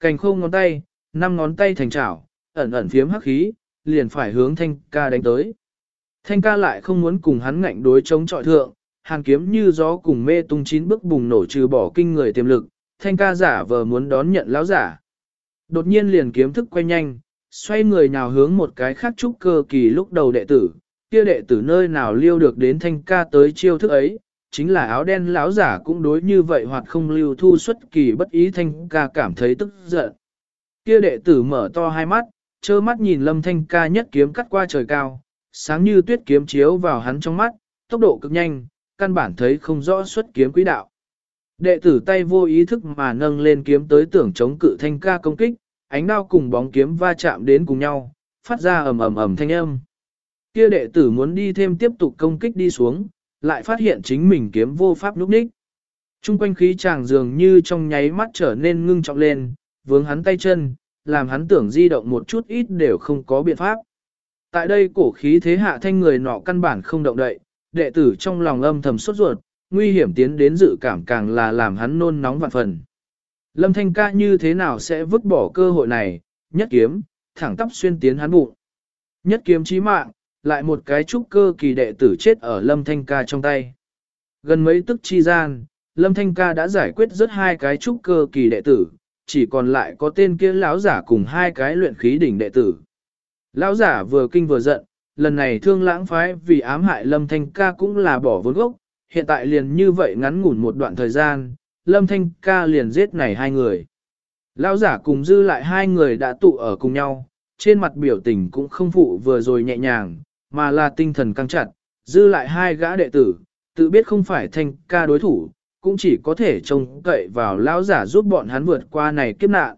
Cành khô ngón tay, 5 ngón tay thành chảo, ẩn ẩn phiếm hắc khí, liền phải hướng Thanh ca đánh tới. Thanh ca lại không muốn cùng hắn ngạnh đối chống chọi thượng, hàn kiếm như gió cùng mê tung 9 bước bùng nổ trừ bỏ kinh người tiềm lực, Thanh ca giả vờ muốn đón nhận lão giả. Đột nhiên liền kiếm thức quay nhanh, xoay người nào hướng một cái khác trúc cơ kỳ lúc đầu đệ tử, kia đệ tử nơi nào liêu được đến Thanh ca tới chiêu thức ấy, chính là áo đen lão giả cũng đối như vậy hoặc không lưu thu xuất kỳ bất ý. Thanh ca cảm thấy tức giận. Kia đệ tử mở to hai mắt, trơ mắt nhìn Lâm Thanh ca nhất kiếm cắt qua trời cao, sáng như tuyết kiếm chiếu vào hắn trong mắt, tốc độ cực nhanh, căn bản thấy không rõ xuất kiếm quỹ đạo. Đệ tử tay vô ý thức mà nâng lên kiếm tới tưởng chống cự Thanh ca công kích, ánh đao cùng bóng kiếm va chạm đến cùng nhau, phát ra ầm ầm ầm thanh âm. Kia đệ tử muốn đi thêm tiếp tục công kích đi xuống, lại phát hiện chính mình kiếm vô pháp lúc ních. Trung quanh khí chàng dường như trong nháy mắt trở nên ngưng trọng lên, vướng hắn tay chân, làm hắn tưởng di động một chút ít đều không có biện pháp. Tại đây cổ khí thế hạ thanh người nọ căn bản không động đậy, đệ tử trong lòng âm thầm sốt ruột, nguy hiểm tiến đến dự cảm càng là làm hắn nôn nóng vạn phần. Lâm Thanh ca như thế nào sẽ vứt bỏ cơ hội này, nhất kiếm, thẳng tắp xuyên tiến hắn bụng. Nhất kiếm chí mạng, lại một cái trúc cơ kỳ đệ tử chết ở Lâm Thanh ca trong tay. Gần mấy tức chi gian, Lâm Thanh ca đã giải quyết rất 2 cái trúc cơ kỳ đệ tử, chỉ còn lại có tên kia lão giả cùng 2 cái luyện khí đỉnh đệ tử. Lão giả vừa kinh vừa giận, lần này Thương Lãng phái vì ám hại Lâm Thanh ca cũng là bỏ vốn gốc, hiện tại liền như vậy ngắn ngủn một đoạn thời gian, Lâm Thanh ca liền giết này 2 người. Lão giả cùng dư lại 2 người đã tụ ở cùng nhau, trên mặt biểu tình cũng không phụ vừa rồi nhẹ nhàng, mà là tinh thần căng chặt, dư lại 2 gã đệ tử, tự biết không phải Thanh ca đối thủ, cũng chỉ có thể trông cậy vào lão giả giúp bọn hắn vượt qua này kiếp nạn.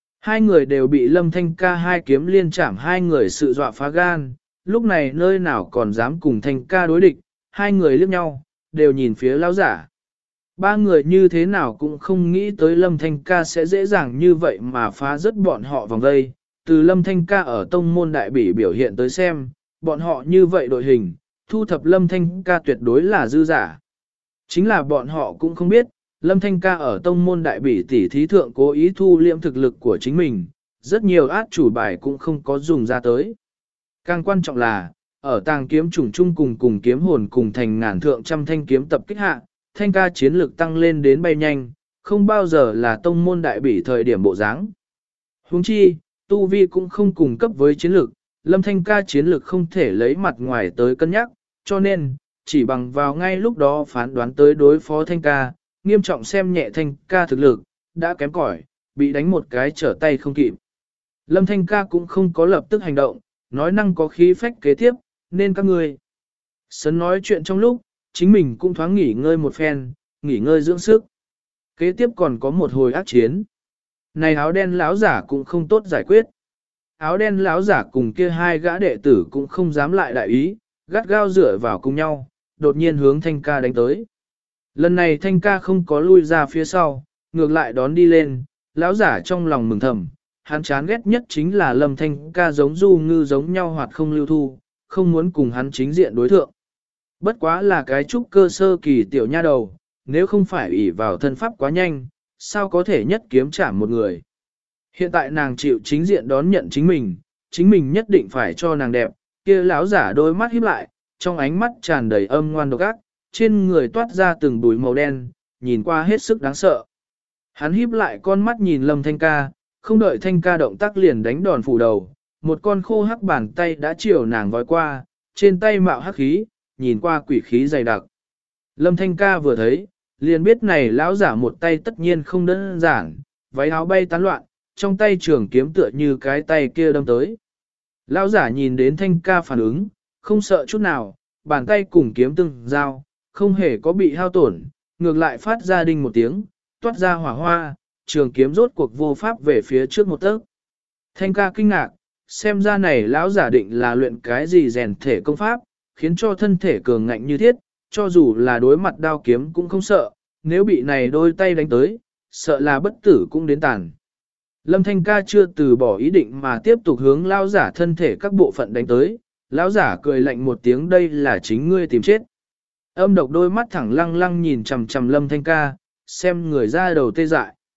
2 người đều bị Lâm Thanh ca 2 kiếm liên chạm, 2 người sự dọa phá gan, lúc này nơi nào còn dám cùng Thanh ca đối địch, 2 người liếc nhau, đều nhìn phía lão giả. 3 người như thế nào cũng không nghĩ tới Lâm Thanh ca sẽ dễ dàng như vậy mà phá rớt bọn họ vòng vây. Từ Lâm Thanh ca ở tông môn đại bỉ biểu hiện tới xem, bọn họ như vậy đội hình, thu thập Lâm Thanh ca tuyệt đối là dư giả. Chính là bọn họ cũng không biết, Lâm Thanh ca ở tông môn đại bỉ tỉ thí thượng cố ý thu liễm thực lực của chính mình, rất nhiều át chủ bài cũng không có dùng ra tới. Càng quan trọng là, ở tàng kiếm chủng chung cùng kiếm hồn cùng thành ngàn thượng trăm thanh kiếm tập kích hạ, Thanh ca chiến lực tăng lên đến bay nhanh, không bao giờ là tông môn đại bỉ thời điểm bộ dáng. Huống chi, tu vi cũng không cùng cấp với chiến lực, Lâm Thanh ca chiến lực không thể lấy mặt ngoài tới cân nhắc, cho nên, chỉ bằng vào ngay lúc đó phán đoán tới đối phó Thanh ca, nghiêm trọng xem nhẹ Thanh ca thực lực, đã kém cỏi, bị đánh một cái trở tay không kịp. Lâm Thanh ca cũng không có lập tức hành động, nói năng có khí phách kế tiếp, nên các ngươi. Sấn nói chuyện trong lúc, chính mình cũng thoáng nghỉ ngơi một phen, nghỉ ngơi dưỡng sức. Kế tiếp còn có một hồi ác chiến. Này áo đen lão giả cũng không tốt giải quyết. Áo đen lão giả cùng kia 2 gã đệ tử cũng không dám lại đại ý, gắt gao dựa vào cùng nhau, đột nhiên hướng Thanh ca đánh tới. Lần này Thanh ca không có lui ra phía sau, ngược lại đón đi lên, lão giả trong lòng mừng thầm, hắn chán ghét nhất chính là Lâm Thanh ca giống du ngư giống nhau hoặc không lưu thu, không muốn cùng hắn chính diện đối thượng. Bất quá là cái trúc cơ sơ kỳ tiểu nha đầu, nếu không phải ủy vào thân pháp quá nhanh, sao có thể nhất kiếm chạm một người. Hiện tại nàng chịu chính diện đón nhận chính mình nhất định phải cho nàng đẹp, kia lão giả đôi mắt híp lại, trong ánh mắt tràn đầy âm ngoan độc ác, trên người toát ra từng bụi màu đen, nhìn qua hết sức đáng sợ. Hắn híp lại con mắt nhìn Lâm Thanh ca, không đợi Thanh ca động tác liền đánh đòn phủ đầu, một con khô hắc bàn tay đã chiều nàng vói qua, trên tay mạo hắc khí, nhìn qua quỷ khí dày đặc. Lâm Thanh ca vừa thấy, liền biết này lão giả một tay tất nhiên không đơn giản, váy áo bay tán loạn, trong tay trường kiếm tựa như cái tay kia đâm tới. Lão giả nhìn đến Thanh ca phản ứng, không sợ chút nào, bàn tay cùng kiếm tương giao, không hề có bị hao tổn, ngược lại phát ra đinh một tiếng, toát ra hỏa hoa, trường kiếm rốt cuộc vô pháp về phía trước một tấc. Thanh ca kinh ngạc, xem ra này lão giả định là luyện cái gì rèn thể công pháp, khiến cho thân thể cường ngạnh như thiết, cho dù là đối mặt đao kiếm cũng không sợ, nếu bị này đôi tay đánh tới, sợ là bất tử cũng đến tàn. Lâm Thanh ca chưa từ bỏ ý định mà tiếp tục hướng lão giả thân thể các bộ phận đánh tới, lão giả cười lạnh một tiếng, đây là chính ngươi tìm chết. Âm độc đôi mắt thẳng lăng lăng nhìn chằm chằm Lâm Thanh ca, xem người ra đầu tê dại.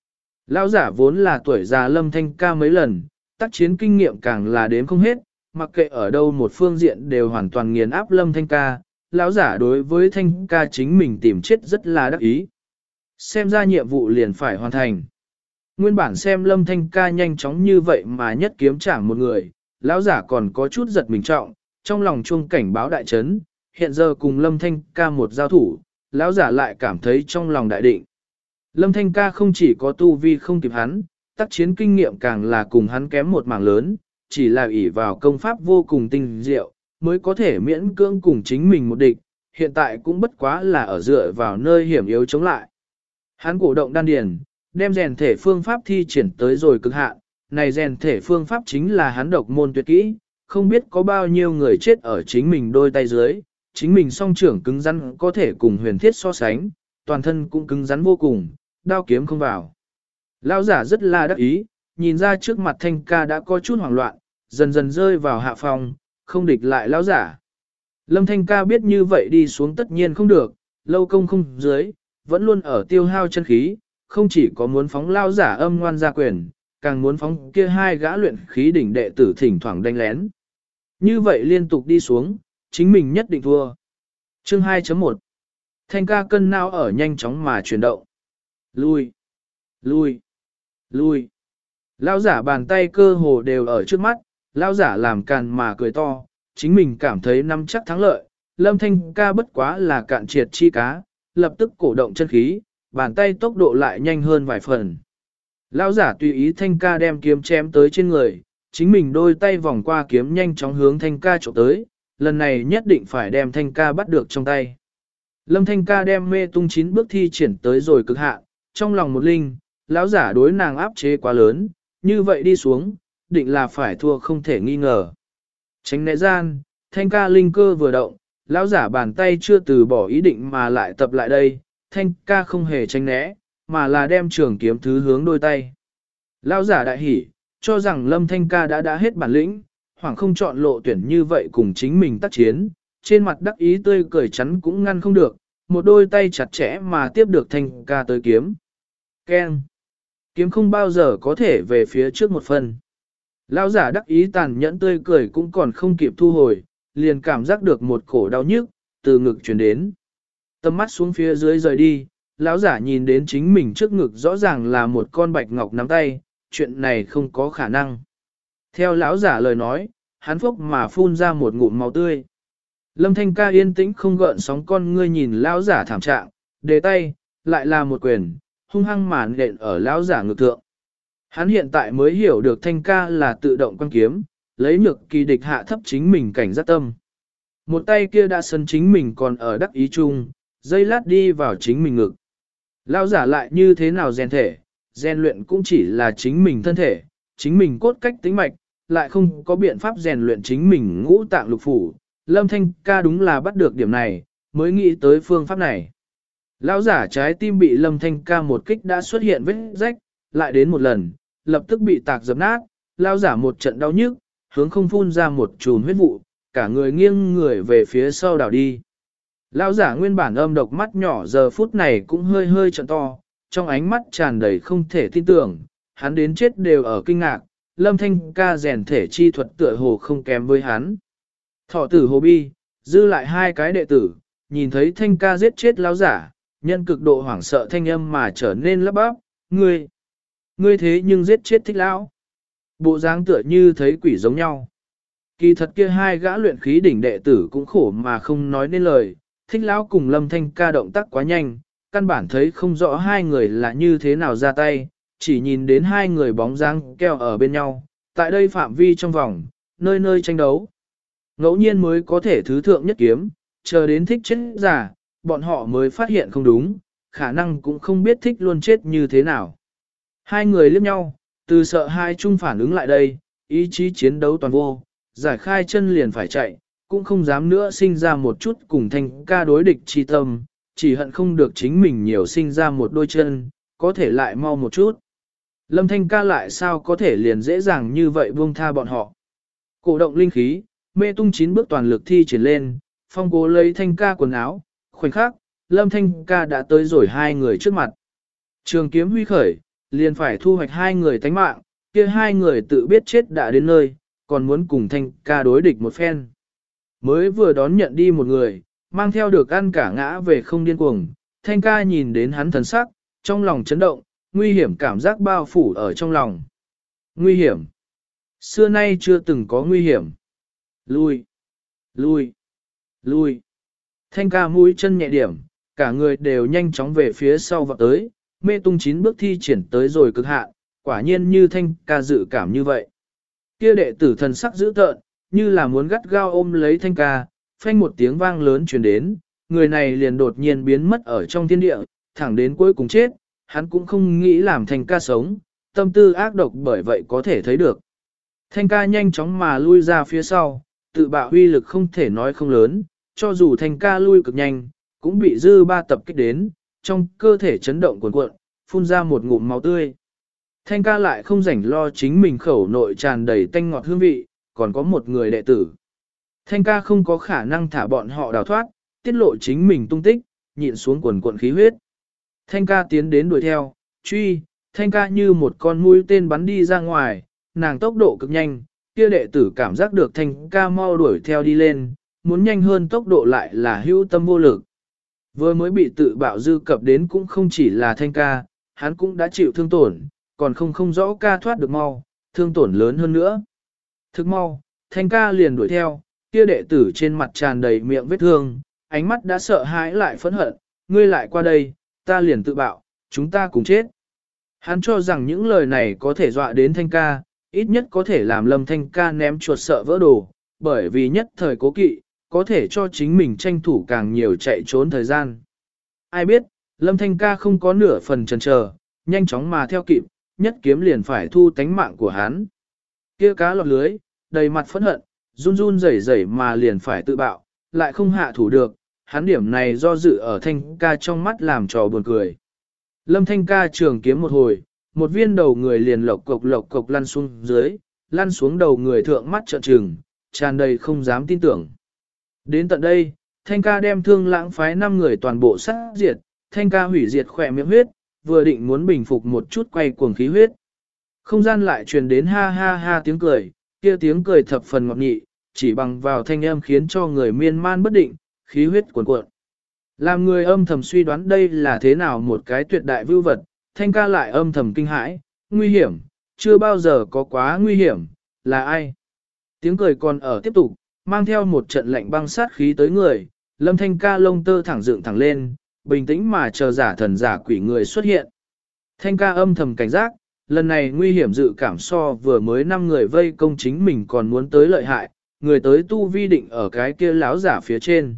Lão giả vốn là tuổi già Lâm Thanh ca mấy lần, tác chiến kinh nghiệm càng là đếm không hết, mặc kệ ở đâu một phương diện đều hoàn toàn nghiền áp Lâm Thanh ca. Lão giả đối với Thanh ca chính mình tìm chết rất là đắc ý. Xem ra nhiệm vụ liền phải hoàn thành. Nguyên bản xem Lâm Thanh ca nhanh chóng như vậy mà nhất kiếm chạm một người, lão giả còn có chút giật mình trọng, trong lòng chuông cảnh báo đại chấn, hiện giờ cùng Lâm Thanh ca một giao thủ, lão giả lại cảm thấy trong lòng đại định. Lâm Thanh ca không chỉ có tu vi không kịp hắn, tác chiến kinh nghiệm càng là cùng hắn kém một mảng lớn, chỉ là ỷ vào công pháp vô cùng tinh diệu, mới có thể miễn cưỡng cùng chính mình một địch, hiện tại cũng bất quá là ở dựa vào nơi hiểm yếu chống lại. Hắn cổ động đan điền, đem rèn thể phương pháp thi triển tới rồi cực hạn, này rèn thể phương pháp chính là hắn độc môn tuyệt kỹ, không biết có bao nhiêu người chết ở chính mình đôi tay dưới, chính mình song trưởng cứng rắn có thể cùng huyền thiết so sánh, toàn thân cũng cứng rắn vô cùng, đao kiếm không vào. Lão giả rất là đắc ý, nhìn ra trước mặt Thanh ca đã có chút hoảng loạn, dần dần rơi vào hạ phòng, không địch lại lão giả. Lâm Thanh ca biết như vậy đi xuống tất nhiên không được, lâu công không dưới, vẫn luôn ở tiêu hao chân khí, không chỉ có muốn phóng lão giả âm ngoan ra quyền, càng muốn phóng kia hai gã luyện khí đỉnh đệ tử thỉnh thoảng đánh lén. Như vậy liên tục đi xuống, chính mình nhất định thua. Chương 2.1 Thanh ca cân não ở nhanh chóng mà chuyển động. Lui, lui, lui. Lão giả bàn tay cơ hồ đều ở trước mắt, lão giả làm càn mà cười to, chính mình cảm thấy nắm chắc thắng lợi. Lâm Thanh ca bất quá là cạn triệt chi cá, lập tức cổ động chân khí, bàn tay tốc độ lại nhanh hơn vài phần. Lão giả tùy ý Thanh ca đem kiếm chém tới trên người, chính mình đôi tay vòng qua kiếm nhanh chóng hướng Thanh ca chụp tới, lần này nhất định phải đem Thanh ca bắt được trong tay. Lâm Thanh ca đem mê tung 9 bước thi triển tới rồi cực hạn, trong lòng một linh, lão giả đối nàng áp chế quá lớn, như vậy đi xuống, định là phải thua không thể nghi ngờ. Tránh né gian, Thanh ca linh cơ vừa động, lão giả bàn tay chưa từ bỏ ý định mà lại tập lại đây, Thanh ca không hề tránh né, mà là đem trường kiếm thứ hướng đôi tay. Lão giả đại hỉ, cho rằng Lâm Thanh ca đã hết bản lĩnh, hoảng không chọn lộ tuyển như vậy cùng chính mình tác chiến, trên mặt đắc ý tươi cười chắn cũng ngăn không được, một đôi tay chặt chẽ mà tiếp được Thanh ca tới kiếm. Keng! Kiếm không bao giờ có thể về phía trước một phần. Lão giả đắc ý tàn nhẫn tươi cười cũng còn không kịp thu hồi, liền cảm giác được một cổ đau nhức từ ngực truyền đến. Tầm mắt xuống phía dưới rời đi, lão giả nhìn đến chính mình trước ngực rõ ràng là một con bạch ngọc nắm tay, chuyện này không có khả năng. Theo lão giả lời nói, hắn phốc mà phun ra một ngụm máu tươi. Lâm Thanh ca yên tĩnh không gợn sóng con ngươi nhìn lão giả thảm trạng, đề tay, lại là một quyền, hung hăng màn nện ở lão giả ngực thượng. Hắn hiện tại mới hiểu được Thanh ca là tự động quan kiếm, lấy nhược kỳ địch hạ thấp chính mình cảnh giác tâm. Một tay kia đã sân chính mình còn ở đắc ý chung, dây lát đi vào chính mình ngực. Lão giả lại như thế nào rèn thể, rèn luyện cũng chỉ là chính mình thân thể, chính mình cốt cách tính mạch, lại không có biện pháp rèn luyện chính mình ngũ tạng lục phủ. Lâm Thanh ca đúng là bắt được điểm này, mới nghĩ tới phương pháp này. Lão giả trái tim bị Lâm Thanh ca một kích đã xuất hiện vết rách, lại đến một lần, lập tức bị tạc dập nát, lão giả một trận đau nhức, hướng không phun ra một chùm huyết vụ, cả người nghiêng người về phía sau đảo đi. Lão giả nguyên bản âm độc mắt nhỏ giờ phút này cũng hơi hơi trận to, trong ánh mắt tràn đầy không thể tin tưởng, hắn đến chết đều ở kinh ngạc, Lâm Thanh ca rèn thể chi thuật tựa hồ không kém với hắn. Thọ tử hồ bi, dư lại hai cái đệ tử, nhìn thấy Thanh ca giết chết lão giả, nhân cực độ hoảng sợ thanh âm mà trở nên lắp bắp, ngươi thế nhưng giết chết Thích lão. Bộ dáng tựa như thấy quỷ giống nhau. Kỳ thật kia hai gã luyện khí đỉnh đệ tử cũng khổ mà không nói nên lời, Thích lão cùng Lâm Thanh ca động tác quá nhanh, căn bản thấy không rõ hai người là như thế nào ra tay, chỉ nhìn đến hai người bóng dáng keo ở bên nhau, tại đây phạm vi trong vòng, nơi nơi tranh đấu. Ngẫu nhiên mới có thể thứ thượng nhất kiếm, chờ đến Thích chết giả, bọn họ mới phát hiện không đúng, khả năng cũng không biết Thích luôn chết như thế nào. Hai người liếc nhau, từ sợ hai chung phản ứng lại đây, ý chí chiến đấu toàn vô, giải khai chân liền phải chạy, cũng không dám nữa sinh ra một chút cùng Thanh ca đối địch chi tâm, chỉ hận không được chính mình nhiều sinh ra một đôi chân, có thể lại mau một chút. Lâm Thanh ca lại sao có thể liền dễ dàng như vậy buông tha bọn họ. Cổ động linh khí, mê tung 9 bước toàn lực thi triển lên, phong cố lấy Thanh ca quần áo, khoảnh khắc, Lâm Thanh ca đã tới rồi hai người trước mặt. Trường kiếm huy khởi, liền phải thu hoạch hai người tánh mạng, kia hai người tự biết chết đã đến nơi, còn muốn cùng Thanh ca đối địch một phen. Mới vừa đón nhận đi một người, mang theo được ăn cả ngã về không điên cuồng, Thanh ca nhìn đến hắn thần sắc, trong lòng chấn động, nguy hiểm cảm giác bao phủ ở trong lòng. Nguy hiểm. Xưa nay chưa từng có nguy hiểm. Lui. Lui. Lui. Thanh ca mũi chân nhẹ điểm, cả người đều nhanh chóng về phía sau vọt tới, mê tung 9 bước thi triển tới rồi cực hạn, quả nhiên như Thanh ca dự cảm như vậy. Kia đệ tử thần sắc dữ tợn, như là muốn gắt gao ôm lấy Thanh ca, phanh một tiếng vang lớn truyền đến, người này liền đột nhiên biến mất ở trong thiên địa, thẳng đến cuối cùng chết, hắn cũng không nghĩ làm Thanh ca sống, tâm tư ác độc bởi vậy có thể thấy được. Thanh ca nhanh chóng mà lui ra phía sau, tự bạo huy lực không thể nói không lớn, cho dù Thanh ca lui cực nhanh, cũng bị dư ba tập kích đến, trong cơ thể chấn động cuồn cuộn, phun ra một ngụm máu tươi. Thanh ca lại không rảnh lo chính mình khẩu nội tràn đầy tanh ngọt hương vị, còn có một người đệ tử. Thanh ca không có khả năng thả bọn họ đào thoát, tiết lộ chính mình tung tích, nhịn xuống cuồn cuộn khí huyết. Thanh ca tiến đến đuổi theo, truy, Thanh ca như một con mũi tên bắn đi ra ngoài, nàng tốc độ cực nhanh, kia đệ tử cảm giác được Thanh ca mau đuổi theo đi lên, muốn nhanh hơn tốc độ lại là hữu tâm vô lực. Vừa mới bị tự bạo dư cập đến cũng không chỉ là Thanh ca, hắn cũng đã chịu thương tổn, còn không rõ ca thoát được mau, thương tổn lớn hơn nữa. Thức mau, Thanh ca liền đuổi theo, kia đệ tử trên mặt tràn đầy miệng vết thương, ánh mắt đã sợ hãi lại phẫn hận, ngươi lại qua đây, ta liền tự bạo, chúng ta cùng chết. Hắn cho rằng những lời này có thể dọa đến Thanh ca, ít nhất có thể làm Lâm Thanh ca ném chuột sợ vỡ đồ, bởi vì nhất thời cố kỵ, có thể cho chính mình tranh thủ càng nhiều chạy trốn thời gian. Ai biết, Lâm Thanh ca không có nửa phần chần chờ, nhanh chóng mà theo kịp, nhất kiếm liền phải thu tánh mạng của hắn. Kia cá lọt lưới, đầy mặt phẫn hận, run run rẩy rẩy mà liền phải tự bạo, lại không hạ thủ được, hắn điểm này do dự ở Thanh ca trong mắt làm trò buồn cười. Lâm Thanh ca trường kiếm một hồi, một viên đầu người liền lộc cộc lăn xuống dưới, lăn xuống đầu người thượng mắt trợn trừng, tràn đầy không dám tin tưởng. Đến tận đây, Thanh ca đem Thương Lãng phái 5 người toàn bộ sát diệt, Thanh ca hủy diệt khỏe miệng huyết, vừa định muốn bình phục một chút quay cuồng khí huyết. Không gian lại truyền đến ha ha ha tiếng cười, kia tiếng cười thập phần ngọt nhị, chỉ bằng vào thanh âm khiến cho người miên man bất định, khí huyết cuồn cuộn. Làm người âm thầm suy đoán đây là thế nào một cái tuyệt đại vưu vật, Thanh ca lại âm thầm kinh hãi, nguy hiểm, chưa bao giờ có quá nguy hiểm, là ai? Tiếng cười còn ở tiếp tục, mang theo một trận lạnh băng sát khí tới người, Lâm Thanh ca lông tơ thẳng dựng thẳng lên, bình tĩnh mà chờ giả thần giả quỷ người xuất hiện. Thanh ca âm thầm cảnh giác, lần này nguy hiểm dự cảm so vừa mới 5 người vây công chính mình còn muốn tới lợi hại, người tới tu vi định ở cái kia láo giả phía trên.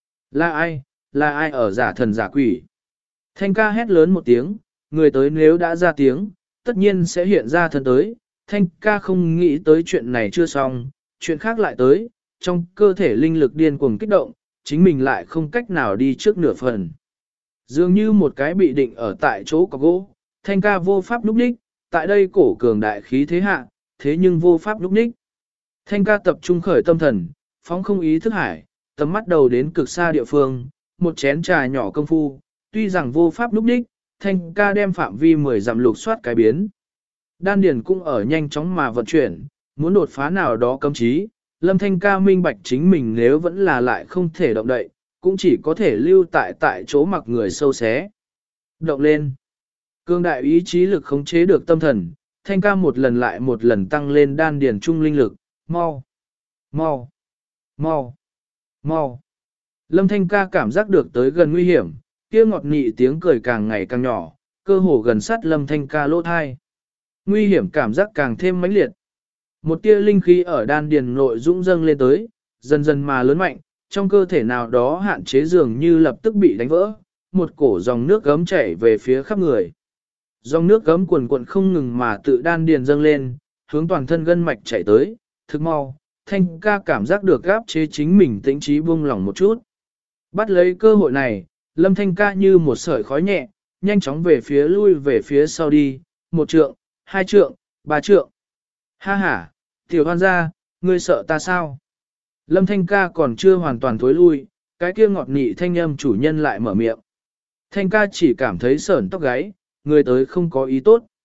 Là ai? Là ai ở giả thần giả quỷ? Thanh ca hét lớn một tiếng, người tới nếu đã ra tiếng, tất nhiên sẽ hiện ra thân tới. Thanh ca không nghĩ tới chuyện này chưa xong, chuyện khác lại tới, trong cơ thể linh lực điên cuồng kích động, chính mình lại không cách nào đi trước nửa phần. Dường như một cái bị định ở tại chỗ có gỗ, Thanh ca vô pháp núp ních, tại đây cổ cường đại khí thế hạ, thế nhưng vô pháp núp ních. Thanh ca tập trung khởi tâm thần, phóng không ý thức hải, tầm mắt đầu đến cực xa địa phương, một chén trà nhỏ công phu, tuy rằng vô pháp núp ních, Thanh ca đem phạm vi 10 dặm lục soát cái biến. Đan điền cũng ở nhanh chóng mà vận chuyển, muốn đột phá nào đó cấm chí, Lâm Thanh ca minh bạch chính mình nếu vẫn là lại không thể động đậy, cũng chỉ có thể lưu tại chỗ mặc người sâu xé. Động lên. Cương đại ý chí lực khống chế được tâm thần, Thanh ca một lần lại một lần tăng lên đan điền trung linh lực, mau, mau, mau, mau. Lâm Thanh ca cảm giác được tới gần nguy hiểm, kia ngọt nị tiếng cười càng ngày càng nhỏ, cơ hồ gần sát Lâm Thanh ca lỗ thai. Nguy hiểm cảm giác càng thêm mãnh liệt. Một tia linh khí ở đan điền nội dũng dâng lên tới, dần dần mà lớn mạnh, trong cơ thể nào đó hạn chế dường như lập tức bị đánh vỡ, một cổ dòng nước gấm chảy về phía khắp người. Dòng nước gấm cuồn cuộn không ngừng mà tự đan điền dâng lên, hướng toàn thân gân mạch chảy tới, thực mau, Thanh ca cảm giác được áp chế chính mình tĩnh trí buông lỏng một chút. Bắt lấy cơ hội này, Lâm Thanh ca như một sợi khói nhẹ, nhanh chóng về phía lui về phía sau đi, 1 trượng, 2 trượng, 3 trượng. Ha ha, tiểu hoan gia, ngươi sợ ta sao? Lâm Thanh ca còn chưa hoàn toàn thối lui, cái kia ngọt nị thanh âm chủ nhân lại mở miệng. Thanh ca chỉ cảm thấy sởn tóc gáy, người tới không có ý tốt.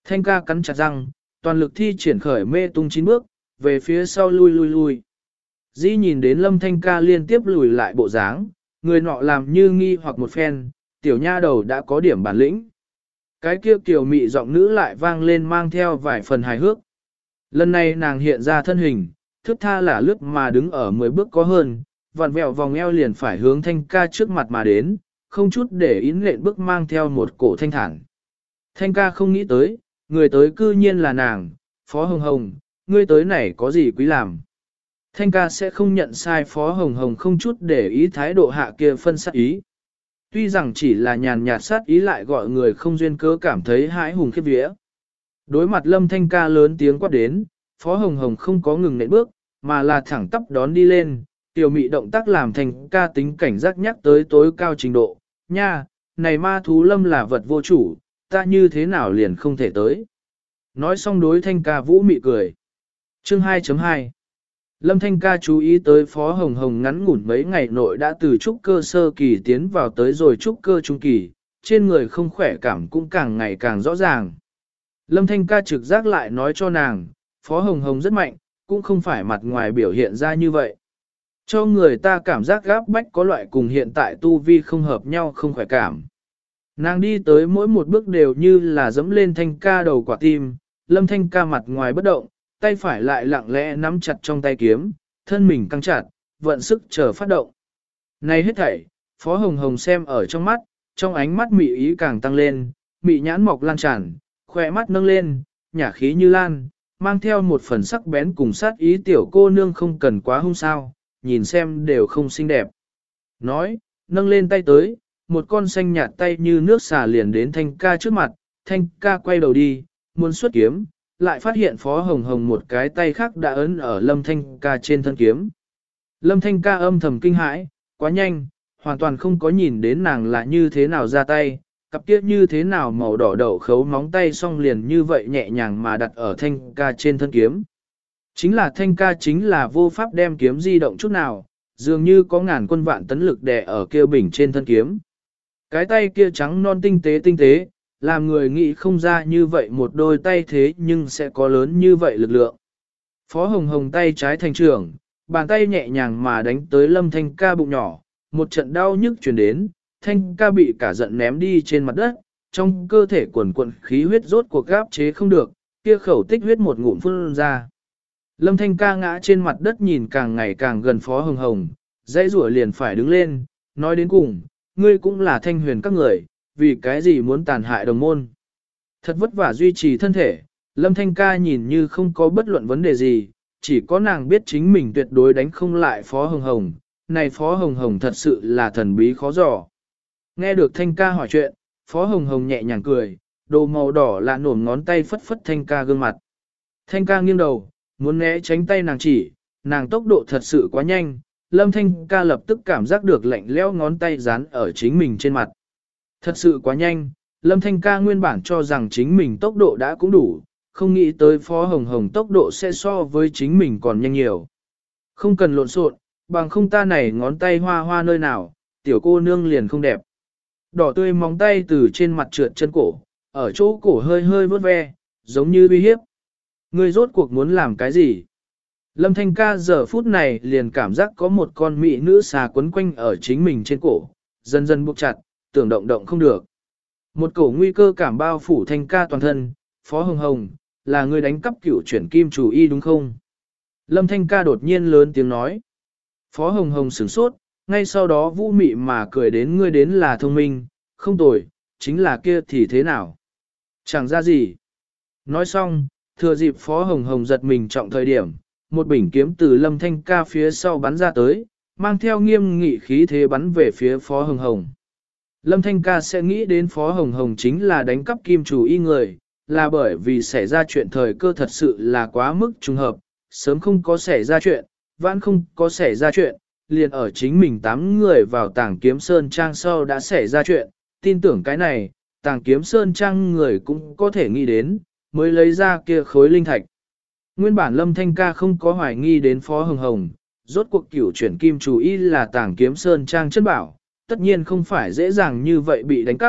Thanh ca cắn chặt răng, toàn lực thi triển khởi mê tung 9 bước, về phía sau lui. Di nhìn đến Lâm Thanh ca liên tiếp lùi lại bộ dáng, người nọ làm như nghi hoặc một phen, tiểu nha đầu đã có điểm bản lĩnh. Cái kia kiều mị giọng nữ lại vang lên mang theo vài phần hài hước. Lần này nàng hiện ra thân hình, thướt tha là lướt mà đứng ở 10 bước có hơn, vặn vẹo vòng eo liền phải hướng Thanh ca trước mặt mà đến, không chút để ý lện bước mang theo một cổ thanh thản. Thanh ca không nghĩ tới, người tới cư nhiên là nàng, Phó Hồng Hồng, ngươi tới này có gì quý làm. Thanh ca sẽ không nhận sai, Phó Hồng Hồng không chút để ý thái độ hạ kia phân sát ý. Tuy rằng chỉ là nhàn nhạt sát ý lại gọi người không duyên cớ cảm thấy hãi hùng khiếp vía. Đối mặt Lâm Thanh ca lớn tiếng quát đến, Phó Hồng Hồng không có ngừng nện bước, mà là thẳng tắp đón đi lên, tiểu mị động tác làm Thanh ca tính cảnh giác nhắc tới tối cao trình độ. Nha, này ma thú Lâm là vật vô chủ, ta như thế nào liền không thể tới. Nói xong đối Thanh ca vũ mị cười. Chương 2.2 Lâm Thanh ca chú ý tới Phó Hồng Hồng ngắn ngủn mấy ngày nội đã từ trúc cơ sơ kỳ tiến vào tới rồi trúc cơ trung kỳ, trên người không khỏe cảm cũng càng ngày càng rõ ràng. Lâm Thanh ca trực giác lại nói cho nàng, Phó Hồng Hồng rất mạnh, cũng không phải mặt ngoài biểu hiện ra như vậy. Cho người ta cảm giác gáp bách có loại cùng hiện tại tu vi không hợp nhau không khỏe cảm. Nàng đi tới mỗi một bước đều như là dẫm lên Thanh ca đầu quả tim, Lâm Thanh ca mặt ngoài bất động, tay phải lại lặng lẽ nắm chặt trong tay kiếm, thân mình căng chặt, vận sức chờ phát động. Này hết thảy, Phó Hồng Hồng xem ở trong mắt, trong ánh mắt mị ý càng tăng lên, mị nhãn mọc lan tràn, khỏe mắt nâng lên, nhả khí như lan, mang theo một phần sắc bén cùng sát ý tiểu cô nương không cần quá hung sao, nhìn xem đều không xinh đẹp. Nói, nâng lên tay tới, một con xanh nhạt tay như nước xả liền đến Thanh ca trước mặt, Thanh ca quay đầu đi, muốn xuất kiếm, lại phát hiện Phó Hồng Hồng một cái tay khác đã ấn ở Lâm Thanh ca trên thân kiếm. Lâm Thanh ca âm thầm kinh hãi, quá nhanh, hoàn toàn không có nhìn đến nàng là như thế nào ra tay, cặp kia như thế nào màu đỏ đậu khấu móng tay xong liền như vậy nhẹ nhàng mà đặt ở Thanh ca trên thân kiếm. Chính là Thanh ca chính là vô pháp đem kiếm di động chút nào, dường như có ngàn quân vạn tấn lực đè ở kia bình trên thân kiếm. Cái tay kia trắng non tinh tế, làm người nghĩ không ra như vậy một đôi tay thế nhưng sẽ có lớn như vậy lực lượng. Phó Hồng Hồng tay trái thành trưởng, bàn tay nhẹ nhàng mà đánh tới Lâm Thanh ca bụng nhỏ, một trận đau nhức truyền đến, Thanh ca bị cả giận ném đi trên mặt đất, trong cơ thể quần quận khí huyết rốt cuộc gáp chế không được, kia khẩu tích huyết một ngụm phun ra. Lâm Thanh ca ngã trên mặt đất nhìn càng ngày càng gần Phó Hồng Hồng, dãy rủa liền phải đứng lên, nói đến cùng, ngươi cũng là Thanh Huyền các người, vì cái gì muốn tàn hại đồng môn. Thật vất vả duy trì thân thể, Lâm Thanh ca nhìn như không có bất luận vấn đề gì, chỉ có nàng biết chính mình tuyệt đối đánh không lại Phó Hồng Hồng, này Phó Hồng Hồng thật sự là thần bí khó dò. Nghe được Thanh ca hỏi chuyện, Phó Hồng Hồng nhẹ nhàng cười, đồ màu đỏ lạ nổm ngón tay phất phất Thanh ca gương mặt. Thanh ca nghiêng đầu, muốn né tránh tay nàng chỉ, nàng tốc độ thật sự quá nhanh, Lâm Thanh ca lập tức cảm giác được lạnh lẽo ngón tay dán ở chính mình trên mặt. Thật sự quá nhanh, Lâm Thanh ca nguyên bản cho rằng chính mình tốc độ đã cũng đủ, không nghĩ tới Phó Hồng Hồng tốc độ sẽ so với chính mình còn nhanh nhiều. Không cần lộn xộn, bằng không ta này ngón tay hoa hoa nơi nào, tiểu cô nương liền không đẹp. Đỏ tươi móng tay từ trên mặt trượt chân cổ, ở chỗ cổ hơi hơi vớt ve, giống như uy hiếp. Ngươi rốt cuộc muốn làm cái gì? Lâm Thanh ca giờ phút này liền cảm giác có một con mỹ nữ xà quấn quanh ở chính mình trên cổ, dần dần buộc chặt, tưởng động động không được. Một cổ nguy cơ cảm bao phủ Thanh ca toàn thân, Phó Hồng Hồng, là người đánh cắp cửu chuyển kim chủ y đúng không? Lâm Thanh ca đột nhiên lớn tiếng nói. Phó Hồng Hồng sửng sốt, ngay sau đó vũ mị mà cười đến ngươi đến là thông minh, không tồi, chính là kia thì thế nào? Chẳng ra gì. Nói xong, thừa dịp Phó Hồng Hồng giật mình trọng thời điểm, một bình kiếm từ Lâm Thanh ca phía sau bắn ra tới, mang theo nghiêm nghị khí thế bắn về phía Phó Hồng Hồng. Lâm Thanh ca sẽ nghĩ đến Phó Hồng Hồng chính là đánh cắp kim chủ y người, là bởi vì xảy ra chuyện thời cơ thật sự là quá mức trùng hợp, sớm không có xảy ra chuyện, vãn không có xảy ra chuyện, liền ở chính mình 8 người vào tàng kiếm sơn trang sau đã xảy ra chuyện, tin tưởng cái này, tàng kiếm sơn trang người cũng có thể nghĩ đến, mới lấy ra kia khối linh thạch. Nguyên bản Lâm Thanh ca không có hoài nghi đến Phó Hồng Hồng, rốt cuộc cửu chuyển kim chủ y là tàng kiếm sơn trang chân bảo, tất nhiên không phải dễ dàng như vậy bị đánh cắp,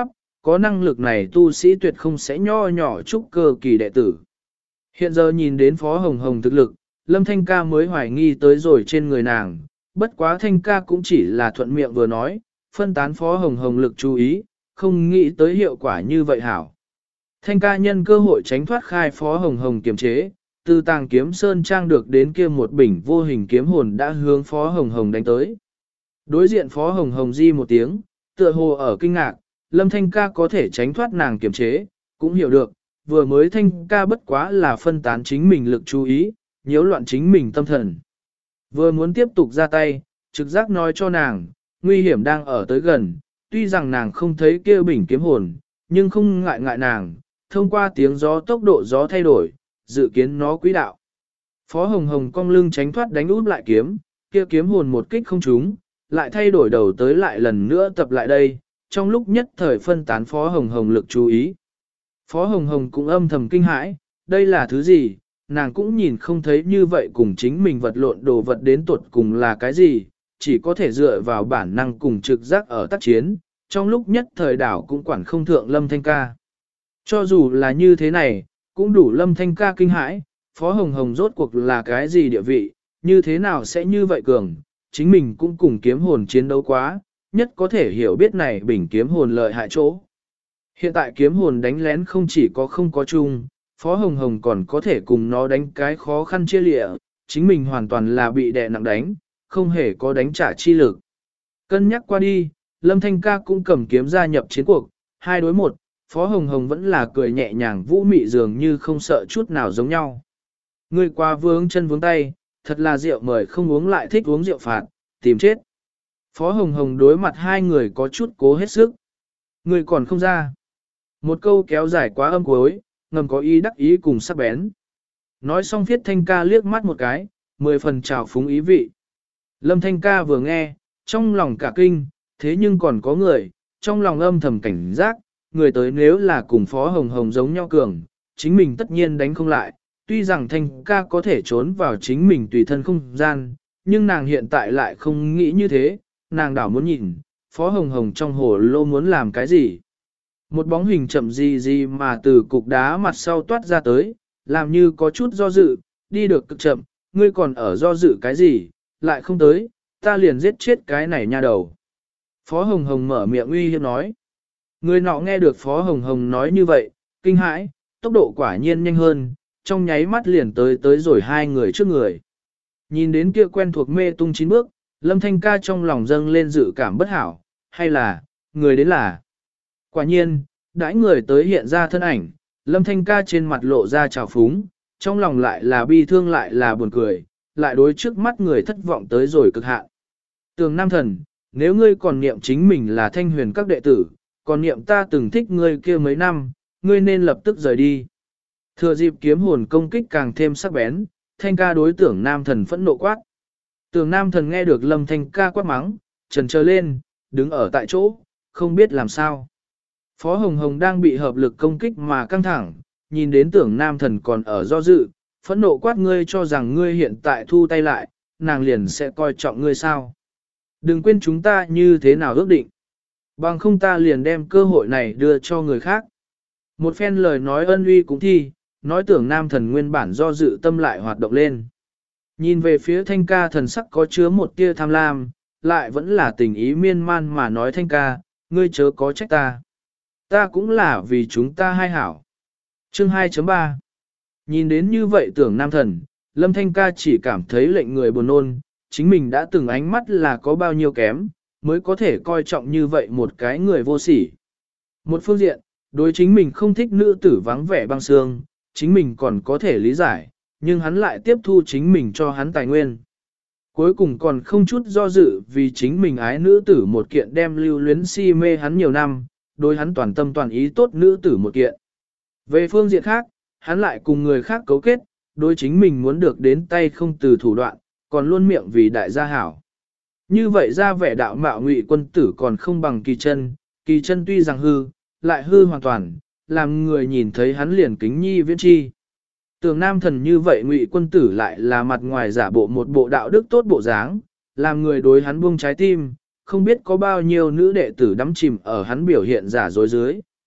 có năng lực này tu sĩ tuyệt không sẽ nho nhỏ trúc cơ kỳ đệ tử. Hiện giờ nhìn đến Phó Hồng Hồng thực lực, Lâm Thanh ca mới hoài nghi tới rồi trên người nàng, bất quá Thanh ca cũng chỉ là thuận miệng vừa nói, phân tán Phó Hồng Hồng lực chú ý, không nghĩ tới hiệu quả như vậy hảo. Thanh ca nhân cơ hội tránh thoát khai Phó Hồng Hồng kiềm chế, từ tàng kiếm sơn trang được đến kia một bình vô hình kiếm hồn đã hướng Phó Hồng Hồng đánh tới. Đối diện Phó Hồng Hồng di một tiếng, tựa hồ ở kinh ngạc, Lâm Thanh ca có thể tránh thoát nàng kiềm chế, cũng hiểu được, vừa mới Thanh ca bất quá là phân tán chính mình lực chú ý, nhiễu loạn chính mình tâm thần. Vừa muốn tiếp tục ra tay, trực giác nói cho nàng, nguy hiểm đang ở tới gần, tuy rằng nàng không thấy kia bình kiếm hồn, nhưng không ngại nàng, thông qua tiếng gió tốc độ gió thay đổi, dự kiến nó quỹ đạo. Phó Hồng Hồng cong lưng tránh thoát đánh út lại kiếm, kia kiếm hồn một kích không trúng, lại thay đổi đầu tới lại lần nữa tập lại đây, trong lúc nhất thời phân tán Phó Hồng Hồng lực chú ý. Phó Hồng Hồng cũng âm thầm kinh hãi, đây là thứ gì, nàng cũng nhìn không thấy như vậy cùng chính mình vật lộn đồ vật đến tuột cùng là cái gì, chỉ có thể dựa vào bản năng cùng trực giác ở tác chiến, trong lúc nhất thời đảo cũng quản không thượng Lâm Thanh ca. Cho dù là như thế này, cũng đủ Lâm Thanh ca kinh hãi, Phó Hồng Hồng rốt cuộc là cái gì địa vị, như thế nào sẽ như vậy cường, chính mình cũng cùng kiếm hồn chiến đấu quá, nhất có thể hiểu biết này bình kiếm hồn lợi hại chỗ. Hiện tại kiếm hồn đánh lén không chỉ có không có chung, Phó Hồng Hồng còn có thể cùng nó đánh cái khó khăn chia lịa, chính mình hoàn toàn là bị đè nặng đánh, không hề có đánh trả chi lực. Cân nhắc qua đi, Lâm Thanh ca cũng cầm kiếm gia nhập chiến cuộc, 2 đối 1, Phó Hồng Hồng vẫn là cười nhẹ nhàng vũ mị dường như không sợ chút nào giống nhau. Người qua vướng chân vướng tay, thật là rượu mời không uống lại thích uống rượu phạt, tìm chết. Phó Hồng Hồng đối mặt hai người có chút cố hết sức. Người còn không ra. Một câu kéo dài quá âm cuối, ngầm có ý đắc ý cùng sắc bén. Nói xong Phiết Thanh ca liếc mắt một cái, 10 phần trào phúng ý vị. Lâm Thanh ca vừa nghe, trong lòng cả kinh, thế nhưng còn có người, trong lòng âm thầm cảnh giác, người tới nếu là cùng Phó Hồng Hồng giống nhau cường, chính mình tất nhiên đánh không lại, tuy rằng Thanh ca có thể trốn vào chính mình tùy thân không gian, nhưng nàng hiện tại lại không nghĩ như thế, nàng đảo muốn nhìn, Phó Hồng Hồng trong hồ lô muốn làm cái gì. Một bóng hình chậm gì mà từ cục đá mặt sau toát ra tới, làm như có chút do dự, đi được cực chậm, ngươi còn ở do dự cái gì, lại không tới, ta liền giết chết cái này nha đầu. Phó Hồng Hồng mở miệng uy hiếp nói. Người nọ nghe được Phó Hồng Hồng nói như vậy, kinh hãi, tốc độ quả nhiên nhanh hơn, trong nháy mắt liền tới rồi hai người trước người. Nhìn đến kia quen thuộc mê tung 9 bước, Lâm Thanh ca trong lòng dâng lên dự cảm bất hảo, hay là, người đến là. Quả nhiên, đãi người tới hiện ra thân ảnh, Lâm Thanh ca trên mặt lộ ra trào phúng, trong lòng lại là bi thương lại là buồn cười, lại đối trước mắt người thất vọng tới rồi cực hạn. Tường Nam Thần, nếu ngươi còn niệm chính mình là Thanh Huyền các đệ tử, còn niệm ta từng thích ngươi kia mấy năm, ngươi nên lập tức rời đi. Thừa dịp kiếm hồn công kích càng thêm sắc bén, Thanh ca đối Tưởng Nam Thần phẫn nộ quát. Tưởng Nam Thần nghe được Lâm Thanh ca quát mắng, trần trơ lên, đứng ở tại chỗ, không biết làm sao. Phó Hồng Hồng đang bị hợp lực công kích mà căng thẳng, nhìn đến Tưởng Nam Thần còn ở do dự, phẫn nộ quát ngươi cho rằng ngươi hiện tại thu tay lại, nàng liền sẽ coi trọng ngươi sao. Đừng quên chúng ta như thế nào ước định. Bằng không ta liền đem cơ hội này đưa cho người khác. Một phen lời nói ân uy cũng thi, nói Tưởng Nam Thần nguyên bản do dự tâm lại hoạt động lên. Nhìn về phía Thanh ca thần sắc có chứa một tia tham lam, lại vẫn là tình ý miên man mà nói Thanh ca, ngươi chớ có trách ta. Ta cũng là vì chúng ta hai hảo. Chương 2.3 Nhìn đến như vậy Tưởng Nam Thần, Lâm Thanh ca chỉ cảm thấy lệnh người buồn nôn, chính mình đã từng ánh mắt là có bao nhiêu kém, mới có thể coi trọng như vậy một cái người vô sỉ. Một phương diện, đối chính mình không thích nữ tử vắng vẻ băng xương, chính mình còn có thể lý giải, nhưng hắn lại tiếp thu chính mình cho hắn tài nguyên. Cuối cùng còn không chút do dự vì chính mình ái nữ tử một kiện đem lưu luyến si mê hắn nhiều năm, đối hắn toàn tâm toàn ý tốt nữ tử một kiện. Về phương diện khác, hắn lại cùng người khác cấu kết, đối chính mình muốn được đến tay không từ thủ đoạn, còn luôn miệng vì đại gia hảo. Như vậy ra vẻ đạo mạo Ngụy quân tử còn không bằng Kỳ Chân tuy rằng hư, lại hư hoàn toàn, làm người nhìn thấy hắn liền kính nhi viễn chi. Tưởng Nam Thần như vậy Ngụy quân tử lại là mặt ngoài giả bộ một bộ đạo đức tốt bộ dáng, làm người đối hắn buông trái tim, không biết có bao nhiêu nữ đệ tử đắm chìm ở hắn biểu hiện giả dối dưới.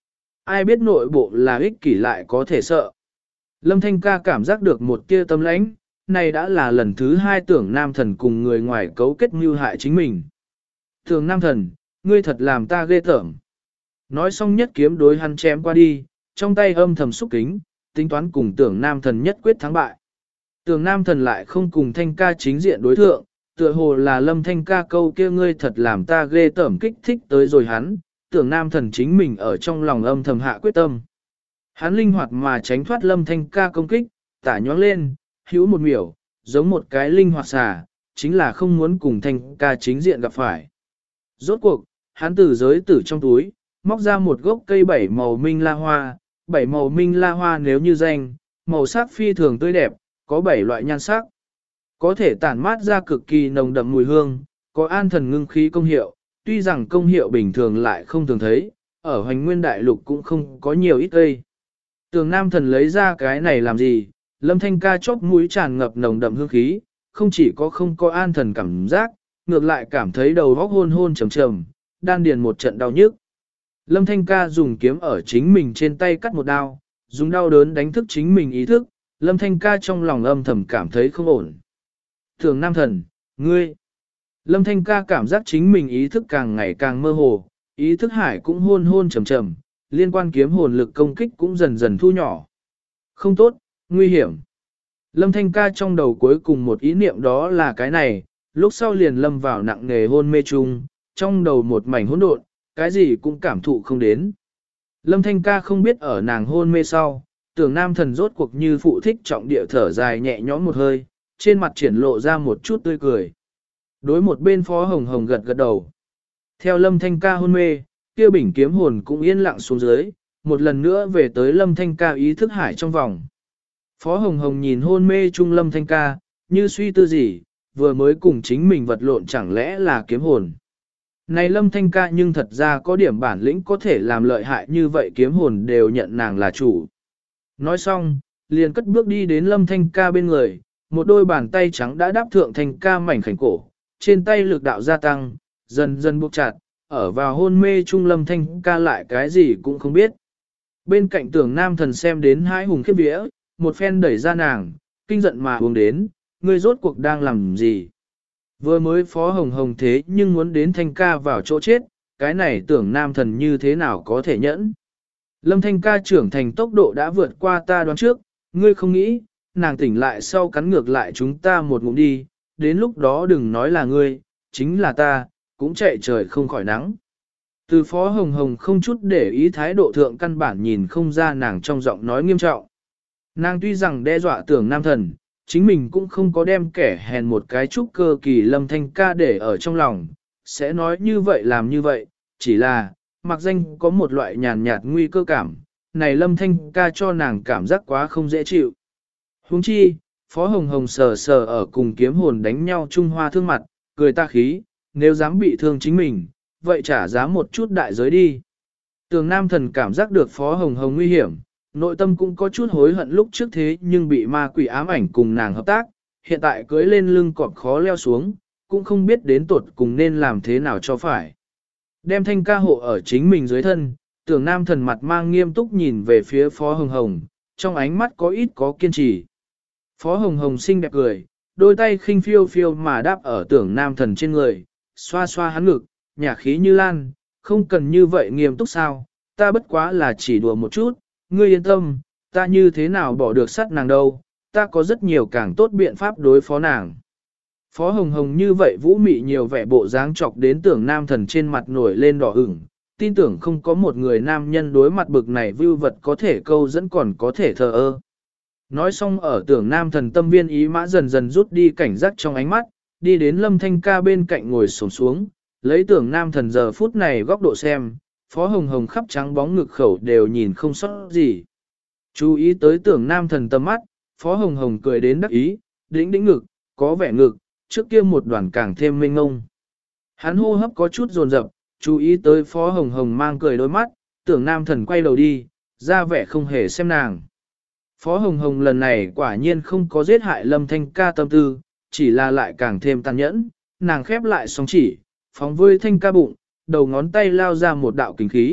ai biết nội bộ là ích kỷ lại có thể sợ. Lâm Thanh ca cảm giác được một tia tâm lãnh, này đã là lần thứ 2 tưởng nam thần cùng người ngoài cấu kết mưu hại chính mình. Tưởng nam thần, ngươi thật làm ta ghê tởm. Nói xong nhất kiếm đối hắn chém qua đi, trong tay âm thầm xúc kính, tính toán cùng tưởng nam thần nhất quyết thắng bại. Tưởng nam thần lại không cùng thanh ca chính diện đối thượng, tựa hồ là lâm thanh ca câu kia ngươi thật làm ta ghê tởm kích thích tới rồi hắn, tưởng nam thần chính mình ở trong lòng âm thầm hạ quyết tâm. Hắn linh hoạt mà tránh thoát lâm thanh ca công kích, tả nhoáng lên, hữu một miểu, giống một cái linh hoạt xà, chính là không muốn cùng thanh ca chính diện gặp phải. Rốt cuộc, hắn từ giới tử trong túi, móc ra một gốc cây 7 màu minh la hoa, 7 màu minh la hoa nếu như danh, màu sắc phi thường tươi đẹp, có 7 loại nhan sắc. Có thể tản mát ra cực kỳ nồng đậm mùi hương, có an thần ngưng khí công hiệu, tuy rằng công hiệu bình thường lại không thường thấy, ở hoành nguyên đại lục cũng không có nhiều ít cây. Tường nam thần lấy ra cái này làm gì, lâm thanh ca chóp mũi tràn ngập nồng đậm hương khí, không chỉ có không có an thần cảm giác, ngược lại cảm thấy đầu óc hôn hôn trầm trầm, đan điền một trận đau nhức. Lâm thanh ca dùng kiếm ở chính mình trên tay cắt một đao, dùng đau đớn đánh thức chính mình ý thức, lâm thanh ca trong lòng âm thầm cảm thấy không ổn. Tường nam thần, ngươi. Lâm thanh ca cảm giác chính mình ý thức càng ngày càng mơ hồ, ý thức hải cũng hôn hôn trầm trầm, liên quan kiếm hồn lực công kích cũng dần dần thu nhỏ. Không tốt, nguy hiểm. Lâm thanh ca trong đầu cuối cùng một ý niệm đó là cái này, lúc sau liền lâm vào nặng nề hôn mê chung, trong đầu một mảnh hỗn độn, cái gì cũng cảm thụ không đến. Lâm thanh ca không biết ở nàng hôn mê sau, tưởng nam thần rốt cuộc như phụ thích trọng địa thở dài nhẹ nhõm một hơi, trên mặt triển lộ ra một chút tươi cười. Đối một bên phó hồng hồng gật gật đầu. Theo lâm thanh ca hôn mê, kia bình kiếm hồn cũng yên lặng xuống dưới, một lần nữa về tới lâm thanh ca ý thức hải trong vòng. Phó hồng hồng nhìn hôn mê trung lâm thanh ca, như suy tư gì, vừa mới cùng chính mình vật lộn chẳng lẽ là kiếm hồn. Này lâm thanh ca nhưng thật ra có điểm bản lĩnh có thể làm lợi hại như vậy kiếm hồn đều nhận nàng là chủ. Nói xong, liền cất bước đi đến lâm thanh ca bên người, một đôi bàn tay trắng đã đáp thượng thanh ca mảnh khảnh cổ, trên tay lực đạo gia tăng, dần dần buộc chặt, ở vào hôn mê trung lâm thanh ca lại cái gì cũng không biết. Bên cạnh tưởng nam thần xem đến hai hùng khiếp vía, một phen đẩy ra nàng, kinh giận mà uống đến, ngươi rốt cuộc đang làm gì? Vừa mới phó hồng hồng thế nhưng muốn đến thanh ca vào chỗ chết, cái này tưởng nam thần như thế nào có thể nhẫn? Lâm thanh ca trưởng thành tốc độ đã vượt qua ta đoán trước, ngươi không nghĩ, nàng tỉnh lại sau cắn ngược lại chúng ta một ngụm đi, đến lúc đó đừng nói là ngươi, chính là ta, cũng chạy trời không khỏi nắng. Từ phó hồng hồng không chút để ý thái độ thượng căn bản nhìn không ra nàng trong giọng nói nghiêm trọng. Nàng tuy rằng đe dọa tưởng nam thần, chính mình cũng không có đem kẻ hèn một cái trúc cơ kỳ lâm thanh ca để ở trong lòng, sẽ nói như vậy làm như vậy, chỉ là, mặc danh có một loại nhàn nhạt nguy cơ cảm, này lâm thanh ca cho nàng cảm giác quá không dễ chịu. Huống chi, phó hồng hồng sờ sờ ở cùng kiếm hồn đánh nhau Trung Hoa thương mặt, cười ta khí, nếu dám bị thương chính mình, vậy trả giá một chút đại giới đi. Tường nam thần cảm giác được phó hồng hồng nguy hiểm, nội tâm cũng có chút hối hận lúc trước thế nhưng bị ma quỷ ám ảnh cùng nàng hợp tác, hiện tại cưới lên lưng cọp khó leo xuống, cũng không biết đến tuột cùng nên làm thế nào cho phải. Đem thanh ca hộ ở chính mình dưới thân, tưởng nam thần mặt mang nghiêm túc nhìn về phía phó hồng hồng, trong ánh mắt có ít có kiên trì. Phó hồng hồng xinh đẹp cười, đôi tay khinh phiêu phiêu mà đáp ở tưởng nam thần trên người, xoa xoa hắn ngực, nhả khí như lan, không cần như vậy nghiêm túc sao, ta bất quá là chỉ đùa một chút, ngươi yên tâm, ta như thế nào bỏ được sát nàng đâu, ta có rất nhiều càng tốt biện pháp đối phó nàng. Phó hồng hồng như vậy vũ mị nhiều vẻ bộ dáng chọc đến tưởng nam thần trên mặt nổi lên đỏ ửng, tin tưởng không có một người nam nhân đối mặt bực này vưu vật có thể câu dẫn còn có thể thờ ơ. Nói xong ở tưởng nam thần tâm viên ý mã dần dần rút đi cảnh giác trong ánh mắt, đi đến lâm thanh ca bên cạnh ngồi xổm xuống, lấy tưởng nam thần giờ phút này góc độ xem, phó hồng hồng khắp trắng bóng ngực khẩu đều nhìn không sót gì. Chú ý tới tưởng nam thần tâm mắt, phó hồng hồng cười đến đắc ý, đĩnh đĩnh ngực, có vẻ ngực, trước kia một đoàn càng thêm mênh ngông. Hắn hô hấp có chút dồn dập, chú ý tới phó hồng hồng mang cười đôi mắt, tưởng nam thần quay đầu đi, ra vẻ không hề xem nàng. Phó hồng hồng lần này quả nhiên không có giết hại lâm thanh ca tâm tư, chỉ là lại càng thêm tàn nhẫn, nàng khép lại song chỉ, phóng vơi thanh ca bụng, đầu ngón tay lao ra một đạo kình khí,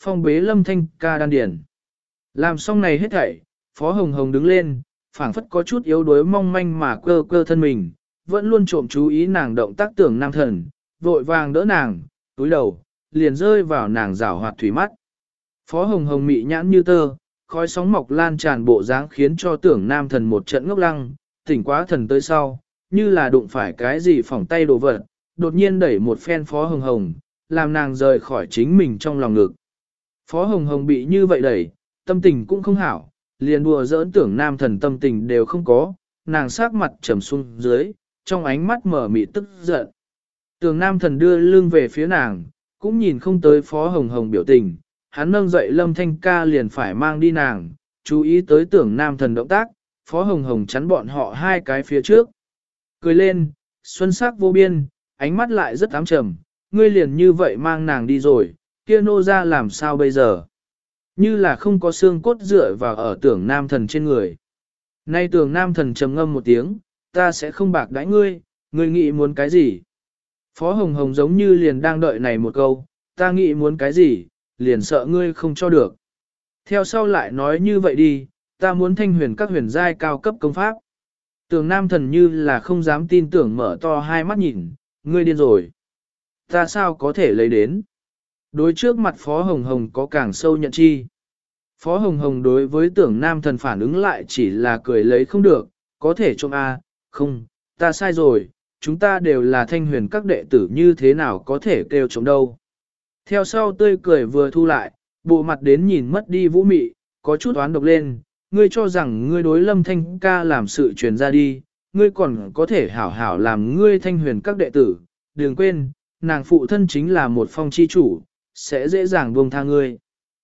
phong bế Lâm Thanh Ca đan điền. Làm xong này hết thảy, Phó Hồng Hồng đứng lên, phảng phất có chút yếu đuối mong manh mà cơ cơ thân mình, vẫn luôn trộm chú ý nàng động tác Tưởng Nam Thần, vội vàng đỡ nàng, túi đầu, liền rơi vào nàng rảo hoạt thủy mắt. Phó Hồng Hồng mị nhãn như tơ, khói sóng mọc lan tràn bộ dáng khiến cho Tưởng Nam Thần một trận ngốc lăng, tỉnh quá thần tới sau, như là đụng phải cái gì phỏng tay đồ vật, đột nhiên đẩy một phen Phó Hồng Hồng, làm nàng rời khỏi chính mình trong lòng ngực. Phó Hồng Hồng bị như vậy đẩy, tâm tình cũng không hảo, liền đùa giỡn Tưởng Nam Thần tâm tình đều không có, nàng sát mặt trầm xuống dưới, trong ánh mắt mở mịt tức giận. Tưởng Nam Thần đưa lưng về phía nàng, cũng nhìn không tới Phó Hồng Hồng biểu tình, hắn nâng dậy Lâm Thanh Ca liền phải mang đi nàng, chú ý tới Tưởng Nam Thần động tác, Phó Hồng Hồng chắn bọn họ hai cái phía trước. Cười lên, xuân sắc vô biên, ánh mắt lại rất ám trầm, ngươi liền như vậy mang nàng đi rồi, kia nô ra làm sao bây giờ? Như là không có xương cốt dựa vào ở Tưởng Nam Thần trên người. Nay Tưởng Nam Thần trầm ngâm một tiếng, ta sẽ không bạc đãi ngươi, ngươi nghĩ muốn cái gì? Phó Hồng Hồng giống như liền đang đợi này một câu, ta nghĩ muốn cái gì, liền sợ ngươi không cho được. Theo sau lại nói như vậy đi, ta muốn thanh huyền các huyền giai cao cấp công pháp. Tưởng Nam Thần như là không dám tin tưởng mở to hai mắt nhìn, ngươi điên rồi. Ta sao có thể lấy đến? Đối trước mặt Phó Hồng Hồng có càng sâu nhận chi. Phó Hồng Hồng đối với Tưởng Nam Thần phản ứng lại chỉ là cười lấy không được, có thể trông không, ta sai rồi, chúng ta đều là thanh huyền các đệ tử như thế nào có thể kêu trông đâu. Theo sau tươi cười vừa thu lại, bộ mặt đến nhìn mất đi vũ mị, có chút oán độc lên, ngươi cho rằng ngươi đối Lâm Thanh Ca làm sự truyền ra đi, ngươi còn có thể hảo hảo làm ngươi thanh huyền các đệ tử, đừng quên, nàng phụ thân chính là một phong chi chủ, sẽ dễ dàng buông tha ngươi.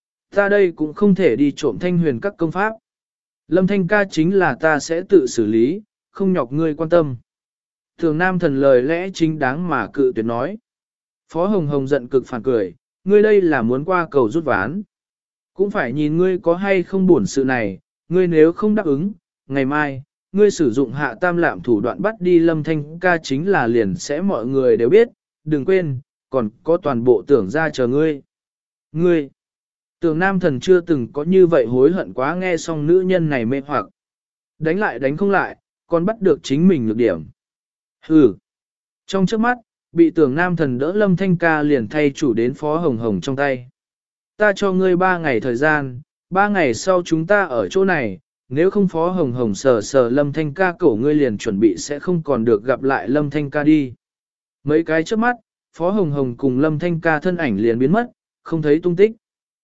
Ta đây cũng không thể đi trộm thanh huyền các công pháp. Lâm Thanh Ca chính là ta sẽ tự xử lý, không nhọc ngươi quan tâm. Thường Nam Thần lời lẽ chính đáng mà cự tuyệt nói. Phó Hồng Hồng giận cực phản cười, ngươi đây là muốn qua cầu rút ván. Cũng phải nhìn ngươi có hay không buồn sự này, ngươi nếu không đáp ứng, ngày mai, ngươi sử dụng hạ tam lạm thủ đoạn bắt đi Lâm Thanh Ca chính là liền sẽ mọi người đều biết, đừng quên, còn có toàn bộ Tưởng ra chờ ngươi. Ngươi, Tưởng Nam Thần chưa từng có như vậy hối hận quá nghe xong nữ nhân này mê hoặc. Đánh lại đánh không lại, còn bắt được chính mình nhược điểm. Hừ. Trong trước mắt, bị Tưởng Nam Thần đỡ Lâm Thanh Ca liền thay chủ đến Phó Hồng Hồng trong tay. Ta cho ngươi 3 ngày thời gian, 3 ngày sau chúng ta ở chỗ này, nếu không Phó Hồng Hồng sờ sờ Lâm Thanh Ca cổ ngươi liền chuẩn bị sẽ không còn được gặp lại Lâm Thanh Ca đi. Mấy cái trước mắt, Phó Hồng Hồng cùng Lâm Thanh Ca thân ảnh liền biến mất, không thấy tung tích.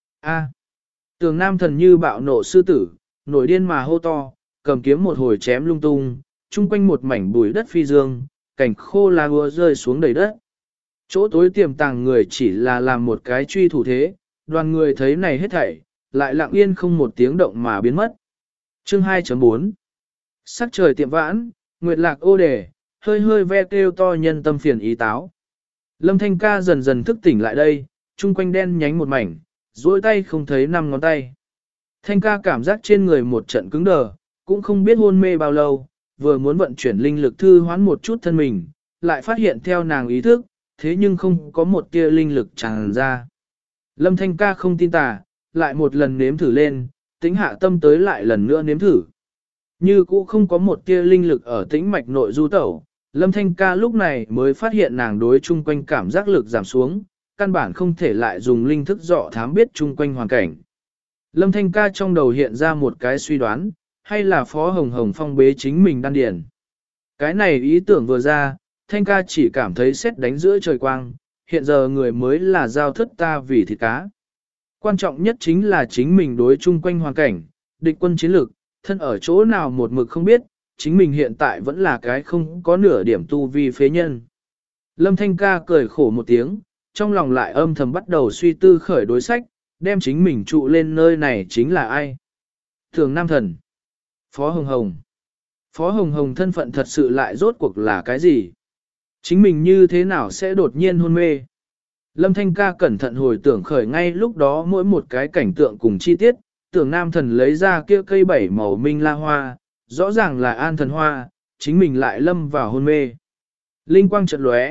Tưởng Nam Thần như bạo nộ sư tử, nổi điên mà hô to, cầm kiếm một hồi chém lung tung, chung quanh một mảnh bụi đất phi dương, cảnh khô lá ua rơi xuống đầy đất. Chỗ tối tiềm tàng người chỉ là làm một cái truy thủ thế, đoàn người thấy này hết thảy, lại lặng yên không một tiếng động mà biến mất. Chương 2.4 Sắc trời tiệm vãn, nguyệt lạc ô đề, hơi hơi ve kêu to nhân tâm phiền ý táo. Lâm Thanh Ca dần dần thức tỉnh lại đây, chung quanh đen nhánh một mảnh, duỗi tay không thấy 5 ngón tay. Thanh Ca cảm giác trên người một trận cứng đờ, cũng không biết hôn mê bao lâu, vừa muốn vận chuyển linh lực thư hoán một chút thân mình, lại phát hiện theo nàng ý thức, thế nhưng không có một tia linh lực tràn ra. Lâm Thanh Ca không tin tà, lại một lần nếm thử lên, tính hạ tâm tới lại lần nữa nếm thử. Như cũ không có một tia linh lực ở tĩnh mạch nội du tẩu, Lâm Thanh Ca lúc này mới phát hiện nàng đối chung quanh cảm giác lực giảm xuống, căn bản không thể lại dùng linh thức dọ thám biết chung quanh hoàn cảnh. Lâm Thanh Ca trong đầu hiện ra một cái suy đoán, hay là Phó Hồng Hồng phong bế chính mình đan điền. Cái này ý tưởng vừa ra, Thanh Ca chỉ cảm thấy sét đánh giữa trời quang, hiện giờ người mới là giao thất ta vì thịt cá. Quan trọng nhất chính là chính mình đối chung quanh hoàn cảnh, địch quân chiến lược, thân ở chỗ nào một mực không biết, chính mình hiện tại vẫn là cái không có nửa điểm tu vi phế nhân. Lâm Thanh Ca cười khổ một tiếng, trong lòng lại âm thầm bắt đầu suy tư khởi đối sách, đem chính mình trụ lên nơi này chính là ai? Thường Nam Thần. Phó Hồng Hồng. Phó Hồng Hồng thân phận thật sự lại rốt cuộc là cái gì? Chính mình như thế nào sẽ đột nhiên hôn mê? Lâm Thanh Ca cẩn thận hồi tưởng khởi ngay lúc đó mỗi một cái cảnh tượng cùng chi tiết, Tưởng Nam Thần lấy ra kia cây 7 màu minh la hoa, rõ ràng là an thần hoa, chính mình lại lâm vào hôn mê. Linh quang chợt lóe,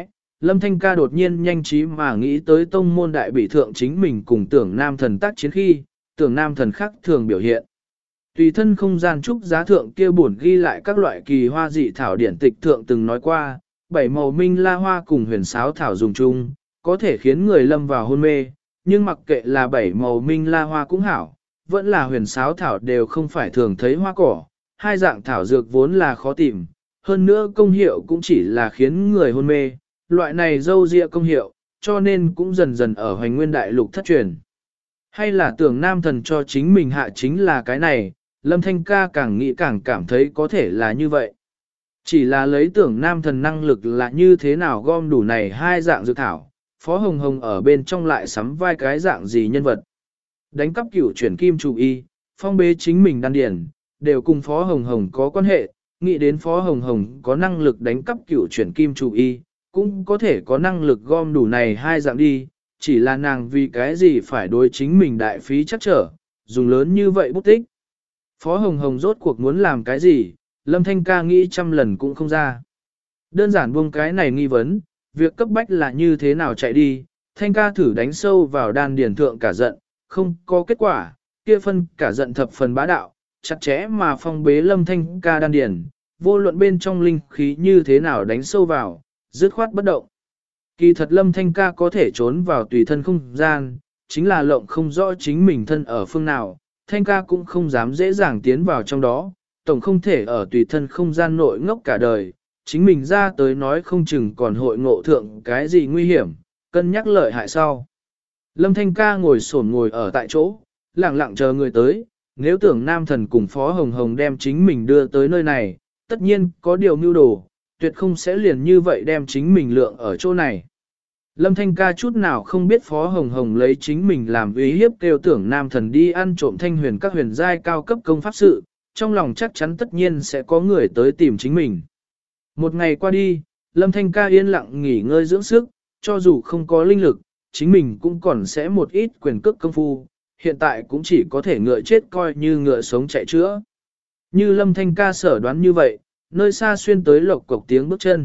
Lâm Thanh ca đột nhiên nhanh trí mà nghĩ tới tông môn đại bị thượng chính mình cùng tưởng nam thần tác chiến khi, tưởng nam thần khác thường biểu hiện. Tùy thân không gian trúc giá thượng kia buồn ghi lại các loại kỳ hoa dị thảo điển tịch thượng từng nói qua, bảy màu minh la hoa cùng huyền sáo thảo dùng chung, có thể khiến người lâm vào hôn mê, nhưng mặc kệ là bảy màu minh la hoa cũng hảo, vẫn là huyền sáo thảo đều không phải thường thấy hoa cỏ, hai dạng thảo dược vốn là khó tìm, hơn nữa công hiệu cũng chỉ là khiến người hôn mê, loại này dâu dịa công hiệu, cho nên cũng dần dần ở hoành nguyên đại lục thất truyền. Hay là tưởng nam thần cho chính mình hạ chính là cái này, Lâm Thanh ca càng nghĩ càng cảm thấy có thể là như vậy. Chỉ là lấy tưởng nam thần năng lực là như thế nào gom đủ này hai dạng dược thảo, Phó Hồng Hồng ở bên trong lại sắm vai cái dạng gì nhân vật. Đánh cắp cửu chuyển kim trụ y, phong bế chính mình đan điển, đều cùng Phó Hồng Hồng có quan hệ, nghĩ đến Phó Hồng Hồng có năng lực đánh cắp cửu chuyển kim trụ y, cũng có thể có năng lực gom đủ này hai dạng đi, chỉ là nàng vì cái gì phải đối chính mình đại phí chắc trở, dùng lớn như vậy bút tích. Phó Hồng Hồng rốt cuộc muốn làm cái gì, Lâm Thanh ca nghĩ trăm lần cũng không ra. Đơn giản buông cái này nghi vấn, việc cấp bách là như thế nào chạy đi, Thanh ca thử đánh sâu vào đan điển thượng cả giận, không có kết quả, kia phân cả giận thập phần bá đạo, chặt chẽ mà phong bế Lâm Thanh ca đan điển, vô luận bên trong linh khí như thế nào đánh sâu vào, dứt khoát bất động. Kỳ thật Lâm Thanh ca có thể trốn vào tùy thân không gian, chính là lộng không rõ chính mình thân ở phương nào, Thanh ca cũng không dám dễ dàng tiến vào trong đó, tổng không thể ở tùy thân không gian nội ngốc cả đời, chính mình ra tới nói không chừng còn hội ngộ thượng cái gì nguy hiểm, cân nhắc lợi hại sau. Lâm Thanh ca ngồi ở tại chỗ, lặng lặng chờ người tới, nếu tưởng nam thần cùng Phó Hồng Hồng đem chính mình đưa tới nơi này, tất nhiên có điều mưu đồ, tuyệt không sẽ liền như vậy đem chính mình lượng ở chỗ này. Lâm Thanh ca chút nào không biết Phó Hồng Hồng lấy chính mình làm uy hiếp kêu tưởng nam thần đi ăn trộm thanh huyền các huyền giai cao cấp công pháp sự, trong lòng chắc chắn tất nhiên sẽ có người tới tìm chính mình. Một ngày qua đi, Lâm Thanh ca yên lặng nghỉ ngơi dưỡng sức, cho dù không có linh lực, chính mình cũng còn sẽ một ít quyền cước công phu, hiện tại cũng chỉ có thể ngựa chết coi như ngựa sống chạy chữa. Như Lâm Thanh ca sở đoán như vậy, nơi xa xuyên tới lộc cộc tiếng bước chân.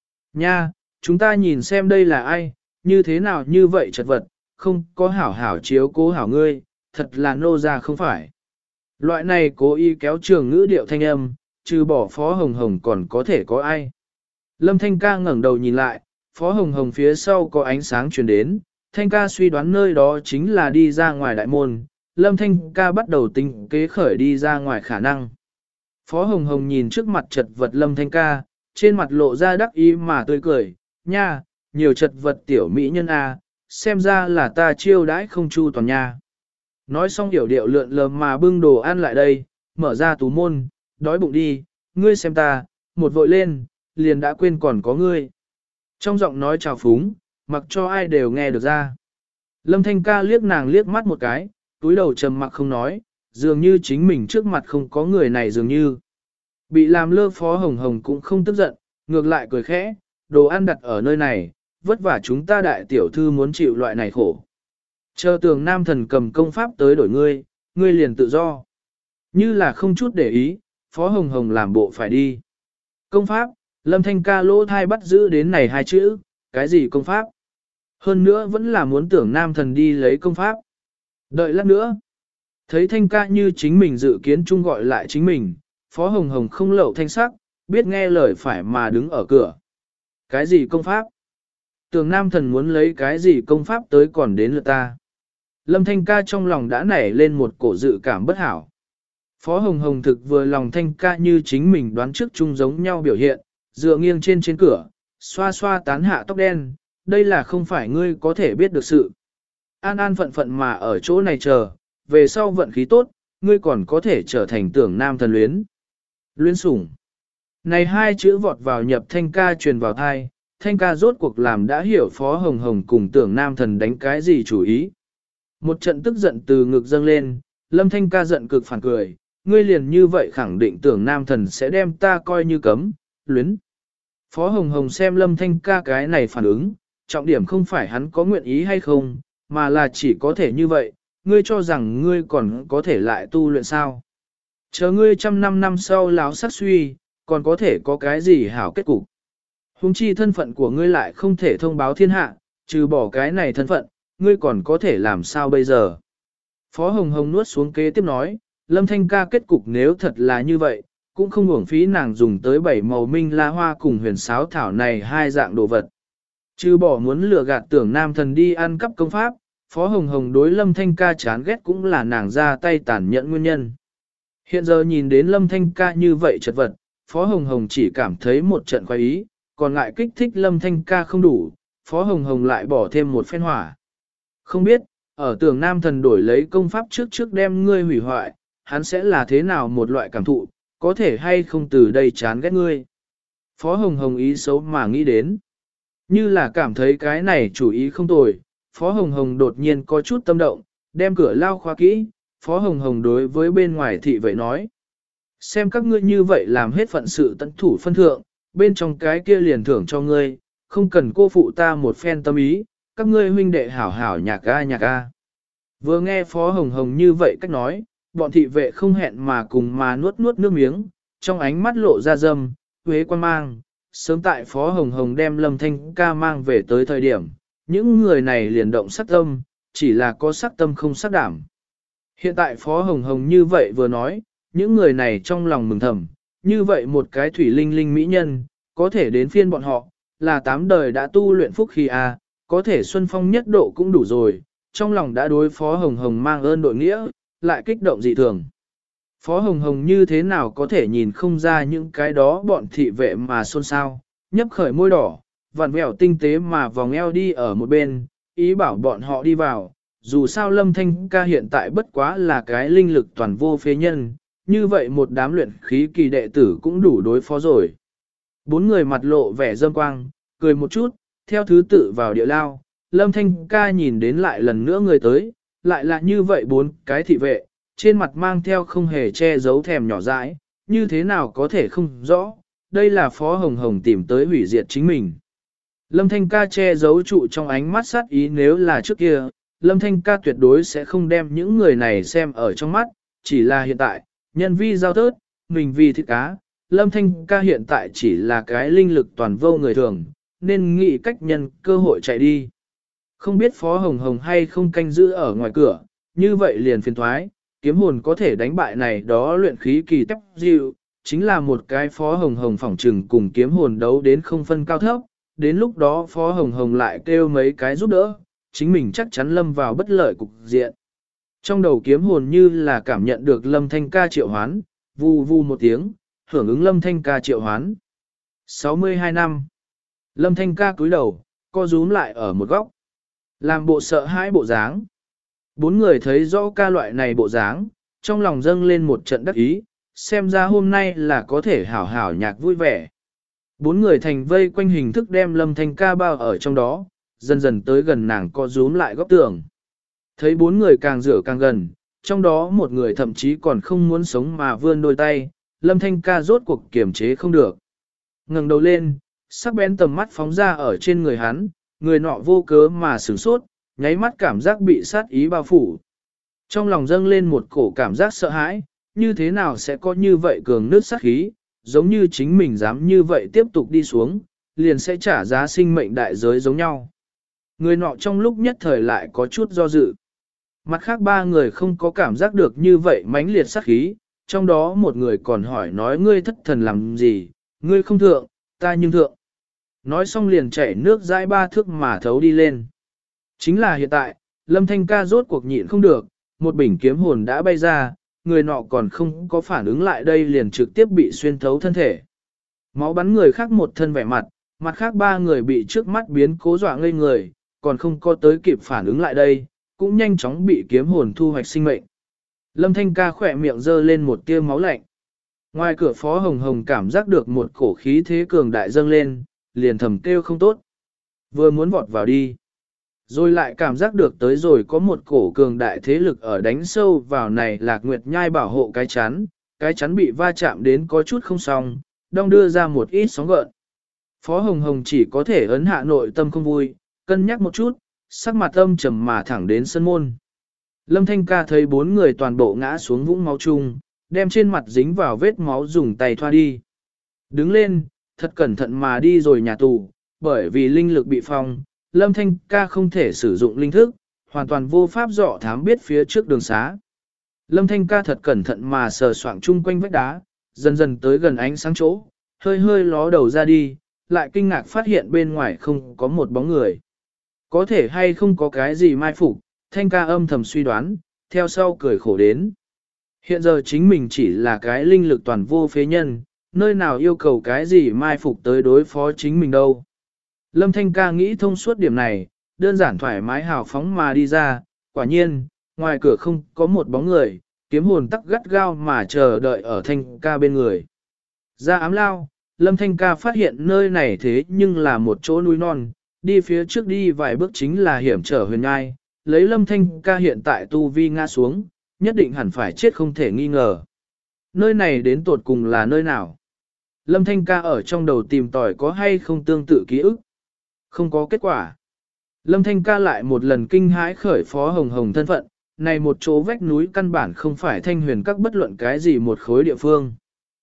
Nha, chúng ta nhìn xem đây là ai, như thế nào như vậy chật vật, không có hảo hảo chiếu cố hảo ngươi, thật là nô ra không phải. Loại này cố ý kéo trường ngữ điệu thanh âm, trừ bỏ Phó Hồng Hồng còn có thể có ai. Lâm Thanh ca ngẩng đầu nhìn lại, Phó Hồng Hồng phía sau có ánh sáng truyền đến, Thanh ca suy đoán nơi đó chính là đi ra ngoài đại môn, Lâm Thanh ca bắt đầu tính kế khởi đi ra ngoài khả năng. Phó Hồng Hồng nhìn trước mặt chật vật Lâm Thanh ca, trên mặt lộ ra đắc ý mà tươi cười, nha, nhiều chật vật tiểu mỹ nhân a, xem ra là ta chiêu đãi không chu toàn nha. Nói xong điệu điệu lượn lờ mà bưng đồ ăn lại đây, mở ra tú môn, đói bụng đi, ngươi xem ta, một vội lên, liền đã quên còn có ngươi. Trong giọng nói trào phúng, mặc cho ai đều nghe được ra. Lâm Thanh ca liếc nàng liếc mắt một cái, túi đầu trầm mặc không nói, dường như chính mình trước mặt không có người này dường như. Bị làm lơ Phó Hồng Hồng cũng không tức giận, ngược lại cười khẽ, đồ ăn đặt ở nơi này, vất vả chúng ta đại tiểu thư muốn chịu loại này khổ. Chờ tường nam thần cầm công pháp tới đổi ngươi, ngươi liền tự do. Như là không chút để ý, Phó Hồng Hồng làm bộ phải đi. Công pháp, Lâm Thanh ca lỗ thai bắt giữ đến này hai chữ, cái gì công pháp? Hơn nữa vẫn là muốn tưởng nam thần đi lấy công pháp. Đợi lát nữa. Thấy Thanh ca như chính mình dự kiến chung gọi lại chính mình, Phó Hồng Hồng không lậu thanh sắc, biết nghe lời phải mà đứng ở cửa. Cái gì công pháp? Tưởng nam thần muốn lấy cái gì công pháp tới còn đến lượt ta. Lâm Thanh ca trong lòng đã nảy lên một cổ dự cảm bất hảo. Phó Hồng Hồng thực vừa lòng Thanh ca như chính mình đoán trước chung giống nhau biểu hiện, dựa nghiêng trên cửa, xoa xoa tán hạ tóc đen, đây là không phải ngươi có thể biết được sự. An an phận phận mà ở chỗ này chờ, về sau vận khí tốt, ngươi còn có thể trở thành tưởng nam thần luyến. Luyến sủng. Này hai chữ vọt vào nhập Thanh ca truyền vào thai, Thanh ca rốt cuộc làm đã hiểu Phó Hồng Hồng cùng tưởng nam thần đánh cái gì chủ ý. Một trận tức giận từ ngực dâng lên, Lâm Thanh ca giận cực phản cười, ngươi liền như vậy khẳng định tưởng nam thần sẽ đem ta coi như cấm, luyến. Phó Hồng Hồng xem Lâm Thanh ca cái này phản ứng, trọng điểm không phải hắn có nguyện ý hay không, mà là chỉ có thể như vậy, ngươi cho rằng ngươi còn có thể lại tu luyện sao. Chờ ngươi 100 năm sau láo sắc suy, còn có thể có cái gì hảo kết cục. Huống chi thân phận của ngươi lại không thể thông báo thiên hạ, trừ bỏ cái này thân phận, ngươi còn có thể làm sao bây giờ? Phó Hồng Hồng nuốt xuống kế tiếp nói, Lâm Thanh ca kết cục nếu thật là như vậy, cũng không uổng phí nàng dùng tới 7 màu minh la hoa cùng huyền sáo thảo này hai dạng đồ vật. Trừ bỏ muốn lừa gạt tưởng nam thần đi ăn cắp công pháp, Phó Hồng Hồng đối Lâm Thanh ca chán ghét cũng là nàng ra tay tàn nhẫn nguyên nhân. Hiện giờ nhìn đến Lâm Thanh ca như vậy chật vật, Phó Hồng Hồng chỉ cảm thấy một trận khoái ý, còn lại kích thích Lâm Thanh ca không đủ, Phó Hồng Hồng lại bỏ thêm một phen hỏa. Không biết, ở tưởng nam thần đổi lấy công pháp trước đem ngươi hủy hoại, hắn sẽ là thế nào một loại cảm thụ, có thể hay không từ đây chán ghét ngươi. Phó Hồng Hồng ý xấu mà nghĩ đến. Như là cảm thấy cái này chủ ý không tồi, Phó Hồng Hồng đột nhiên có chút tâm động, đem cửa lao khóa kỹ, Phó Hồng Hồng đối với bên ngoài thị vệ nói. Xem các ngươi như vậy làm hết phận sự tận thủ phân thượng, bên trong cái kia liền thưởng cho ngươi, không cần cô phụ ta một phen tâm ý, các ngươi huynh đệ hảo hảo nhạc a. Vừa nghe Phó Hồng Hồng như vậy cách nói, bọn thị vệ không hẹn mà cùng mà nuốt nước miếng, trong ánh mắt lộ ra dâm, huế quan mang. Sớm tại Phó Hồng Hồng đem Lâm Thanh ca mang về tới thời điểm, những người này liền động sắc tâm, chỉ là có sắc tâm không sắc đảm. Hiện tại Phó Hồng Hồng như vậy vừa nói, những người này trong lòng mừng thầm, như vậy một cái thủy linh linh mỹ nhân, có thể đến phiên bọn họ, là 8 đời đã tu luyện phúc khi có thể xuân phong nhất độ cũng đủ rồi, trong lòng đã đối Phó Hồng Hồng mang ơn đội nghĩa, lại kích động dị thường. Phó Hồng Hồng như thế nào có thể nhìn không ra những cái đó bọn thị vệ mà xôn xao, nhấp khởi môi đỏ, vặn vẹo tinh tế mà vòng eo đi ở một bên, ý bảo bọn họ đi vào, dù sao Lâm Thanh ca hiện tại bất quá là cái linh lực toàn vô phế nhân, như vậy một đám luyện khí kỳ đệ tử cũng đủ đối phó rồi. 4 người mặt lộ vẻ dâm quang, cười một chút, theo thứ tự vào địa lao, Lâm Thanh ca nhìn đến lại lần nữa người tới, lại là như vậy 4 cái thị vệ, trên mặt mang theo không hề che giấu thèm nhỏ dãi, như thế nào có thể không rõ, đây là Phó Hồng Hồng tìm tới hủy diệt chính mình. Lâm Thanh ca che giấu trụ trong ánh mắt sát ý, nếu là trước kia, Lâm Thanh ca tuyệt đối sẽ không đem những người này xem ở trong mắt, chỉ là hiện tại, nhân vi giao tớt, mình vì thịt cá, Lâm Thanh ca hiện tại chỉ là cái linh lực toàn vô người thường, nên nghĩ cách nhân cơ hội chạy đi. Không biết Phó Hồng Hồng hay không canh giữ ở ngoài cửa, như vậy liền phiền thoái, kiếm hồn có thể đánh bại này đó luyện khí kỳ tép dịu, chính là một cái Phó Hồng Hồng phỏng trừng cùng kiếm hồn đấu đến không phân cao thấp, đến lúc đó Phó Hồng Hồng lại kêu mấy cái giúp đỡ, chính mình chắc chắn lâm vào bất lợi cục diện. Trong đầu kiếm hồn như là cảm nhận được Lâm Thanh ca triệu hoán, vù vù một tiếng, hưởng ứng Lâm Thanh ca triệu hoán. 62 năm. Lâm Thanh ca cúi đầu, co rúm lại ở một góc. Làm bộ sợ hãi bộ dáng. 4 người thấy rõ ca loại này bộ dáng, trong lòng dâng lên một trận đắc ý, xem ra hôm nay là có thể hảo hảo nhạc vui vẻ. 4 người thành vây quanh hình thức đem Lâm Thanh ca bao ở trong đó, dần dần tới gần nàng co rúm lại góc tường. Thấy 4 người càng rửa càng gần, trong đó một người thậm chí còn không muốn sống mà vươn đôi tay, Lâm Thanh ca rốt cuộc kiềm chế không được. Ngẩng đầu lên, sắc bén tầm mắt phóng ra ở trên người hắn, người nọ vô cớ mà sửng sốt, nháy mắt cảm giác bị sát ý bao phủ. Trong lòng dâng lên một cổ cảm giác sợ hãi, như thế nào sẽ có như vậy cường nước sát khí, giống như chính mình dám như vậy tiếp tục đi xuống, liền sẽ trả giá sinh mệnh đại giới giống nhau. Người nọ trong lúc nhất thời lại có chút do dự. Mặt khác 3 người không có cảm giác được như vậy mãnh liệt sát khí, trong đó một người còn hỏi nói ngươi thất thần làm gì, ngươi không thượng, ta nhưng thượng. Nói xong liền chảy nước dãi 3 thước mà thấu đi lên. Chính là hiện tại, Lâm Thanh ca rốt cuộc nhịn không được, một bình kiếm hồn đã bay ra, người nọ còn không có phản ứng lại đây liền trực tiếp bị xuyên thấu thân thể. Máu bắn người khác một thân vẻ mặt, mặt khác 3 người bị trước mắt biến cố dọa ngây người, còn không có tới kịp phản ứng lại đây, cũng nhanh chóng bị kiếm hồn thu hoạch sinh mệnh. Lâm Thanh ca khỏe miệng dơ lên một tia máu lạnh. Ngoài cửa Phó Hồng Hồng cảm giác được một cổ khí thế cường đại dâng lên, liền thầm kêu không tốt. Vừa muốn vọt vào đi. Rồi lại cảm giác được tới rồi có một cổ cường đại thế lực ở đánh sâu vào này Lạc Nguyệt Nhai bảo hộ cái chắn bị va chạm đến có chút không xong, đong đưa ra một ít sóng gợn. Phó Hồng Hồng chỉ có thể ấn hạ nội tâm không vui, cân nhắc một chút, sắc mặt âm trầm mà thẳng đến sân môn. Lâm Thanh ca thấy 4 người toàn bộ ngã xuống vũng máu chung, đem trên mặt dính vào vết máu dùng tay thoa đi. Đứng lên, thật cẩn thận mà đi rồi nhà tù, bởi vì linh lực bị phong, Lâm Thanh ca không thể sử dụng linh thức, hoàn toàn vô pháp dọ thám biết phía trước đường xá. Lâm Thanh ca thật cẩn thận mà sờ soạng chung quanh vách đá, dần dần tới gần ánh sáng chỗ, hơi hơi ló đầu ra đi, lại kinh ngạc phát hiện bên ngoài không có một bóng người. Có thể hay không có cái gì mai phục, Thanh ca âm thầm suy đoán, theo sau cười khổ đến. Hiện giờ chính mình chỉ là cái linh lực toàn vô phế nhân, nơi nào yêu cầu cái gì mai phục tới đối phó chính mình đâu. Lâm Thanh ca nghĩ thông suốt điểm này, đơn giản thoải mái hào phóng mà đi ra, quả nhiên, ngoài cửa không có một bóng người, kiếm hồn tắc gắt gao mà chờ đợi ở Thanh ca bên người. Ra ám lao, Lâm Thanh ca phát hiện nơi này thế nhưng là một chỗ núi non, đi phía trước đi vài bước chính là hiểm trở huyền ngai, lấy Lâm Thanh ca hiện tại tu vi ngã xuống, nhất định hẳn phải chết không thể nghi ngờ. Nơi này đến tột cùng là nơi nào? Lâm Thanh ca ở trong đầu tìm tòi có hay không tương tự ký ức. Không có kết quả. Lâm Thanh ca lại một lần kinh hãi khởi Phó Hồng Hồng thân phận, này một chỗ vách núi căn bản không phải Thanh Huyền các bất luận cái gì một khối địa phương.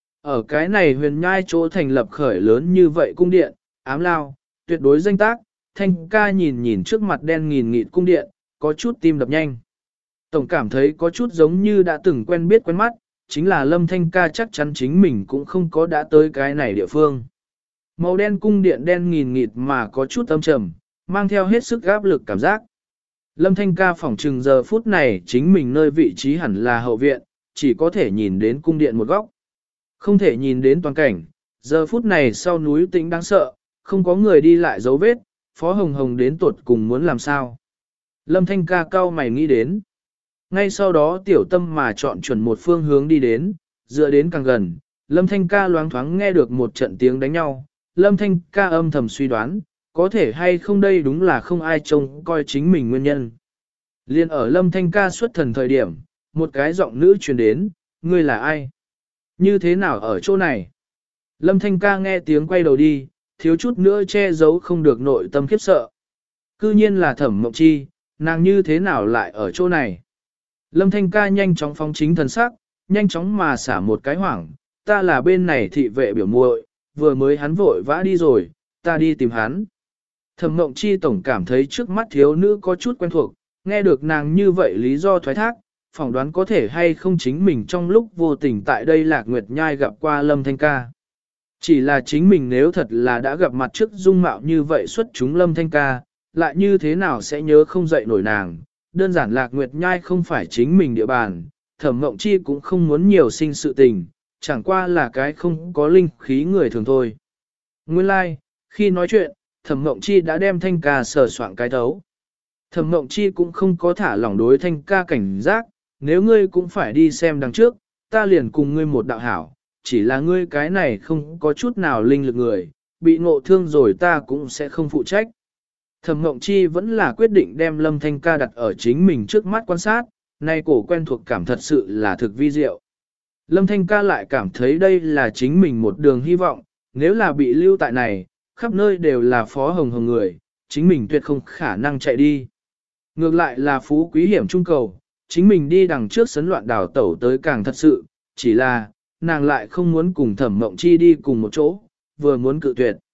Ở cái này huyền nhai chỗ thành lập khởi lớn như vậy cung điện, ám lao, tuyệt đối danh tác, Thanh ca nhìn nhìn trước mặt đen nghìn nghịt cung điện, có chút tim đập nhanh. Tổng cảm thấy có chút giống như đã từng quen biết quen mắt, chính là Lâm Thanh ca chắc chắn chính mình cũng không có đã tới cái này địa phương. Màu đen cung điện đen nghìn nghịt mà có chút âm trầm, mang theo hết sức áp lực cảm giác. Lâm Thanh ca phỏng trừng giờ phút này chính mình nơi vị trí hẳn là hậu viện, chỉ có thể nhìn đến cung điện một góc. Không thể nhìn đến toàn cảnh, giờ phút này sau núi tĩnh đáng sợ, không có người đi lại dấu vết, Phó Hồng Hồng đến tuột cùng muốn làm sao. Lâm Thanh ca cau mày nghĩ đến. Ngay sau đó tiểu tâm mà chọn chuẩn một phương hướng đi đến, dựa đến càng gần, Lâm Thanh ca loáng thoáng nghe được một trận tiếng đánh nhau, Lâm Thanh ca âm thầm suy đoán, có thể hay không đây đúng là không ai trông coi chính mình nguyên nhân. Liên ở Lâm Thanh ca xuất thần thời điểm, một cái giọng nữ truyền đến, ngươi là ai? Như thế nào ở chỗ này? Lâm Thanh ca nghe tiếng quay đầu đi, thiếu chút nữa che giấu không được nội tâm khiếp sợ. Cư nhiên là Thẩm Mộng Chi, nàng như thế nào lại ở chỗ này? Lâm Thanh ca nhanh chóng phóng chính thần sắc, nhanh chóng mà xả một cái hoảng, ta là bên này thị vệ biểu muội, vừa mới hắn vội vã đi rồi, ta đi tìm hắn. Thẩm Mộng Chi tổng cảm thấy trước mắt thiếu nữ có chút quen thuộc, nghe được nàng như vậy lý do thoái thác, phỏng đoán có thể hay không chính mình trong lúc vô tình tại đây Lạc Nguyệt Nhai gặp qua Lâm Thanh ca. Chỉ là chính mình nếu thật là đã gặp mặt trước dung mạo như vậy xuất chúng Lâm Thanh ca, lại như thế nào sẽ nhớ không dậy nổi nàng. Đơn giản Lạc Nguyệt Nhai không phải chính mình địa bàn, Thẩm Mộng Chi cũng không muốn nhiều sinh sự tình, chẳng qua là cái không có linh khí người thường thôi. Nguyên lai, like, khi nói chuyện, Thẩm Mộng Chi đã đem Thanh ca sờ soạng cái thấu. Thẩm Mộng Chi cũng không có thả lỏng đối Thanh ca cảnh giác, nếu ngươi cũng phải đi xem đằng trước, ta liền cùng ngươi một đạo hảo, chỉ là ngươi cái này không có chút nào linh lực người, bị ngộ thương rồi ta cũng sẽ không phụ trách. Thẩm Mộng Chi vẫn là quyết định đem Lâm Thanh ca đặt ở chính mình trước mắt quan sát, nay cổ quen thuộc cảm thật sự là thực vi diệu. Lâm Thanh ca lại cảm thấy đây là chính mình một đường hy vọng, nếu là bị lưu tại này, khắp nơi đều là Phó Hồng Hồng người, chính mình tuyệt không khả năng chạy đi. Ngược lại là phú quý hiểm trung cầu, chính mình đi đằng trước sấn loạn đảo tẩu tới càng thật sự, chỉ là, nàng lại không muốn cùng Thẩm Mộng Chi đi cùng một chỗ, vừa muốn cự tuyệt.